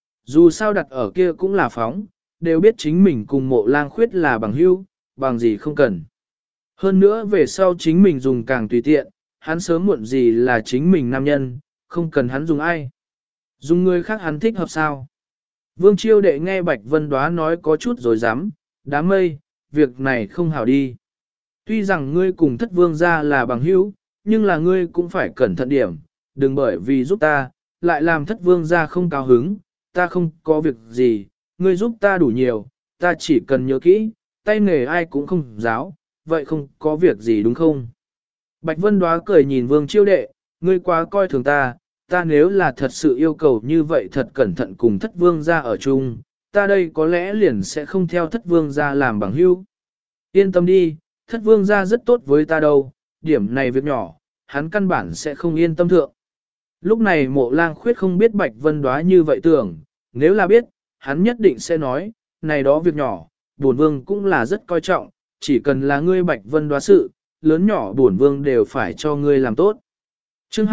[SPEAKER 1] Dù sao đặt ở kia cũng là phóng, đều biết chính mình cùng Mộ Lang Khuyết là bằng hữu, bằng gì không cần. Hơn nữa về sau chính mình dùng càng tùy tiện, hắn sớm muộn gì là chính mình nam nhân, không cần hắn dùng ai. Dùng người khác hắn thích hợp sao? Vương Chiêu Đệ nghe Bạch Vân Đoá nói có chút rồi dám, đám mây, việc này không hảo đi. Tuy rằng ngươi cùng thất vương gia là bằng hữu, nhưng là ngươi cũng phải cẩn thận điểm, đừng bởi vì giúp ta, lại làm thất vương gia không cao hứng, ta không có việc gì, ngươi giúp ta đủ nhiều, ta chỉ cần nhớ kỹ, tay nghề ai cũng không giáo, vậy không có việc gì đúng không? Bạch Vân Đoá cười nhìn Vương Chiêu Đệ, ngươi quá coi thường ta nếu là thật sự yêu cầu như vậy thật cẩn thận cùng thất vương gia ở chung, ta đây có lẽ liền sẽ không theo thất vương gia làm bằng hữu. Yên tâm đi, thất vương gia rất tốt với ta đâu, điểm này việc nhỏ, hắn căn bản sẽ không yên tâm thượng. Lúc này Mộ Lang Khuyết không biết Bạch Vân Đoá như vậy tưởng, nếu là biết, hắn nhất định sẽ nói, này đó việc nhỏ, bổn vương cũng là rất coi trọng, chỉ cần là ngươi Bạch Vân Đoá sự, lớn nhỏ bổn vương đều phải cho ngươi làm tốt. Chương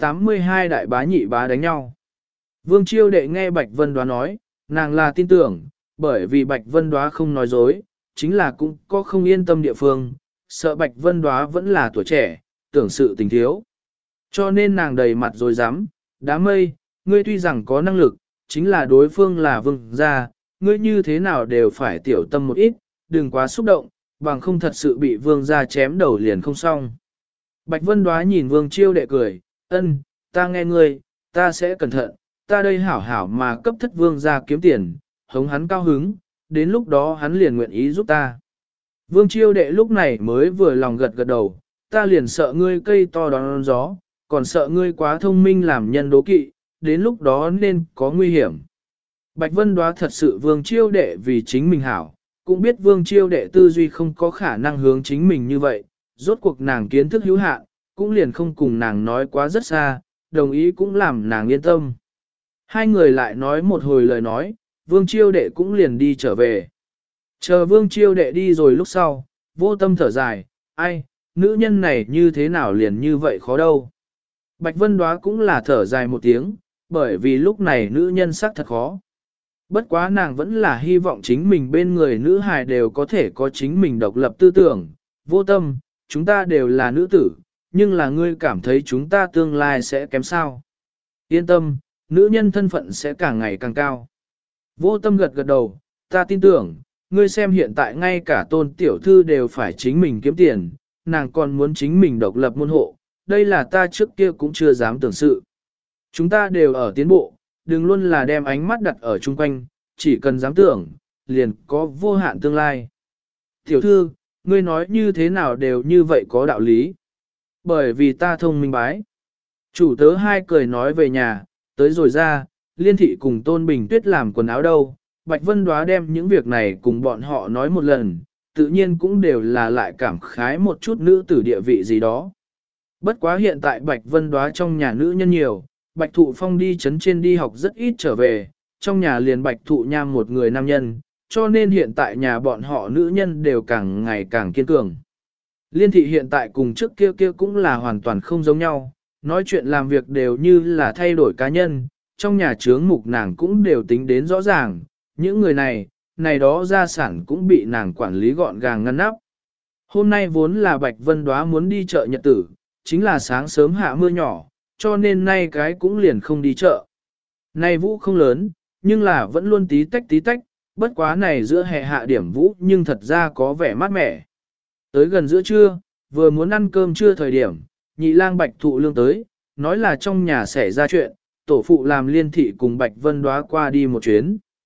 [SPEAKER 1] 282 đại bá nhị bá đánh nhau. Vương Chiêu Đệ nghe Bạch Vân Đoá nói, nàng là tin tưởng, bởi vì Bạch Vân Đoá không nói dối, chính là cũng có không yên tâm địa phương, sợ Bạch Vân Đoá vẫn là tuổi trẻ, tưởng sự tình thiếu. Cho nên nàng đầy mặt rồi dám, đám mây, ngươi tuy rằng có năng lực, chính là đối phương là vương gia, ngươi như thế nào đều phải tiểu tâm một ít, đừng quá xúc động, bằng không thật sự bị vương gia chém đầu liền không xong. Bạch Vân Đoá nhìn Vương Chiêu Đệ cười, ân, ta nghe ngươi, ta sẽ cẩn thận, ta đây hảo hảo mà cấp thất vương gia kiếm tiền, hống hắn cao hứng, đến lúc đó hắn liền nguyện ý giúp ta. Vương Chiêu Đệ lúc này mới vừa lòng gật gật đầu, ta liền sợ ngươi cây to đón gió, còn sợ ngươi quá thông minh làm nhân đố kỵ, đến lúc đó nên có nguy hiểm. Bạch Vân Đoá thật sự Vương Chiêu Đệ vì chính mình hảo, cũng biết Vương Chiêu Đệ tư duy không có khả năng hướng chính mình như vậy, rốt cuộc nàng kiến thức hữu hạn, cũng liền không cùng nàng nói quá rất xa, đồng ý cũng làm nàng yên tâm. Hai người lại nói một hồi lời nói, Vương Chiêu Đệ cũng liền đi trở về. Chờ Vương Chiêu Đệ đi rồi lúc sau, vô tâm thở dài, ai, nữ nhân này như thế nào liền như vậy khó đâu. Bạch Vân Đoá cũng là thở dài một tiếng, bởi vì lúc này nữ nhân sắc thật khó. Bất quá nàng vẫn là hy vọng chính mình bên người nữ hài đều có thể có chính mình độc lập tư tưởng, vô tâm, chúng ta đều là nữ tử, nhưng là ngươi cảm thấy chúng ta tương lai sẽ kém sao. Yên tâm, nữ nhân thân phận sẽ càng ngày càng cao. Vô tâm gật gật đầu, ta tin tưởng, ngươi xem hiện tại ngay cả Tôn tiểu thư đều phải chính mình kiếm tiền, nàng còn muốn chính mình độc lập môn hộ, đây là ta trước kia cũng chưa dám tưởng sự. Chúng ta đều ở tiến bộ, đừng luôn là đem ánh mắt đặt ở chung quanh, chỉ cần dám tưởng, liền có vô hạn tương lai. Tiểu thư, ngươi nói như thế nào đều như vậy có đạo lý. Bởi vì ta thông minh bái. Chủ tớ hai cười nói về nhà, tới rồi ra, Liên Thị cùng Tôn Bình Tuyết làm quần áo đâu. Bạch Vân Đoá đem những việc này cùng bọn họ nói một lần, tự nhiên cũng đều là lại cảm khái một chút nữ tử địa vị gì đó. Bất quá hiện tại Bạch Vân Đoá trong nhà nữ nhân nhiều, Bạch Thụ Phong đi chấn trên đi học rất ít trở về, trong nhà liền Bạch Thụ Nham một người nam nhân, cho nên hiện tại nhà bọn họ nữ nhân đều càng ngày càng kiên cường. Liên Thị hiện tại cùng trước kia kia cũng là hoàn toàn không giống nhau, nói chuyện làm việc đều như là thay đổi cá nhân, trong nhà chướng mục nàng cũng đều tính đến rõ ràng, những người này đó gia sản cũng bị nàng quản lý gọn gàng ngăn nắp. Hôm nay vốn là Bạch Vân Đoá muốn đi chợ nhật tử, chính là sáng sớm hạ mưa nhỏ, cho nên nay cái cũng liền không đi chợ. Này vũ không lớn, nhưng là vẫn luôn tí tách, bất quá này giữa hè hạ điểm vũ nhưng thật ra có vẻ mát mẻ. Tới gần giữa trưa, vừa muốn ăn cơm trưa thời điểm, nhị lang Bạch Thụ Lương tới, nói là trong nhà xảy ra chuyện, tổ phụ làm Liên Thị cùng Bạch Vân Đoá qua đi một chuyến.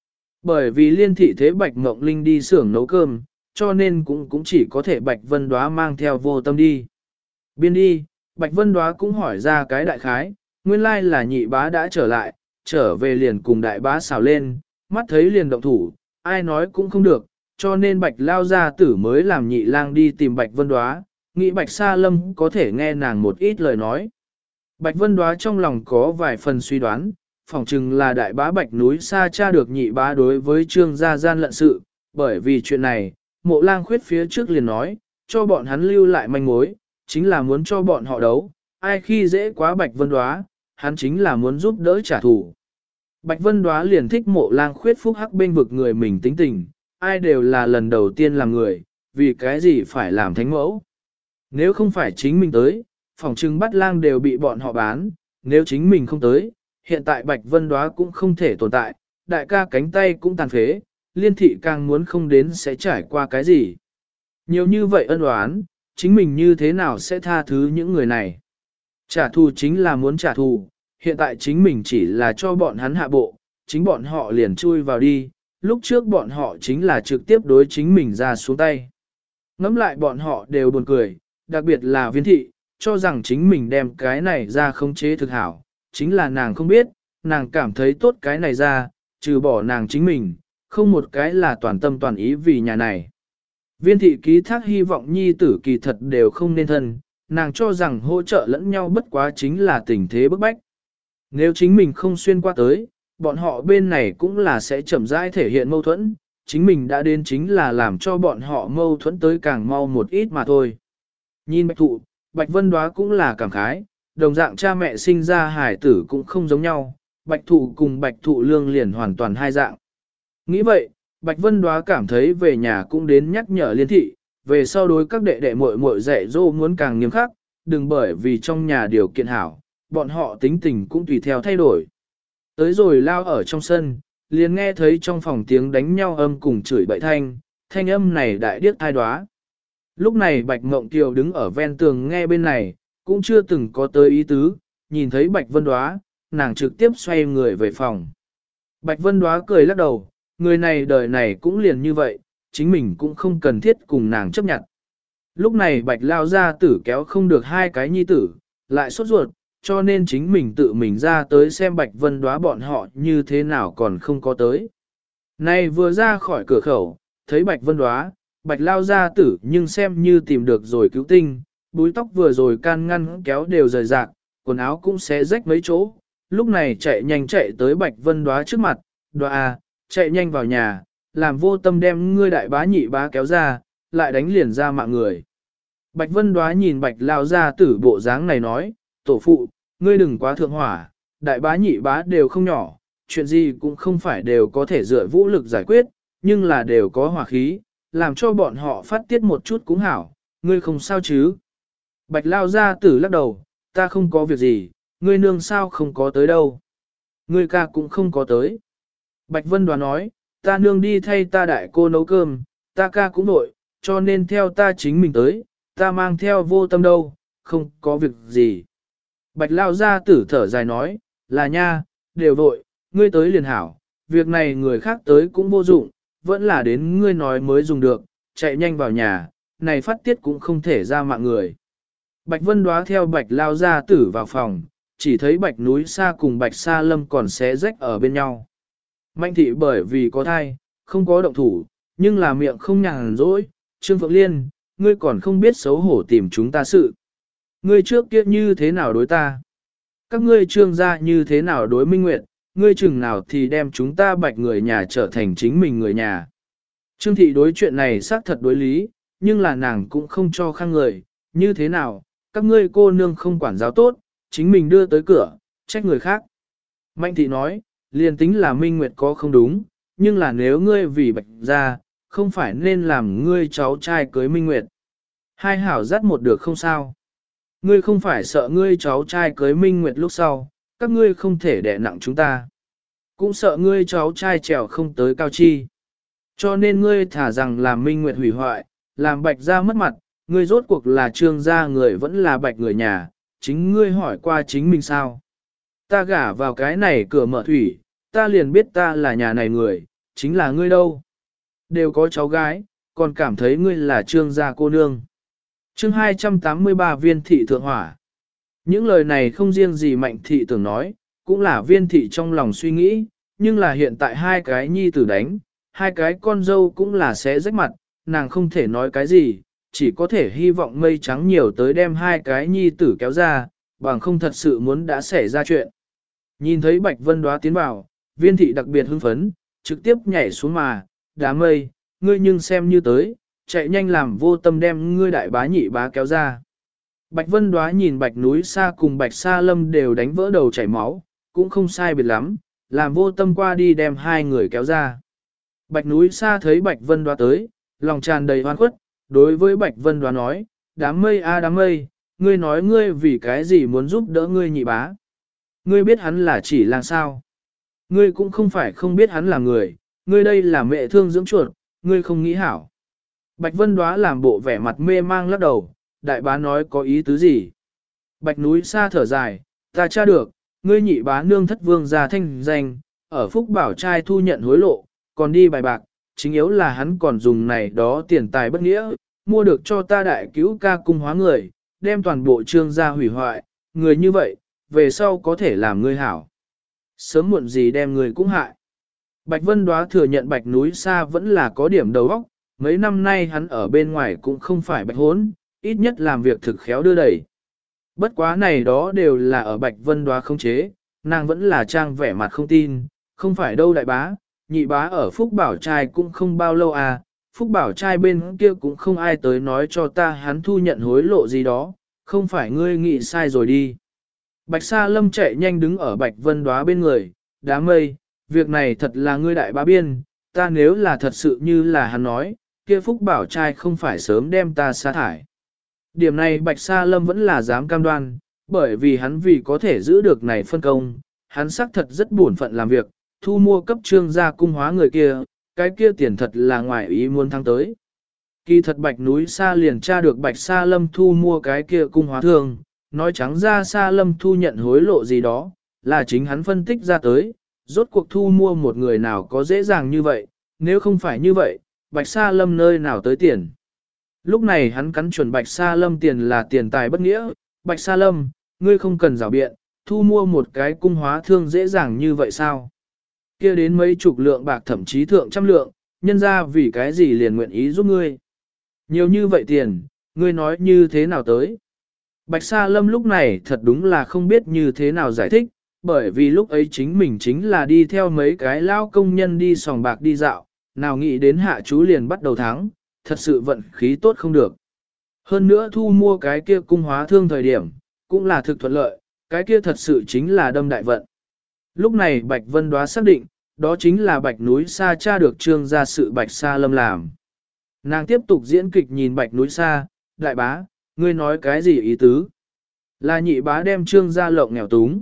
[SPEAKER 1] Bởi vì liên thị thế Bạch Ngộng Linh đi xưởng nấu cơm, cho nên cũng chỉ có thể Bạch Vân Đóa mang theo Vô Tâm đi. Biên đi, Bạch Vân Đóa cũng hỏi ra cái đại khái, nguyên lai là nhị bá đã trở lại, trở về liền cùng đại bá xào lên, mắt thấy liền động thủ, ai nói cũng không được, cho nên Bạch Lao gia tử mới làm nhị lang đi tìm Bạch Vân Đóa, nghĩ Bạch Sa Lâm có thể nghe nàng một ít lời nói. Bạch Vân Đóa trong lòng có vài phần suy đoán, phỏng chừng là đại bá Bạch núi xa tra được nhị bá đối với Trương gia gian lận sự, bởi vì chuyện này, Mộ Lang Khuyết phía trước liền nói, cho bọn hắn lưu lại manh mối, chính là muốn cho bọn họ đấu, ai khi dễ quá Bạch Vân Đóa, hắn chính là muốn giúp đỡ trả thù. Bạch Vân Đóa liền thích Mộ Lang Khuyết phúc hắc bên vực người mình tính tình, ai đều là lần đầu tiên làm người, vì cái gì phải làm thánh mẫu. Nếu không phải chính mình tới, phỏng chừng bắt lang đều bị bọn họ bán, nếu chính mình không tới, hiện tại Bạch Vân Đóa cũng không thể tồn tại, đại ca cánh tay cũng tàn phế, liên thị càng muốn không đến sẽ trải qua cái gì. Nhiều như vậy ân oán, chính mình như thế nào sẽ tha thứ những người này. Trả thù chính là muốn trả thù, hiện tại chính mình chỉ là cho bọn hắn hạ bộ, chính bọn họ liền chui vào đi, lúc trước bọn họ chính là trực tiếp đối chính mình ra xuống tay. Ngắm lại bọn họ đều buồn cười, đặc biệt là viên thị, cho rằng chính mình đem cái này ra khống chế thực hảo, chính là nàng không biết, nàng cảm thấy tốt cái này ra, trừ bỏ nàng chính mình, không một cái là toàn tâm toàn ý vì nhà này. Viên thị ký thác hy vọng nhi tử kỳ thật đều không nên thân, nàng cho rằng hỗ trợ lẫn nhau bất quá chính là tình thế bức bách. Nếu chính mình không xuyên qua tới, bọn họ bên này cũng là sẽ chậm rãi thể hiện mâu thuẫn, chính mình đã đến chính là làm cho bọn họ mâu thuẫn tới càng mau một ít mà thôi. Nhìn Bạch Thụ, Bạch Vân Đóa cũng là cảm khái, đồng dạng cha mẹ sinh ra hải tử cũng không giống nhau, Bạch Thụ cùng Bạch Thụ Lương liền hoàn toàn hai dạng. Nghĩ vậy, Bạch Vân Đóa cảm thấy về nhà cũng đến nhắc nhở liên thị, về sau đối các đệ đệ muội muội dạy dỗ muốn càng nghiêm khắc, đừng bởi vì trong nhà điều kiện hảo, bọn họ tính tình cũng tùy theo thay đổi. Tới rồi lao ở trong sân, liền nghe thấy trong phòng tiếng đánh nhau âm cùng chửi bậy thanh âm này đại điếc thai đoá. Lúc này Bạch Ngộng Kiều đứng ở ven tường nghe bên này, cũng chưa từng có tới ý tứ, nhìn thấy Bạch Vân Đóa, nàng trực tiếp xoay người về phòng. Bạch Vân Đóa cười lắc đầu, người này đời này cũng liền như vậy, chính mình cũng không cần thiết cùng nàng chấp nhận. Lúc này Bạch Lao gia tử kéo không được hai cái nhi tử, lại sốt ruột, cho nên chính mình tự mình ra tới xem Bạch Vân Đóa bọn họ như thế nào còn không có tới. Này vừa ra khỏi cửa khẩu, thấy Bạch Vân Đóa, Bạch Lao gia tử nhưng xem như tìm được rồi cứu tinh, búi tóc vừa rồi can ngăn kéo đều rời rạc, quần áo cũng xé rách mấy chỗ, lúc này chạy nhanh chạy tới Bạch Vân Đóa trước mặt, Đóa à, chạy nhanh vào nhà, làm Vô Tâm đem ngươi đại bá nhị bá kéo ra, lại đánh liền ra mạng người. Bạch Vân Đóa nhìn Bạch Lao gia tử bộ dáng này nói, tổ phụ, ngươi đừng quá thượng hỏa, đại bá nhị bá đều không nhỏ, chuyện gì cũng không phải đều có thể dựa vũ lực giải quyết, nhưng là đều có hỏa khí, làm cho bọn họ phát tiết một chút cũng hảo, ngươi không sao chứ. Bạch Lao gia tử lắc đầu, ta không có việc gì, ngươi nương sao không có tới đâu. Ngươi ca cũng không có tới. Bạch Vân Đoán nói, ta nương đi thay ta đại cô nấu cơm, ta ca cũng nội, cho nên theo ta chính mình tới, ta mang theo Vô Tâm đâu, không có việc gì. Bạch Lao gia tử thở dài nói, là nha, đều vội, ngươi tới liền hảo, việc này người khác tới cũng vô dụng, vẫn là đến ngươi nói mới dùng được, chạy nhanh vào nhà, này phát tiết cũng không thể ra mạng người. Bạch Vân Đóa theo Bạch Lao gia tử vào phòng, chỉ thấy Bạch núi xa cùng Bạch Sa Lâm còn xé rách ở bên nhau. Mạnh thị bởi vì có thai, không có động thủ, nhưng là miệng không nhàn rỗi, Trương Phượng Liên, ngươi còn không biết xấu hổ tìm chúng ta sự. Ngươi trước kia như thế nào đối ta? Các ngươi Trương gia như thế nào đối Minh Nguyệt? Ngươi chừng nào thì đem chúng ta Bạch người nhà trở thành chính mình người nhà. Trương thị đối chuyện này xác thật đối lý, nhưng là nàng cũng không cho khăng người, như thế nào, các ngươi cô nương không quản giáo tốt, chính mình đưa tới cửa, trách người khác. Mạnh thị nói, liền tính là Minh Nguyệt có không đúng, nhưng là nếu ngươi vì Bạch gia, không phải nên làm ngươi cháu trai cưới Minh Nguyệt. Hai hảo dắt một được không sao. Ngươi không phải sợ ngươi cháu trai cưới Minh Nguyệt lúc sau, các ngươi không thể đè nặng chúng ta. Cũng sợ ngươi cháu trai trèo không tới cao chi. Cho nên ngươi thả rằng làm Minh Nguyệt hủy hoại, làm Bạch gia mất mặt, ngươi rốt cuộc là Trương gia người vẫn là Bạch người nhà, chính ngươi hỏi qua chính mình sao. Ta gả vào cái này cửa mở thủy, ta liền biết ta là nhà này người, chính là ngươi đâu. Đều có cháu gái, còn cảm thấy ngươi là trương gia cô nương. Chương 283 viên thị thượng hỏa. Những lời này không riêng gì mạnh thị tưởng nói, cũng là viên thị trong lòng suy nghĩ, nhưng là hiện tại hai cái nhi tử đánh, hai cái con dâu cũng là sẽ rách mặt, nàng không thể nói cái gì, chỉ có thể hy vọng mây trắng nhiều tới đem hai cái nhi tử kéo ra, bằng không thật sự muốn đã xảy ra chuyện. Nhìn thấy Bạch Vân Đóa tiến vào, viên thị đặc biệt hưng phấn, trực tiếp nhảy xuống mà, đám mây, ngươi nhưng xem như tới, chạy nhanh làm vô tâm đem ngươi đại bá nhị bá kéo ra. Bạch Vân Đóa nhìn Bạch Núi Sa cùng Bạch Sa Lâm đều đánh vỡ đầu chảy máu, cũng không sai biệt lắm, làm vô tâm qua đi đem hai người kéo ra. Bạch Núi Sa thấy Bạch Vân Đóa tới, lòng tràn đầy oan khuất, đối với Bạch Vân Đóa nói, đám mây a đám mây, ngươi nói ngươi vì cái gì muốn giúp đỡ ngươi nhị bá. Ngươi biết hắn là chỉ lang sao. Ngươi cũng không phải không biết hắn là người, ngươi đây là mẹ thương dưỡng chuột, ngươi không nghĩ hảo. Bạch Vân Đóa làm bộ vẻ mặt mê mang lắc đầu, đại bá nói có ý tứ gì. Bạch Núi Sa thở dài, ta tra được, ngươi nhị bá nương thất vương gia thanh danh, ở Phúc Bảo trai thu nhận hối lộ, còn đi bài bạc, chính yếu là hắn còn dùng này đó tiền tài bất nghĩa, mua được cho ta đại cứu ca cung hóa người, đem toàn bộ trương gia hủy hoại, người như vậy, về sau có thể làm ngươi hảo. Sớm muộn gì đem người cũng hại. Bạch Vân Đóa thừa nhận Bạch Núi Sa vẫn là có điểm đầu óc, mấy năm nay hắn ở bên ngoài cũng không phải bạch hốn, ít nhất làm việc thực khéo đưa đẩy. Bất quá này đó đều là ở Bạch Vân Đóa không chế, nàng vẫn là trang vẻ mặt không tin, không phải đâu đại bá, nhị bá ở Phúc Bảo trai cũng không bao lâu à, Phúc Bảo trai bên kia cũng không ai tới nói cho ta hắn thu nhận hối lộ gì đó, không phải ngươi nghĩ sai rồi đi. Bạch Sa Lâm chạy nhanh đứng ở Bạch Vân Đóa bên người, đám mây, việc này thật là ngươi đại bá biên, ta nếu là thật sự như là hắn nói, kia Phúc Bảo trai không phải sớm đem ta sa thải. Điểm này Bạch Sa Lâm vẫn là dám cam đoan, bởi vì hắn vì có thể giữ được này phân công, hắn xác thật rất buồn phận làm việc, thu mua cấp trương gia cung hóa người kia, cái kia tiền thật là ngoài ý muốn thăng tới. Kỳ thật Bạch Núi Sa liền tra được Bạch Sa Lâm thu mua cái kia cung hóa thương, nói trắng ra Sa Lâm thu nhận hối lộ gì đó, là chính hắn phân tích ra tới, rốt cuộc thu mua một người nào có dễ dàng như vậy, nếu không phải như vậy, Bạch Sa Lâm nơi nào tới tiền. Lúc này hắn cắn chuẩn Bạch Sa Lâm tiền là tiền tài bất nghĩa, Bạch Sa Lâm, ngươi không cần rào biện, thu mua một cái cung hóa thương dễ dàng như vậy sao? Kia đến mấy chục lượng bạc thậm chí thượng trăm lượng, nhân ra vì cái gì liền nguyện ý giúp ngươi. Nhiều như vậy tiền, ngươi nói như thế nào tới? Bạch Sa Lâm lúc này thật đúng là không biết như thế nào giải thích, bởi vì lúc ấy chính mình chính là đi theo mấy cái lao công nhân đi sòng bạc đi dạo, nào nghĩ đến hạ chú liền bắt đầu thắng, thật sự vận khí tốt không được. Hơn nữa thu mua cái kia cung hóa thương thời điểm, cũng là thực thuận lợi, cái kia thật sự chính là đâm đại vận. Lúc này Bạch Vân Đóa xác định, đó chính là Bạch Núi Sa tra được trương gia sự Bạch Sa Lâm làm. Nàng tiếp tục diễn kịch nhìn Bạch Núi Sa, đại bá, ngươi nói cái gì ý tứ? Là nhị bá đem trương gia lộng nghèo túng.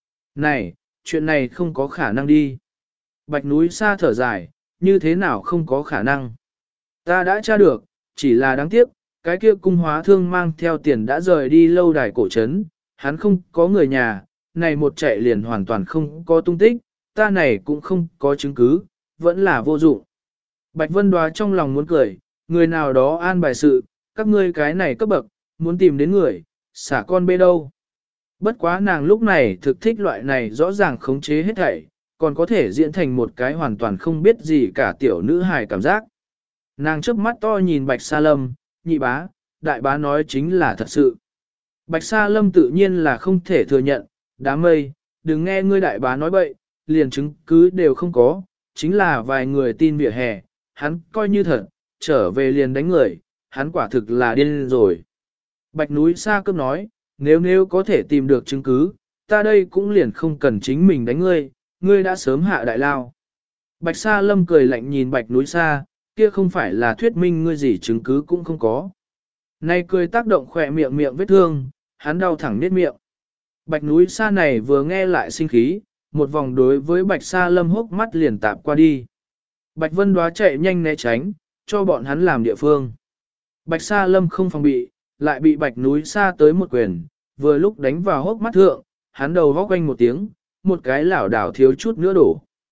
[SPEAKER 1] Này, chuyện này không có khả năng đi. Bạch Núi Sa thở dài, như thế nào không có khả năng? Ta đã tra được, chỉ là đáng tiếc, cái kia cung hóa thương mang theo tiền đã rời đi lâu đài cổ trấn, hắn không có người nhà, này một chạy liền hoàn toàn không có tung tích, ta này cũng không có chứng cứ, vẫn là vô dụng. Bạch Vân Đóa trong lòng muốn cười, người nào đó an bài sự, các ngươi cái này cấp bậc, muốn tìm đến người, xả con bê đâu. Bất quá nàng lúc này thực thích loại này rõ ràng khống chế hết thảy, còn có thể diễn thành một cái hoàn toàn không biết gì cả tiểu nữ hài cảm giác. Nàng chớp mắt to nhìn Bạch Sa Lâm, nhị bá, đại bá nói chính là thật sự. Bạch Sa Lâm tự nhiên là không thể thừa nhận, đám mây, đừng nghe ngươi đại bá nói bậy, liền chứng cứ đều không có, chính là vài người tin vỉa hè, hắn coi như thật, trở về liền đánh người, hắn quả thực là điên rồi. Bạch Núi Sa cấp nói, nếu có thể tìm được chứng cứ, ta đây cũng liền không cần chính mình đánh ngươi, ngươi đã sớm hạ đại lao. Bạch Sa Lâm cười lạnh nhìn Bạch Núi Sa, kia không phải là thuyết minh ngươi gì chứng cứ cũng không có. Nay cười tác động khỏe miệng vết thương, hắn đau thẳng niết miệng. Bạch Núi Sa này vừa nghe lại sinh khí, một vòng đối với Bạch Sa Lâm hốc mắt liền tạp qua đi. Bạch Vân Đóa chạy nhanh né tránh, cho bọn hắn làm địa phương. Bạch Sa Lâm không phòng bị, lại bị Bạch Núi Sa tới một quyền, vừa lúc đánh vào hốc mắt thượng, hắn đầu vóc quanh một tiếng, một cái lảo đảo thiếu chút nữa đổ.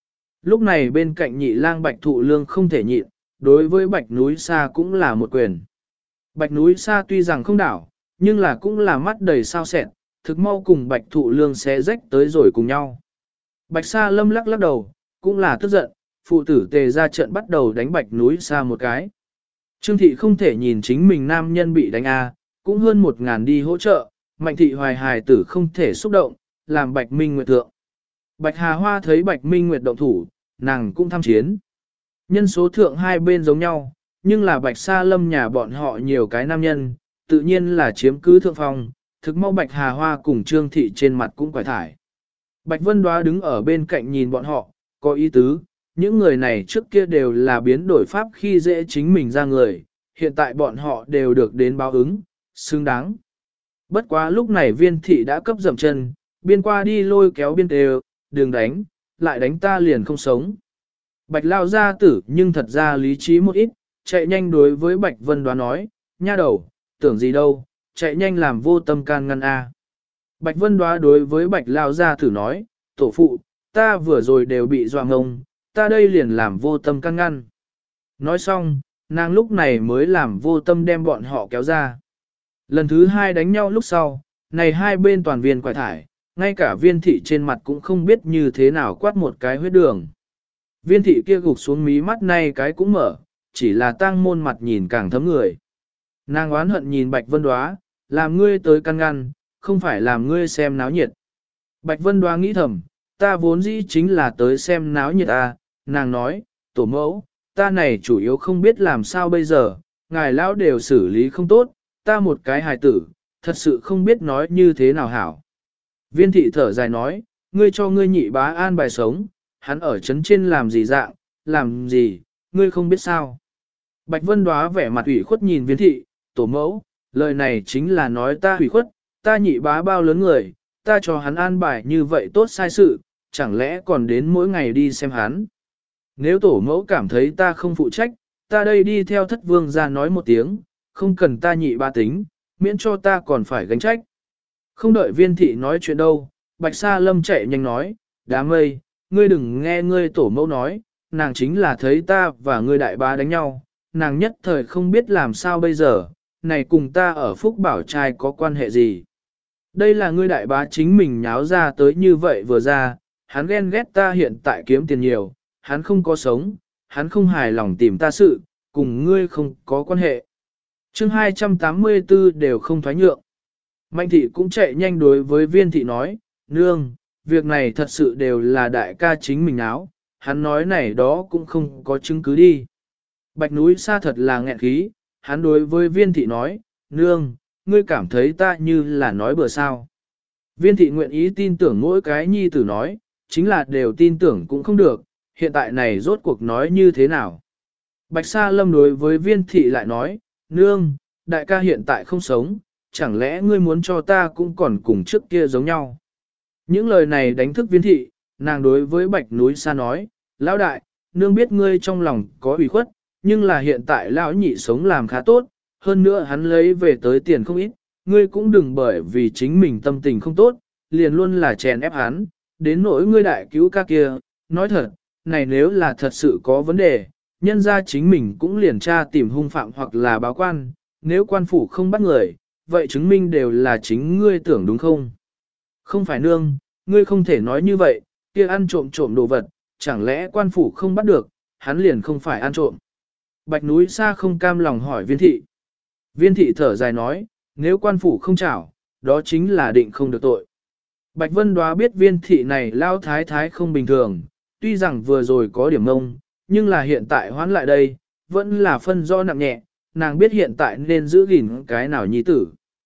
[SPEAKER 1] Lúc này bên cạnh nhị lang Bạch Thụ Lương không thể nhịn, đối với Bạch núi xa cũng là một quyền. Bạch núi xa tuy rằng không đảo, nhưng là cũng là mắt đầy sao sẹn, thực mau cùng Bạch Thụ Lương xé rách tới rồi cùng nhau. Bạch Sa Lâm lắc lắc đầu, cũng là tức giận, phụ tử tề ra trận bắt đầu đánh Bạch núi xa một cái. Trương thị không thể nhìn chính mình nam nhân bị đánh cũng hơn 1.000 đi hỗ trợ, Mạnh thị hoài hài tử không thể xúc động, làm Bạch Minh Nguyệt thượng. Bạch Hà Hoa thấy Bạch Minh Nguyệt động thủ, nàng cũng tham chiến. Nhân số thượng hai bên giống nhau, nhưng là Bạch Sa Lâm nhà bọn họ nhiều cái nam nhân, tự nhiên là chiếm cứ thượng phong, thực mau Bạch Hà Hoa cùng Trương thị trên mặt cũng quải thải. Bạch Vân Đoá đứng ở bên cạnh nhìn bọn họ, có ý tứ, những người này trước kia đều là biến đổi pháp khi dễ chính mình ra người, hiện tại bọn họ đều được đến báo ứng, xứng đáng. Bất quá lúc này viên thị đã cấp dậm chân, biên qua đi lôi kéo biên đều, đừng đánh, lại đánh ta liền không sống. Bạch lao gia tử nhưng thật ra lý trí một ít, chạy nhanh đối với Bạch Vân Đoá nói, nha đầu, tưởng gì đâu, chạy nhanh làm vô tâm can ngăn a. Bạch Vân Đoá đối với Bạch lao gia tử nói, tổ phụ, ta vừa rồi đều bị dọa ngông, ta đây liền làm vô tâm can ngăn. Nói xong, nàng lúc này mới làm vô tâm đem bọn họ kéo ra. Lần thứ hai đánh nhau lúc sau, này hai bên toàn viên quải thải, ngay cả viên thị trên mặt cũng không biết như thế nào quát một cái huyết đường. Viên thị kia gục xuống mí mắt nay cái cũng mở, chỉ là tang môn mặt nhìn càng thấm người. Nàng oán hận nhìn Bạch Vân Đoá, làm ngươi tới căn ngăn, không phải làm ngươi xem náo nhiệt. Bạch Vân Đoá nghĩ thầm, ta vốn dĩ chính là tới xem náo nhiệt nàng nói, tổ mẫu, ta này chủ yếu không biết làm sao bây giờ, ngài lão đều xử lý không tốt, ta một cái hài tử, thật sự không biết nói như thế nào hảo. Viên thị thở dài nói, ngươi cho ngươi nhị bá an bài sống, hắn ở trấn trên làm gì dạng, làm gì, ngươi không biết sao. Bạch Vân Đoá vẻ mặt ủy khuất nhìn viên thị, tổ mẫu, lời này chính là nói ta ủy khuất, ta nhị bá bao lớn người, ta cho hắn an bài như vậy tốt sai sự, chẳng lẽ còn đến mỗi ngày đi xem hắn. Nếu tổ mẫu cảm thấy ta không phụ trách, ta đây đi theo thất vương ra nói một tiếng, không cần ta nhị ba tính, miễn cho ta còn phải gánh trách. Không đợi viên thị nói chuyện đâu, Bạch Sa Lâm chạy nhanh nói, đám mây, ngươi đừng nghe ngươi tổ mẫu nói, nàng chính là thấy ta và ngươi đại bá đánh nhau, nàng nhất thời không biết làm sao bây giờ, này cùng ta ở Phúc Bảo trai có quan hệ gì. Đây là ngươi đại bá chính mình nháo ra tới như vậy vừa ra, hắn ghen ghét ta hiện tại kiếm tiền nhiều, hắn không có sống, hắn không hài lòng tìm ta sự, cùng ngươi không có quan hệ. Chương 284 đều không thoái nhượng. Mạnh thị cũng chạy nhanh đối với viên thị nói, nương, việc này thật sự đều là đại ca chính mình áo, hắn nói này đó cũng không có chứng cứ đi. Bạch núi xa thật là nghẹn khí, hắn đối với viên thị nói, nương, ngươi cảm thấy ta như là nói bừa sao. Viên thị nguyện ý tin tưởng mỗi cái nhi tử nói, chính là đều tin tưởng cũng không được, hiện tại này rốt cuộc nói như thế nào. Bạch Sa Lâm đối với viên thị lại nói, nương, đại ca hiện tại không sống, chẳng lẽ ngươi muốn cho ta cũng còn cùng trước kia giống nhau. Những lời này đánh thức viên thị, nàng đối với Bạch núi xa nói, lão đại, nương biết ngươi trong lòng có ủy khuất, nhưng là hiện tại lão nhị sống làm khá tốt, hơn nữa hắn lấy về tới tiền không ít, ngươi cũng đừng bởi vì chính mình tâm tình không tốt, liền luôn là chèn ép hắn, đến nỗi ngươi đại cứu ca kia, nói thật, này nếu là thật sự có vấn đề, nhân ra chính mình cũng liền tra tìm hung phạm hoặc là báo quan, nếu quan phủ không bắt người, vậy chứng minh đều là chính ngươi tưởng đúng không? Không phải nương, ngươi không thể nói như vậy, kia ăn trộm trộm đồ vật, chẳng lẽ quan phủ không bắt được, hắn liền không phải ăn trộm. Bạch núi xa không cam lòng hỏi viên thị. Viên thị thở dài nói, nếu quan phủ không chảo, đó chính là định không được tội. Bạch Vân Đoá biết viên thị này lao thái thái không bình thường, tuy rằng vừa rồi có điểm ngông, nhưng là hiện tại hoán lại đây, vẫn là phân do nặng nhẹ, nàng biết hiện tại nên giữ gìn cái nào nhi tử.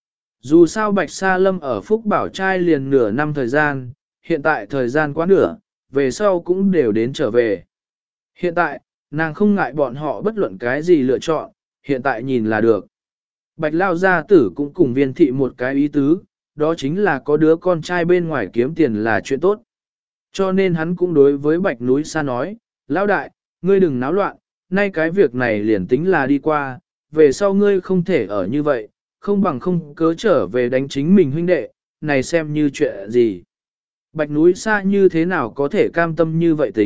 [SPEAKER 1] Dù sao Bạch Sa Lâm ở Phúc Bảo trai liền nửa năm thời gian, hiện tại thời gian quá nửa, về sau cũng đều đến trở về. Hiện tại, nàng không ngại bọn họ bất luận cái gì lựa chọn, hiện tại nhìn là được. Bạch Lao gia tử cũng cùng viên thị một cái ý tứ, đó chính là có đứa con trai bên ngoài kiếm tiền là chuyện tốt. Cho nên hắn cũng đối với Bạch núi xa nói, Lão đại, ngươi đừng náo loạn, nay cái việc này liền tính là đi qua, về sau ngươi không thể ở như vậy, không bằng không cớ trở về đánh chính mình huynh đệ, này xem như chuyện gì. Bạch núi xa như thế nào có thể cam tâm như vậy tính,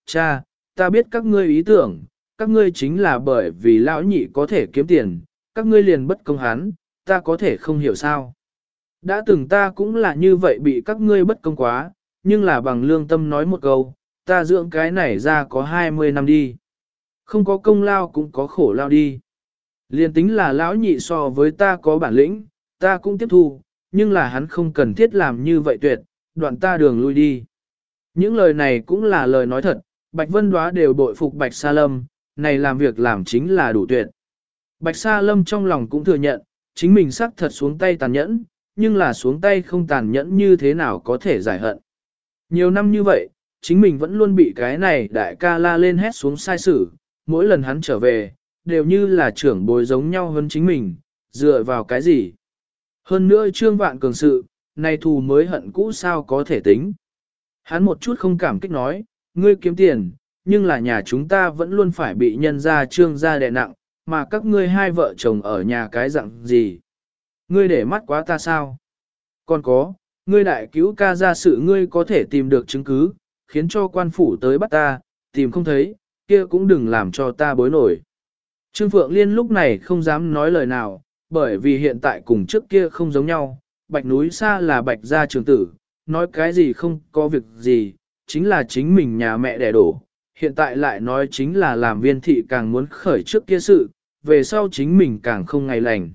[SPEAKER 1] cha, ta biết các ngươi ý tưởng, các ngươi chính là bởi vì lão nhị có thể kiếm tiền, các ngươi liền bất công hắn, ta có thể không hiểu sao. Đã từng ta cũng là như vậy bị các ngươi bất công quá, nhưng là bằng lương tâm nói một câu, ta dưỡng cái này ra có 20 năm đi. Không có công lao cũng có khổ lao đi. Liên tính là lão nhị so với ta có bản lĩnh, ta cũng tiếp thu, nhưng là hắn không cần thiết làm như vậy tuyệt, đoạn ta đường lui đi. Những lời này cũng là lời nói thật, Bạch Vân Đóa đều bội phục Bạch Sa Lâm, này làm việc làm chính là đủ tuyệt. Bạch Sa Lâm trong lòng cũng thừa nhận, chính mình xác thật xuống tay tàn nhẫn, nhưng là xuống tay không tàn nhẫn như thế nào có thể giải hận. Nhiều năm như vậy, chính mình vẫn luôn bị cái này đại ca la lên hét xuống sai sử, mỗi lần hắn trở về, đều như là trưởng bối giống nhau hơn chính mình, dựa vào cái gì. Hơn nữa Trương Vạn Cường sự, này thù mới hận cũ sao có thể tính. Hắn một chút không cảm kích nói, ngươi kiếm tiền, nhưng là nhà chúng ta vẫn luôn phải bị nhân gia Trương gia đè nặng, mà các ngươi hai vợ chồng ở nhà cái dạng gì. Ngươi để mắt quá ta sao? Còn có, ngươi đại cứu ca ra sự ngươi có thể tìm được chứng cứ, khiến cho quan phủ tới bắt ta, tìm không thấy, kia cũng đừng làm cho ta bối nổi. Trương Phượng Liên lúc này không dám nói lời nào, bởi vì hiện tại cùng trước kia không giống nhau, Bạch Núi Sa là Bạch gia trưởng tử, nói cái gì không có việc gì, chính là chính mình nhà mẹ đẻ đổ, hiện tại lại nói chính là làm Viên thị càng muốn khởi trước kia sự, về sau chính mình càng không ngày lành.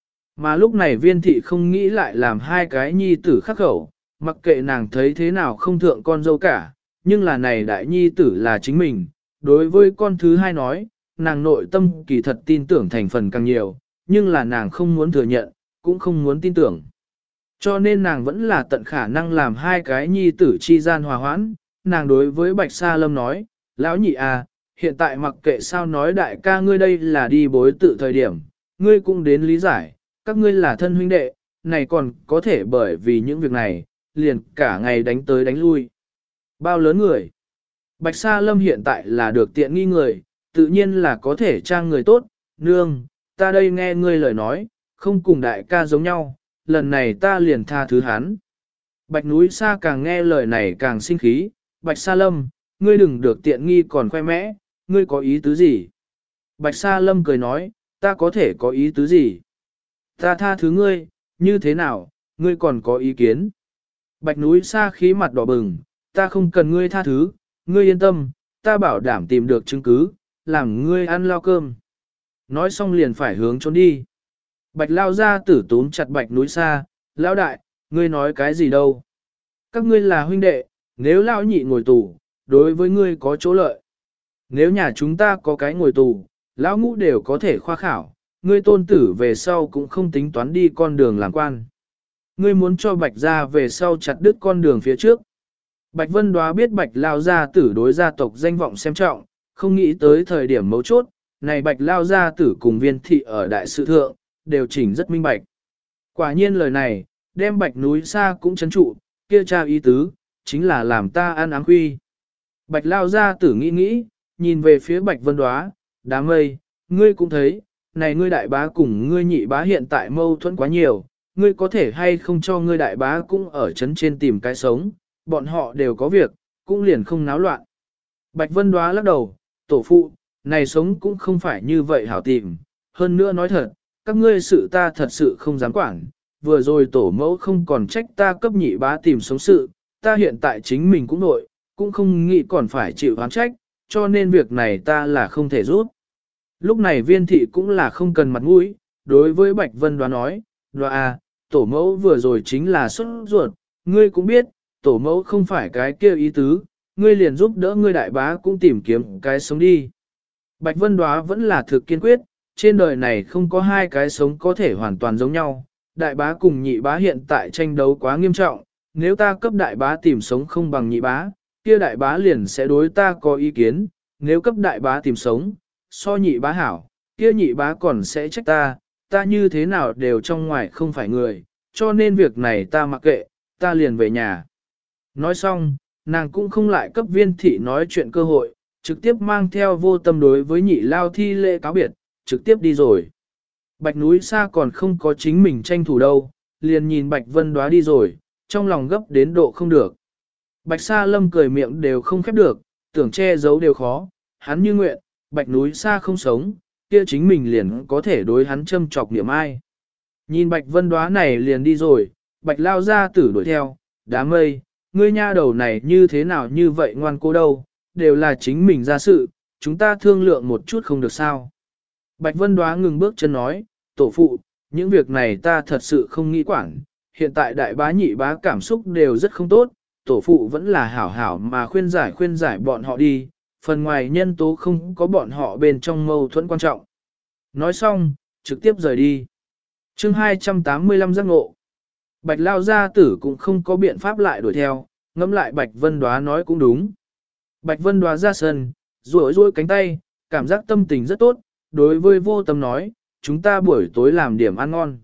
[SPEAKER 1] Mà lúc này Viên thị không nghĩ lại làm hai cái nhi tử khắc khẩu, mặc kệ nàng thấy thế nào không thượng con dâu cả, nhưng là này đại nhi tử là chính mình, đối với con thứ hai nói, nàng nội tâm kỳ thật tin tưởng thành phần càng nhiều, nhưng là nàng không muốn thừa nhận, cũng không muốn tin tưởng. Cho nên nàng vẫn là tận khả năng làm hai cái nhi tử chi gian hòa hoãn, nàng đối với Bạch Sa Lâm nói, lão nhị à, hiện tại mặc kệ sao nói đại ca ngươi đây là đi bối tự thời điểm, ngươi cũng đến lý giải, các ngươi là thân huynh đệ, này còn có thể bởi vì những việc này, liền cả ngày đánh tới đánh lui. Bao lớn người? Bạch Sa Lâm hiện tại là được tiện nghi người, tự nhiên là có thể trang người tốt, nương, ta đây nghe ngươi lời nói, không cùng đại ca giống nhau, lần này ta liền tha thứ hắn. Bạch Núi Sa càng nghe lời này càng sinh khí, Bạch Sa Lâm, ngươi đừng được tiện nghi còn khoe mẽ, ngươi có ý tứ gì? Bạch Sa Lâm cười nói, ta có thể có ý tứ gì? Ta tha thứ ngươi, như thế nào, ngươi còn có ý kiến? Bạch Núi Sa khí mặt đỏ bừng, ta không cần ngươi tha thứ, ngươi yên tâm, ta bảo đảm tìm được chứng cứ, làm ngươi ăn lao cơm. Nói xong liền phải hướng trốn đi. Bạch lao ra tử tún chặt Bạch Núi Sa, lão đại, ngươi nói cái gì đâu? Các ngươi là huynh đệ, nếu lão nhị ngồi tù, đối với ngươi có chỗ lợi. Nếu nhà chúng ta có cái ngồi tù, lão ngũ đều có thể khoa khảo, ngươi tôn tử về sau cũng không tính toán đi con đường làm quan. Ngươi muốn cho Bạch gia về sau chặt đứt con đường phía trước. Bạch Vân Đoá biết Bạch lao gia tử đối gia tộc danh vọng xem trọng, không nghĩ tới thời điểm mấu chốt, này Bạch lao gia tử cùng Viên thị ở đại sự thượng, đều chỉnh rất minh bạch. Quả nhiên lời này, đem Bạch Núi Sa cũng chấn trụ, kia cha ý tứ, chính là làm ta ăn áng khuy. Bạch lao gia tử nghĩ, nhìn về phía Bạch Vân Đoá, đám mây, ngươi cũng thấy, này ngươi đại bá cùng ngươi nhị bá hiện tại mâu thuẫn quá nhiều, ngươi có thể hay không cho ngươi đại bá cũng ở trấn trên tìm cái sống, bọn họ đều có việc, cũng liền không náo loạn. Bạch Vân Đoá lắc đầu, tổ phụ, này sống cũng không phải như vậy hảo tìm, hơn nữa nói thật, các ngươi sự ta thật sự không dám quản, vừa rồi tổ mẫu không còn trách ta cấp nhị bá tìm sống sự, ta hiện tại chính mình cũng nội, cũng không nghĩ còn phải chịu oán trách, cho nên việc này ta là không thể rút. Lúc này Viên thị cũng là không cần mặt mũi, đối với Bạch Vân Đoá nói, Đoá à, tổ mẫu vừa rồi chính là xuất ruột, ngươi cũng biết, tổ mẫu không phải cái kia ý tứ, ngươi liền giúp đỡ ngươi đại bá cũng tìm kiếm cái sống đi. Bạch Vân Đoá vẫn là thực kiên quyết, trên đời này không có hai cái sống có thể hoàn toàn giống nhau, đại bá cùng nhị bá hiện tại tranh đấu quá nghiêm trọng, nếu ta cấp đại bá tìm sống không bằng nhị bá, kia đại bá liền sẽ đối ta có ý kiến, nếu cấp đại bá tìm sống, so nhị bá hảo, kia nhị bá còn sẽ trách ta như thế nào đều trong ngoài không phải người, cho nên việc này ta mặc kệ, ta liền về nhà. Nói xong, nàng cũng không lại cấp Viên thị nói chuyện cơ hội, trực tiếp mang theo vô tâm đối với nhị lao thi lễ cáo biệt, trực tiếp đi rồi. Bạch Núi Sa còn không có chính mình tranh thủ đâu, liền nhìn Bạch Vân Đoá đi rồi, trong lòng gấp đến độ không được. Bạch Sa Lâm cười miệng đều không khép được, tưởng che giấu đều khó, hắn như nguyện, bạch núi xa không sống, kia chính mình liền có thể đối hắn châm chọc niệm ai. Nhìn bạch vân đóa này liền đi rồi, bạch lao ra tử đuổi theo, đám mây, ngươi nha đầu này như thế nào như vậy ngoan cố đâu, đều là chính mình ra sự, chúng ta thương lượng một chút không được sao. Bạch vân đóa ngừng bước chân nói, tổ phụ, những việc này ta thật sự không nghĩ quản, hiện tại đại bá nhị bá cảm xúc đều rất không tốt, tổ phụ vẫn là hảo hảo mà khuyên giải bọn họ đi, phần ngoài nhân tố không có bọn họ bên trong mâu thuẫn quan trọng. Nói xong, trực tiếp rời đi. Chương 285 giác ngộ. Bạch lao gia tử cũng không có biện pháp lại đuổi theo, ngẫm lại Bạch Vân Đoá nói cũng đúng. Bạch Vân Đoá ra sân, duỗi cánh tay, cảm giác tâm tình rất tốt, đối với vô tâm nói, chúng ta buổi tối làm điểm ăn ngon.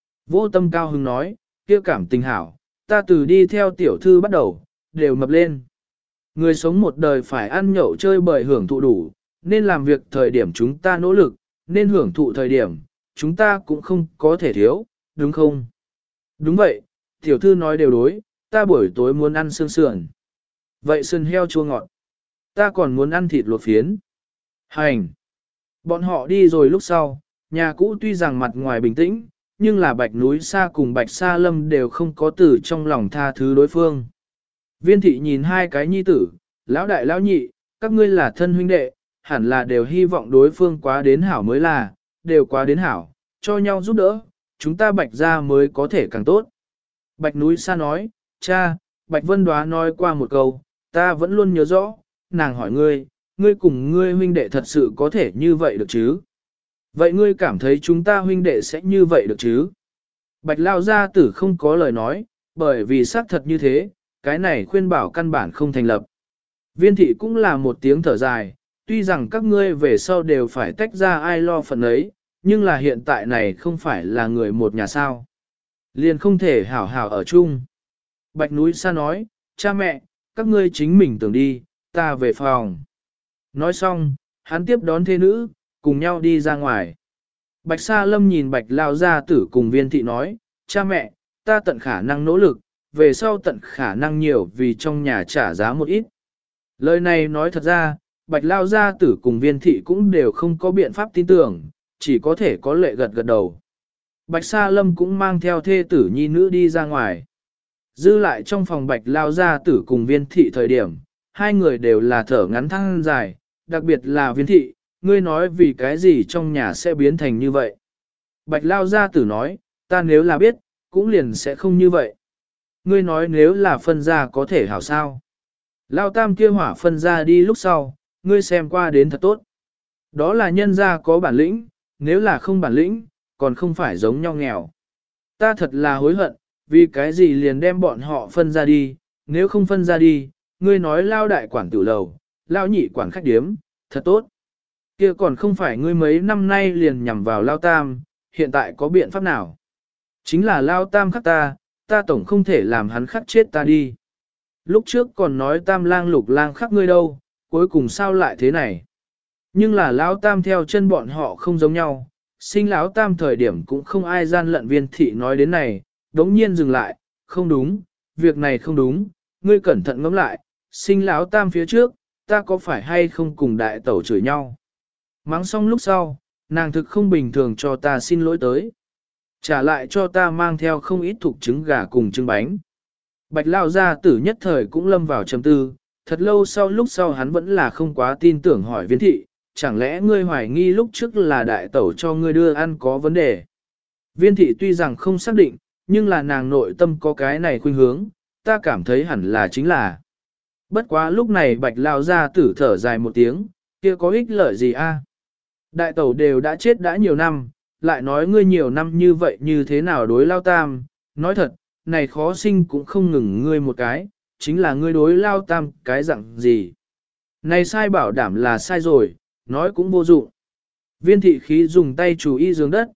[SPEAKER 1] Vô tâm cao hứng nói, kia cảm tình hảo, ta từ đi theo tiểu thư bắt đầu, đều mập lên. Người sống một đời phải ăn nhậu chơi bời hưởng thụ đủ, nên làm việc thời điểm chúng ta nỗ lực, nên hưởng thụ thời điểm, chúng ta cũng không có thể thiếu, đúng không? Đúng vậy, tiểu thư nói đều đối, ta buổi tối muốn ăn xương sườn. Vậy sườn heo chua ngọt. Ta còn muốn ăn thịt luộc phiến. Hành. Bọn họ đi rồi lúc sau, nhà cũ tuy rằng mặt ngoài bình tĩnh, nhưng là Bạch Núi Sa cùng Bạch Sa Lâm đều không có từ trong lòng tha thứ đối phương. Viên thị nhìn hai cái nhi tử, lão đại lão nhị, các ngươi là thân huynh đệ, hẳn là đều hy vọng đối phương quá đến hảo mới là, đều quá đến hảo, cho nhau giúp đỡ, chúng ta Bạch gia mới có thể càng tốt. Bạch Núi Sa nói, cha, Bạch Vân Đoá nói qua một câu, ta vẫn luôn nhớ rõ, nàng hỏi ngươi cùng ngươi huynh đệ thật sự có thể như vậy được chứ? Vậy ngươi cảm thấy chúng ta huynh đệ sẽ như vậy được chứ? Bạch Lao Gia Tử không có lời nói, bởi vì xác thật như thế, cái này khuyên bảo căn bản không thành lập. Viên thị cũng là một tiếng thở dài, tuy rằng các ngươi về sau đều phải tách ra ai lo phần ấy, nhưng là hiện tại này không phải là người một nhà sao. Liền không thể hảo hảo ở chung. Bạch Núi Sa nói, cha mẹ, các ngươi chính mình tưởng đi, ta về phòng. Nói xong, hắn tiếp đón thê nữ, cùng nhau đi ra ngoài. Bạch Sa Lâm nhìn Bạch Lao Gia Tử cùng Viên thị nói, cha mẹ, ta tận khả năng nỗ lực, về sau tận khả năng nhiều vì trong nhà trả giá một ít. Lời này nói thật ra, Bạch Lao Gia Tử cùng Viên thị cũng đều không có biện pháp tin tưởng, chỉ có thể có lệ gật gật đầu. Bạch Sa Lâm cũng mang theo thê tử nhi nữ đi ra ngoài. Dư lại trong phòng Bạch Lao Gia Tử cùng Viên thị thời điểm, hai người đều là thở ngắn thăng dài, đặc biệt là Viên thị, ngươi nói vì cái gì trong nhà sẽ biến thành như vậy. Bạch Lao Gia Tử nói, ta nếu là biết, cũng liền sẽ không như vậy. Ngươi nói nếu là phân ra có thể hảo sao. Lao Tam kia hỏa phân ra đi lúc sau, ngươi xem qua đến thật tốt. Đó là nhân gia có bản lĩnh, nếu là không bản lĩnh, còn không phải giống nhau nghèo. Ta thật là hối hận, vì cái gì liền đem bọn họ phân ra đi, nếu không phân ra đi, ngươi nói Lao đại quản tử lầu, Lao nhị quản khách điếm, thật tốt. Kia còn không phải ngươi mấy năm nay liền nhằm vào Lao Tam, hiện tại có biện pháp nào? Chính là Lao Tam khắc ta tổng không thể làm hắn khắc chết ta đi. Lúc trước còn nói Tam lang Lục lang khắc ngươi đâu, cuối cùng sao lại thế này? Nhưng là Lão Tam theo chân bọn họ không giống nhau, sinh Lão Tam thời điểm cũng không ai gian lận. Viên thị nói đến này, đống nhiên dừng lại, không đúng, việc này không đúng, ngươi cẩn thận ngẫm lại, sinh Lão Tam phía trước, ta có phải hay không cùng đại tẩu chửi nhau? Mắng xong lúc sau, nàng thực không bình thường cho ta xin lỗi tới. Trả lại cho ta mang theo không ít thục trứng gà cùng trứng bánh. Bạch Lao Gia Tử nhất thời cũng lâm vào trầm tư, thật lâu sau lúc sau hắn vẫn là không quá tin tưởng hỏi Viên thị, chẳng lẽ ngươi hoài nghi lúc trước là đại tẩu cho ngươi đưa ăn có vấn đề? Viên thị tuy rằng không xác định, nhưng là nàng nội tâm có cái này khuynh hướng, ta cảm thấy hẳn là chính là. Bất quá lúc này Bạch Lao Gia Tử thở dài một tiếng, kia có ích lợi gì a? Đại tẩu đều đã chết đã nhiều năm, lại nói ngươi nhiều năm như vậy như thế nào đối Lao Tam, nói thật, này khó sinh cũng không ngừng ngươi một cái, chính là ngươi đối Lao Tam cái dạng gì. Này sai bảo đảm là sai rồi, nói cũng vô dụng. Viên thị khí dùng tay chú ý giường đất,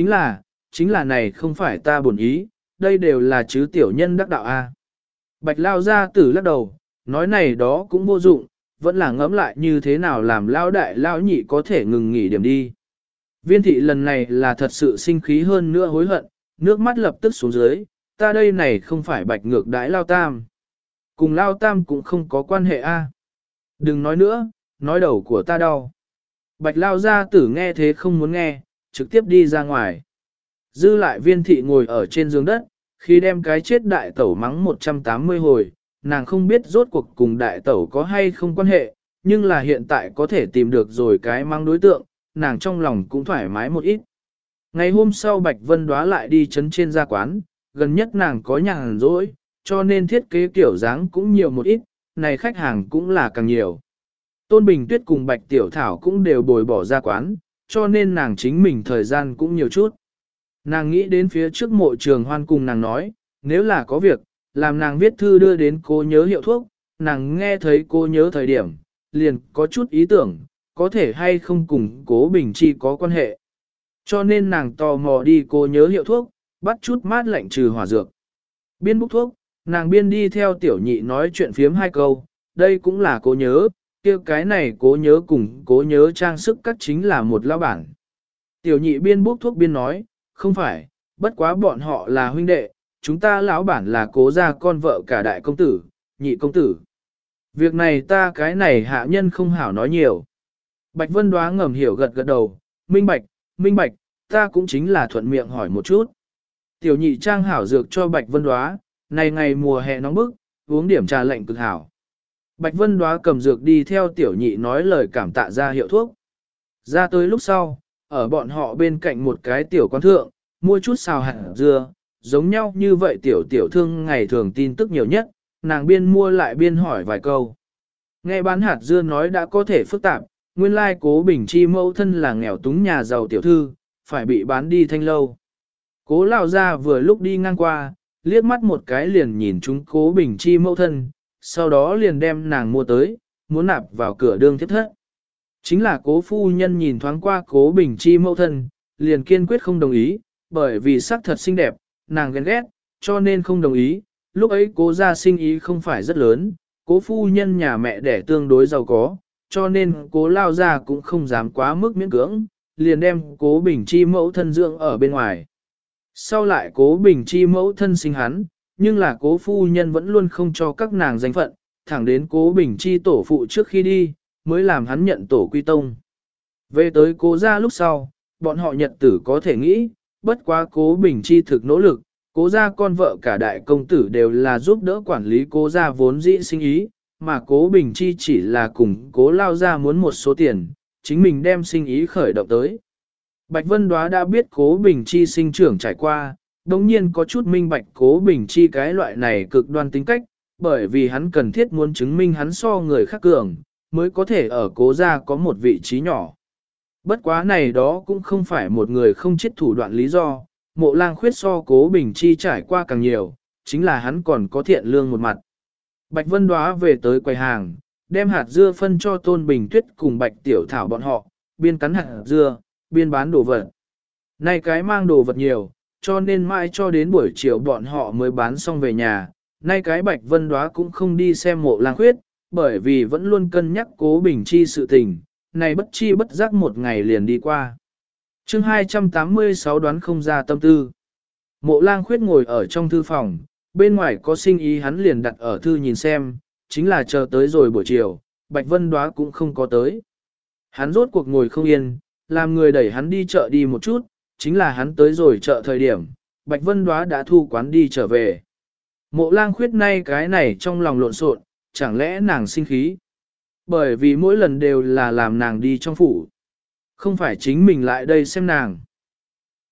[SPEAKER 1] chính là này không phải ta bổn ý, đây đều là chứ tiểu nhân đắc đạo a. Bạch Lao Gia Tử lắc đầu, nói này đó cũng vô dụng, vẫn là ngẫm lại như thế nào làm Lao đại Lao nhị có thể ngừng nghỉ điểm đi. Viên thị lần này là thật sự sinh khí hơn nữa hối hận, nước mắt lập tức xuống dưới, ta đây này không phải bạch ngược đãi Lao Tam. Cùng Lao Tam cũng không có quan hệ a. Đừng nói nữa, nói đầu của ta đau. Bạch lao gia tử nghe thế không muốn nghe, trực tiếp đi ra ngoài. Dư lại viên thị ngồi ở trên giường đất, khi đem cái chết đại tẩu mắng 180 hồi, nàng không biết rốt cuộc cùng đại tẩu có hay không quan hệ, nhưng là hiện tại có thể tìm được rồi cái mắng đối tượng, nàng trong lòng cũng thoải mái một ít. Ngày hôm sau Bạch Vân Đóa lại đi chấn trên gia quán, gần nhất nàng có nhàn rỗi, cho nên thiết kế kiểu dáng cũng nhiều một ít, này khách hàng cũng là càng nhiều. Tôn Bình Tuyết cùng Bạch Tiểu Thảo cũng đều bồi bỏ ra quán, cho nên nàng chính mình thời gian cũng nhiều chút. Nàng nghĩ đến phía trước mộ trường hoan cùng nàng nói, nếu là có việc, làm nàng viết thư đưa đến cô nhớ hiệu thuốc, nàng nghe thấy cô nhớ thời điểm, liền có chút ý tưởng, có thể hay không cùng cố Bình Chi có quan hệ. Cho nên nàng tò mò đi cô nhớ hiệu thuốc, bắt chút mát lạnh trừ hỏa dược. Biên bút thuốc, nàng biên đi theo tiểu nhị nói chuyện phiếm hai câu, đây cũng là cố nhớ, kia cái này cố nhớ cùng cố nhớ trang sức các chính là một lao bản. Tiểu nhị biên bút thuốc biên nói, không phải, bất quá bọn họ là huynh đệ, chúng ta lão bản là cố gia con vợ cả đại công tử, nhị công tử. Việc này ta cái này hạ nhân không hảo nói nhiều. Bạch Vân Đóa ngầm hiểu gật gật đầu, minh bạch, ta cũng chính là thuận miệng hỏi một chút. Tiểu nhị trang hảo dược cho Bạch Vân Đóa, này ngày mùa hè nóng bức, uống điểm trà lạnh cực hảo. Bạch Vân Đóa cầm dược đi theo tiểu nhị nói lời cảm tạ ra hiệu thuốc. Ra tới lúc sau, ở bọn họ bên cạnh một cái tiểu quán thượng, mua chút xào hạt dưa, giống nhau như vậy tiểu thương ngày thường tin tức nhiều nhất, nàng biên mua lại biên hỏi vài câu. Nghe bán hạt dưa nói đã có thể phức tạp, nguyên lai cố Bình Chi mẫu thân là nghèo túng nhà giàu tiểu thư, phải bị bán đi thanh lâu. Cố lão gia vừa lúc đi ngang qua, liếc mắt một cái liền nhìn chúng cố Bình Chi mẫu thân, sau đó liền đem nàng mua tới, muốn nạp vào cửa đương thiết thất. Chính là cố phu nhân nhìn thoáng qua cố Bình Chi mẫu thân, liền kiên quyết không đồng ý, bởi vì sắc thật xinh đẹp, nàng ghen ghét, cho nên không đồng ý. Lúc ấy cố gia sinh ý không phải rất lớn, cố phu nhân nhà mẹ đẻ tương đối giàu có, cho nên cố lao gia cũng không dám quá mức miễn cưỡng, liền đem cố Bình Chi mẫu thân dưỡng ở bên ngoài. Sau lại cố Bình Chi mẫu thân sinh hắn, nhưng là cố phu nhân vẫn luôn không cho các nàng danh phận, thẳng đến cố Bình Chi tổ phụ trước khi đi, mới làm hắn nhận tổ quy tông. Về tới cố gia lúc sau, bọn họ nhật tử có thể nghĩ, bất quá cố Bình Chi thực nỗ lực, cố gia con vợ cả đại công tử đều là giúp đỡ quản lý cố gia vốn dĩ sinh ý, mà cố Bình Chi chỉ là cùng cố lao gia muốn một số tiền, chính mình đem sinh ý khởi động tới. Bạch Vân Đóa đã biết cố Bình Chi sinh trưởng trải qua, đồng nhiên có chút minh bạch cố Bình Chi cái loại này cực đoan tính cách, bởi vì hắn cần thiết muốn chứng minh hắn so người khác cường, mới có thể ở cố gia có một vị trí nhỏ. Bất quá này đó cũng không phải một người không chết thủ đoạn lý do, Mộ Lang Khuyết so cố Bình Chi trải qua càng nhiều, chính là hắn còn có thiện lương một mặt. Bạch Vân Đóa về tới quầy hàng, đem hạt dưa phân cho Tôn Bình Tuyết cùng Bạch Tiểu Thảo bọn họ, biên cắn hạt dưa, biên bán đồ vật. Nay cái mang đồ vật nhiều, cho nên mãi cho đến buổi chiều bọn họ mới bán xong về nhà. Nay cái Bạch Vân Đóa cũng không đi xem Mộ Lang Khuyết, bởi vì vẫn luôn cân nhắc cố Bình Chi sự tình, này bất chi bất giác một ngày liền đi qua. Chương 286 đoán không ra tâm tư. Mộ Lang Khuyết ngồi ở trong thư phòng, bên ngoài có sinh ý hắn liền đặt ở thư nhìn xem, chính là chờ tới rồi buổi chiều, Bạch Vân Đóa cũng không có tới. Hắn rốt cuộc ngồi không yên, làm người đẩy hắn đi chợ đi một chút, chính là hắn tới rồi chợ thời điểm, Bạch Vân Đóa đã thu quán đi trở về. Mộ Lang Khuyết nay cái này trong lòng lộn xộn, chẳng lẽ nàng sinh khí? Bởi vì mỗi lần đều là làm nàng đi trong phủ. Không phải chính mình lại đây xem nàng.